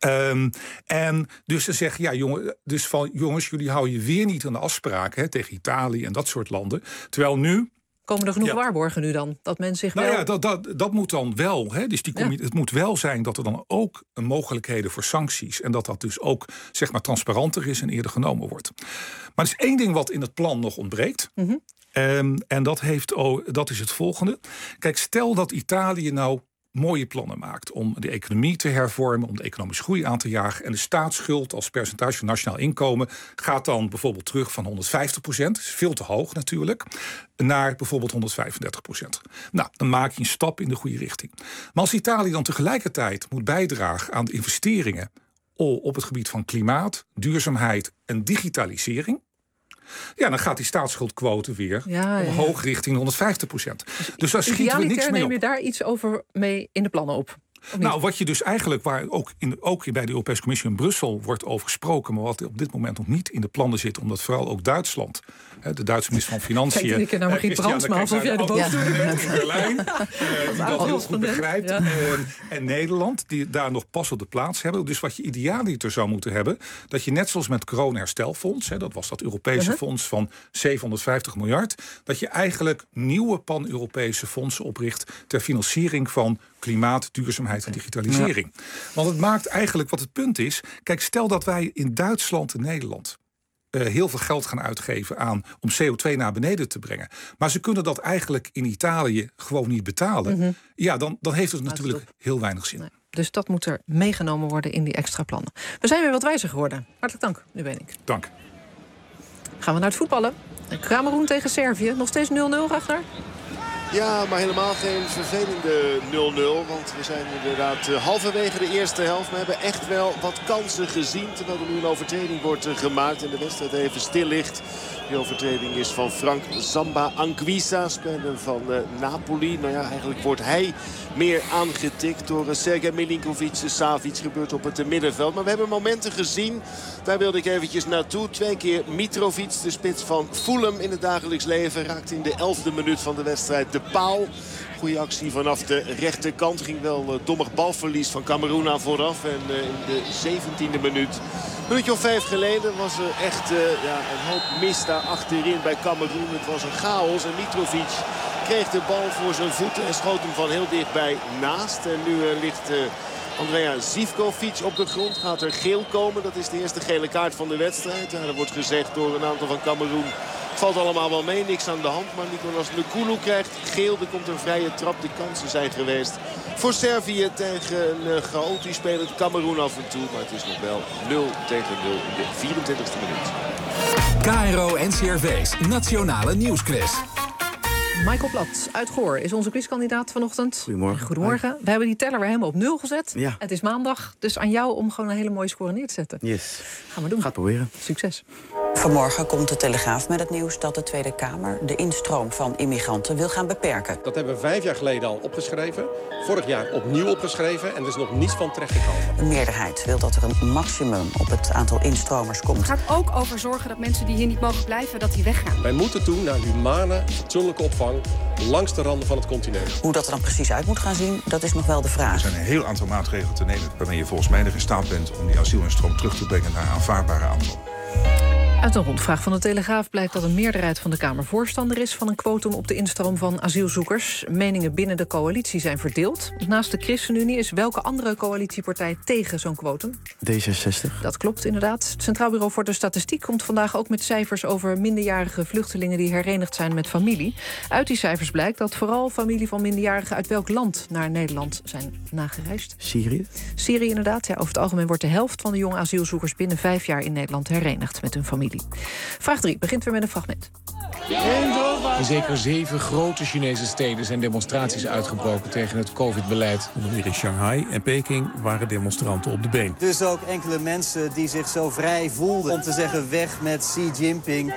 En dus ze zeggen, jongens, jullie houden je weer niet aan de afspraken tegen Italië en dat soort landen. Terwijl nu Komen er genoeg waarborgen nu dan? Dat men zich wel... Dat moet dan wel. Hè? Dus het moet wel zijn dat er dan ook mogelijkheden voor sancties... en dat dus ook zeg maar transparanter is en eerder genomen wordt. Maar er is één ding wat in het plan nog ontbreekt. Mm-hmm. En dat is het volgende. Kijk, stel dat Italië nou mooie plannen maakt om de economie te hervormen, om de economische groei aan te jagen. En de staatsschuld als percentage van nationaal inkomen gaat dan bijvoorbeeld terug van 150%, dat is veel te hoog natuurlijk, naar bijvoorbeeld 135%. Nou, dan maak je een stap in de goede richting. Maar als Italië dan tegelijkertijd moet bijdragen aan de investeringen op het gebied van klimaat, duurzaamheid en digitalisering, ja, dan gaat die staatsschuldquote weer omhoog richting 150%. Dus daar schieten we niks mee op. Neem je daar iets over mee in de plannen op? Nou, wat je dus eigenlijk, waar ook bij de Europese Commissie in Brussel wordt over gesproken, maar wat op dit moment nog niet in de plannen zit, omdat vooral ook Duitsland, de Duitse minister van Financiën, kijk naar Margriet Brandsma, alsof jij de boos doet. In Berlijn, die dat heel goed begrijpt. Ja. En Nederland, die daar nog pas op de plaats hebben. Dus wat je idealiter zou moeten hebben, dat je net zoals met het corona-herstelfonds, dat was dat Europese fonds van 750 miljard, dat je eigenlijk nieuwe pan-Europese fondsen opricht ter financiering van klimaat, duurzaamheid en digitalisering. Ja. Want het maakt eigenlijk wat het punt is. Kijk, stel dat wij in Duitsland en Nederland heel veel geld gaan uitgeven om CO2 naar beneden te brengen. Maar ze kunnen dat eigenlijk in Italië gewoon niet betalen. Mm-hmm. Ja, dan heeft het natuurlijk heel weinig zin. Nee. Dus dat moet er meegenomen worden in die extra plannen. We zijn weer wat wijzer geworden. Hartelijk dank, nu ben ik. Dank. Gaan we naar het voetballen. Kameroen tegen Servië. Nog steeds 0-0, Ragnar? Ja, maar helemaal geen vervelende 0-0. Want we zijn inderdaad halverwege de eerste helft. We hebben echt wel wat kansen gezien. Terwijl er nu een overtreding wordt gemaakt en de wedstrijd even stil ligt. Die overtreding is van Frank Zamba Anguissa, speler van Napoli. Nou ja, eigenlijk wordt hij meer aangetikt door Sergej Milinkovic-Savic. Gebeurt op het middenveld. Maar we hebben momenten gezien. Daar wilde ik eventjes naartoe. 2 keer Mitrovic, de spits van Fulham in het dagelijks leven. Raakt in de 11e minuut van de wedstrijd de paal. Goede actie vanaf de rechterkant. Ging wel dommig balverlies van Kameroen aan vooraf. En in de 17e minuut, een minuutje of 5 geleden, was er echt een hoop mis daar achterin bij Kameroen. Het was een chaos. En Mitrovic kreeg de bal voor zijn voeten en schoot hem van heel dichtbij naast. En nu ligt Andrea Zivkovic op de grond. Gaat er geel komen. Dat is de eerste gele kaart van de wedstrijd. Er wordt gezegd door een aantal van Kameroen: valt allemaal wel mee, niks aan de hand. Maar Nicolas Nkulu krijgt geel. Er komt een vrije trap. De kansen zijn geweest voor Servië tegen een chaotisch spelend Kameroen af en toe. Maar het is nog wel 0-0 in de 24e minuut. KRO NCRV's Nationale Nieuwsquiz. Michael Plat uit Goor is onze quizkandidaat vanochtend. Goedemorgen. Goedemorgen. We hebben die teller weer helemaal op 0 gezet. Ja. Het is maandag, dus aan jou om gewoon een hele mooie score neer te zetten. Yes. Gaan we doen. Ga het proberen. Succes. Vanmorgen komt de Telegraaf met het nieuws dat de Tweede Kamer de instroom van immigranten wil gaan beperken. Dat hebben we 5 jaar geleden al opgeschreven. Vorig jaar opnieuw opgeschreven en er is nog niets van terechtgekomen. Een meerderheid wil dat er een maximum op het aantal instromers komt. Het gaat ook over zorgen dat mensen die hier niet mogen blijven, dat die weggaan. Wij moeten toe naar humane, fatsoenlijke opvang langs de randen van het continent. Hoe dat er dan precies uit moet gaan zien, dat is nog wel de vraag. Er zijn een heel aantal maatregelen te nemen waarmee je volgens mij er in staat bent om die asielinstroom terug te brengen naar een aanvaardbare aantal. Uit een rondvraag van de Telegraaf blijkt dat een meerderheid van de Kamer voorstander is van een quotum op de instroom van asielzoekers. Meningen binnen de coalitie zijn verdeeld. Naast de ChristenUnie is welke andere coalitiepartij tegen zo'n quotum? D66. Dat klopt inderdaad. Het Centraal Bureau voor de Statistiek komt vandaag ook met cijfers over minderjarige vluchtelingen die herenigd zijn met familie. Uit die cijfers blijkt dat vooral familie van minderjarigen uit welk land naar Nederland zijn nagereisd. Syrië. Syrië inderdaad. Ja, over het algemeen wordt de helft van de jonge asielzoekers binnen 5 jaar in Nederland herenigd met hun familie. Vraag 3 begint weer met een fragment. In zeker 7 grote Chinese steden zijn demonstraties uitgebroken tegen het COVID-beleid. Onder meer in Shanghai en Peking waren demonstranten op de been. Dus ook enkele mensen die zich zo vrij voelden om te zeggen weg met Xi Jinping.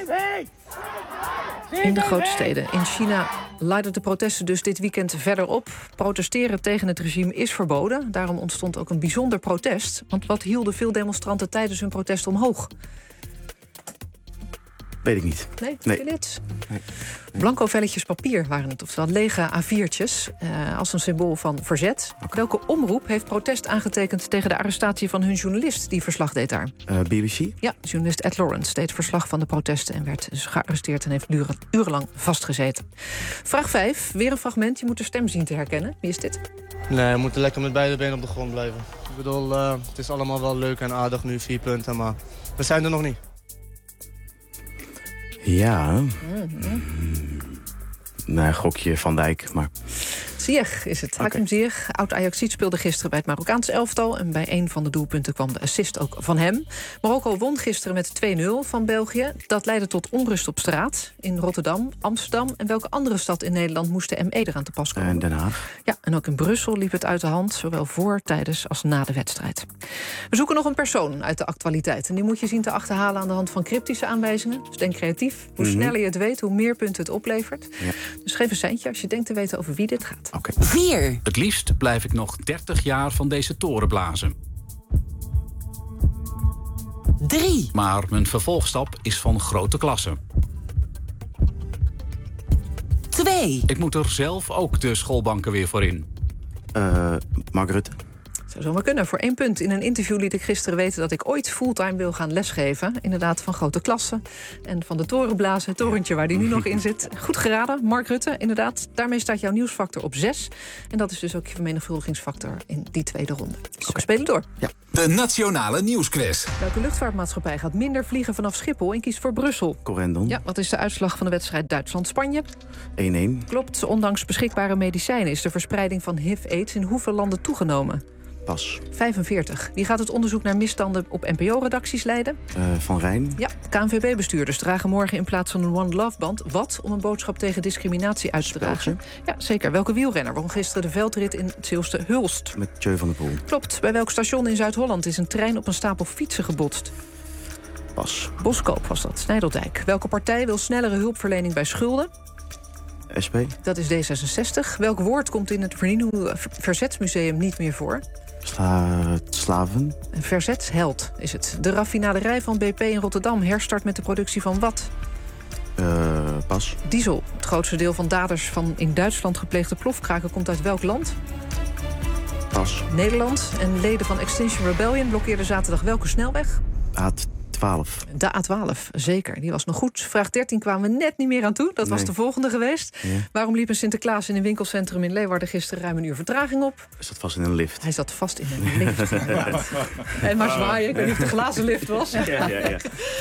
In de grote steden in China leidden de protesten dus dit weekend verder op. Protesteren tegen het regime is verboden. Daarom ontstond ook een bijzonder protest. Want wat hielden veel demonstranten tijdens hun protest omhoog? Weet ik niet. Nee, Philips? Nee. Blanco velletjes papier waren het, oftewel lege A4'tjes... als een symbool van verzet. Welke omroep heeft protest aangetekend tegen de arrestatie van hun journalist... die verslag deed daar? BBC? Ja, journalist Ed Lawrence deed verslag van de protesten... en werd dus gearresteerd en heeft urenlang vastgezeten. Vraag 5, weer een fragment. Je moet de stem zien te herkennen. Wie is dit? Nee, we moeten lekker met beide benen op de grond blijven. Ik bedoel, het is allemaal wel leuk en aardig nu, 4 punten, maar we zijn er nog niet. Ja. Nee, gokje Van Dijk, maar... Ziyech is het. Hakim Ziyech, oud-Ajaxiet, speelde gisteren bij het Marokkaans elftal... en bij een van de doelpunten kwam de assist ook van hem. Marokko won gisteren met 2-0 van België. Dat leidde tot onrust op straat in Rotterdam, Amsterdam... en welke andere stad in Nederland moest de ME eraan te pas komen? Den Haag. Ja, en ook in Brussel liep het uit de hand... zowel voor, tijdens als na de wedstrijd. We zoeken nog een persoon uit de actualiteit... en die moet je zien te achterhalen aan de hand van cryptische aanwijzingen. Dus denk creatief. Hoe sneller je het weet, hoe meer punten het oplevert. Ja. Dus geef een seintje als je denkt te weten over wie dit gaat. 4. Het liefst blijf ik nog 30 jaar van deze toren blazen. 3. Maar mijn vervolgstap is van grote klasse. 2. Ik moet er zelf ook de schoolbanken weer voor in. Mark Rutte. Zou zomaar kunnen. Voor 1 punt. In een interview liet ik gisteren weten dat ik ooit fulltime wil gaan lesgeven. Inderdaad, van grote klassen. En van de torenblazen, het torentje waar die nu nog in zit. Goed geraden, Mark Rutte, inderdaad. Daarmee staat jouw nieuwsfactor op 6. En dat is dus ook je vermenigvuldigingsfactor in die tweede ronde. Dus we spelen door. Ja. De Nationale Nieuwsquiz. Welke luchtvaartmaatschappij gaat minder vliegen vanaf Schiphol en kiest voor Brussel? Corendon. Ja, wat is de uitslag van de wedstrijd Duitsland-Spanje? 1-1. Klopt, ondanks beschikbare medicijnen is de verspreiding van HIV-AIDS in hoeveel landen toegenomen? Pas. 45. Wie gaat het onderzoek naar misstanden op NPO-redacties leiden? Van Rijn. Ja, KNVB-bestuurders dragen morgen in plaats van een One Love-band... wat om een boodschap tegen discriminatie uit te dragen. Ja, zeker. Welke wielrenner won gisteren de veldrit in het Zeeuwse Hulst? Met Tjeu van der Poel. Klopt. Bij welk station in Zuid-Holland is een trein op een stapel fietsen gebotst? Pas. Boskoop was dat, Snijdeldijk. Welke partij wil snellere hulpverlening bij schulden? SP. Dat is D66. Welk woord komt in het vernieuwde Verzetsmuseum niet meer voor? Slaven. Een verzetsheld is het. De raffinaderij van BP in Rotterdam herstart met de productie van wat? Pas. Diesel. Het grootste deel van daders van in Duitsland gepleegde plofkraken komt uit welk land? Pas. Nederland. En leden van Extinction Rebellion blokkeerden zaterdag welke snelweg? De A12, zeker. Die was nog goed. Vraag 13 kwamen we net niet meer aan toe. Dat was de volgende geweest. Ja. Waarom liep een Sinterklaas in een winkelcentrum in Leeuwarden gisteren ruim 1 uur vertraging op? Hij zat vast in een lift. Hij zat vast in een lift. En maar zwaaien, ik weet niet of het een glazen lift was. Ja.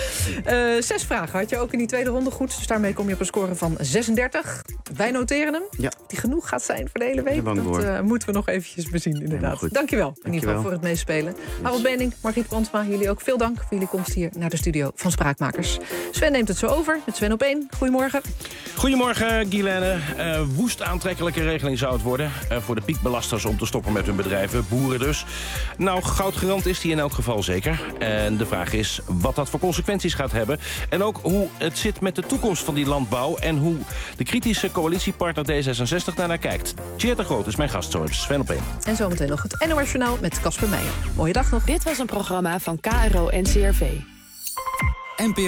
6 vragen had je ook in die tweede ronde goed. Dus daarmee kom je op een score van 36. Wij noteren hem. Ja. Die genoeg gaat zijn voor de hele week. Dat moeten we nog eventjes bezien, inderdaad. Dankjewel in ieder geval voor het meespelen. Harold Benink, Margriet Brandsma, jullie ook veel dank voor jullie komst hier naar de studio van Spraakmakers. Sven neemt het zo over met Sven op 1. Goedemorgen. Goedemorgen, Guilaine. Woest aantrekkelijke regeling zou het worden voor de piekbelasters om te stoppen met hun bedrijven, boeren dus. Nou, goudgarant is die in elk geval zeker. En de vraag is wat dat voor consequenties gaat hebben. En ook hoe het zit met de toekomst van die landbouw en hoe de kritische coalitiepartner D66 daarnaar kijkt. Tjeerd de Groot is mijn gast, zo Sven op 1. En zometeen nog het NOS Journaal met Casper Meijer. Mooie dag nog. Dit was een programma van KRO-NCRV.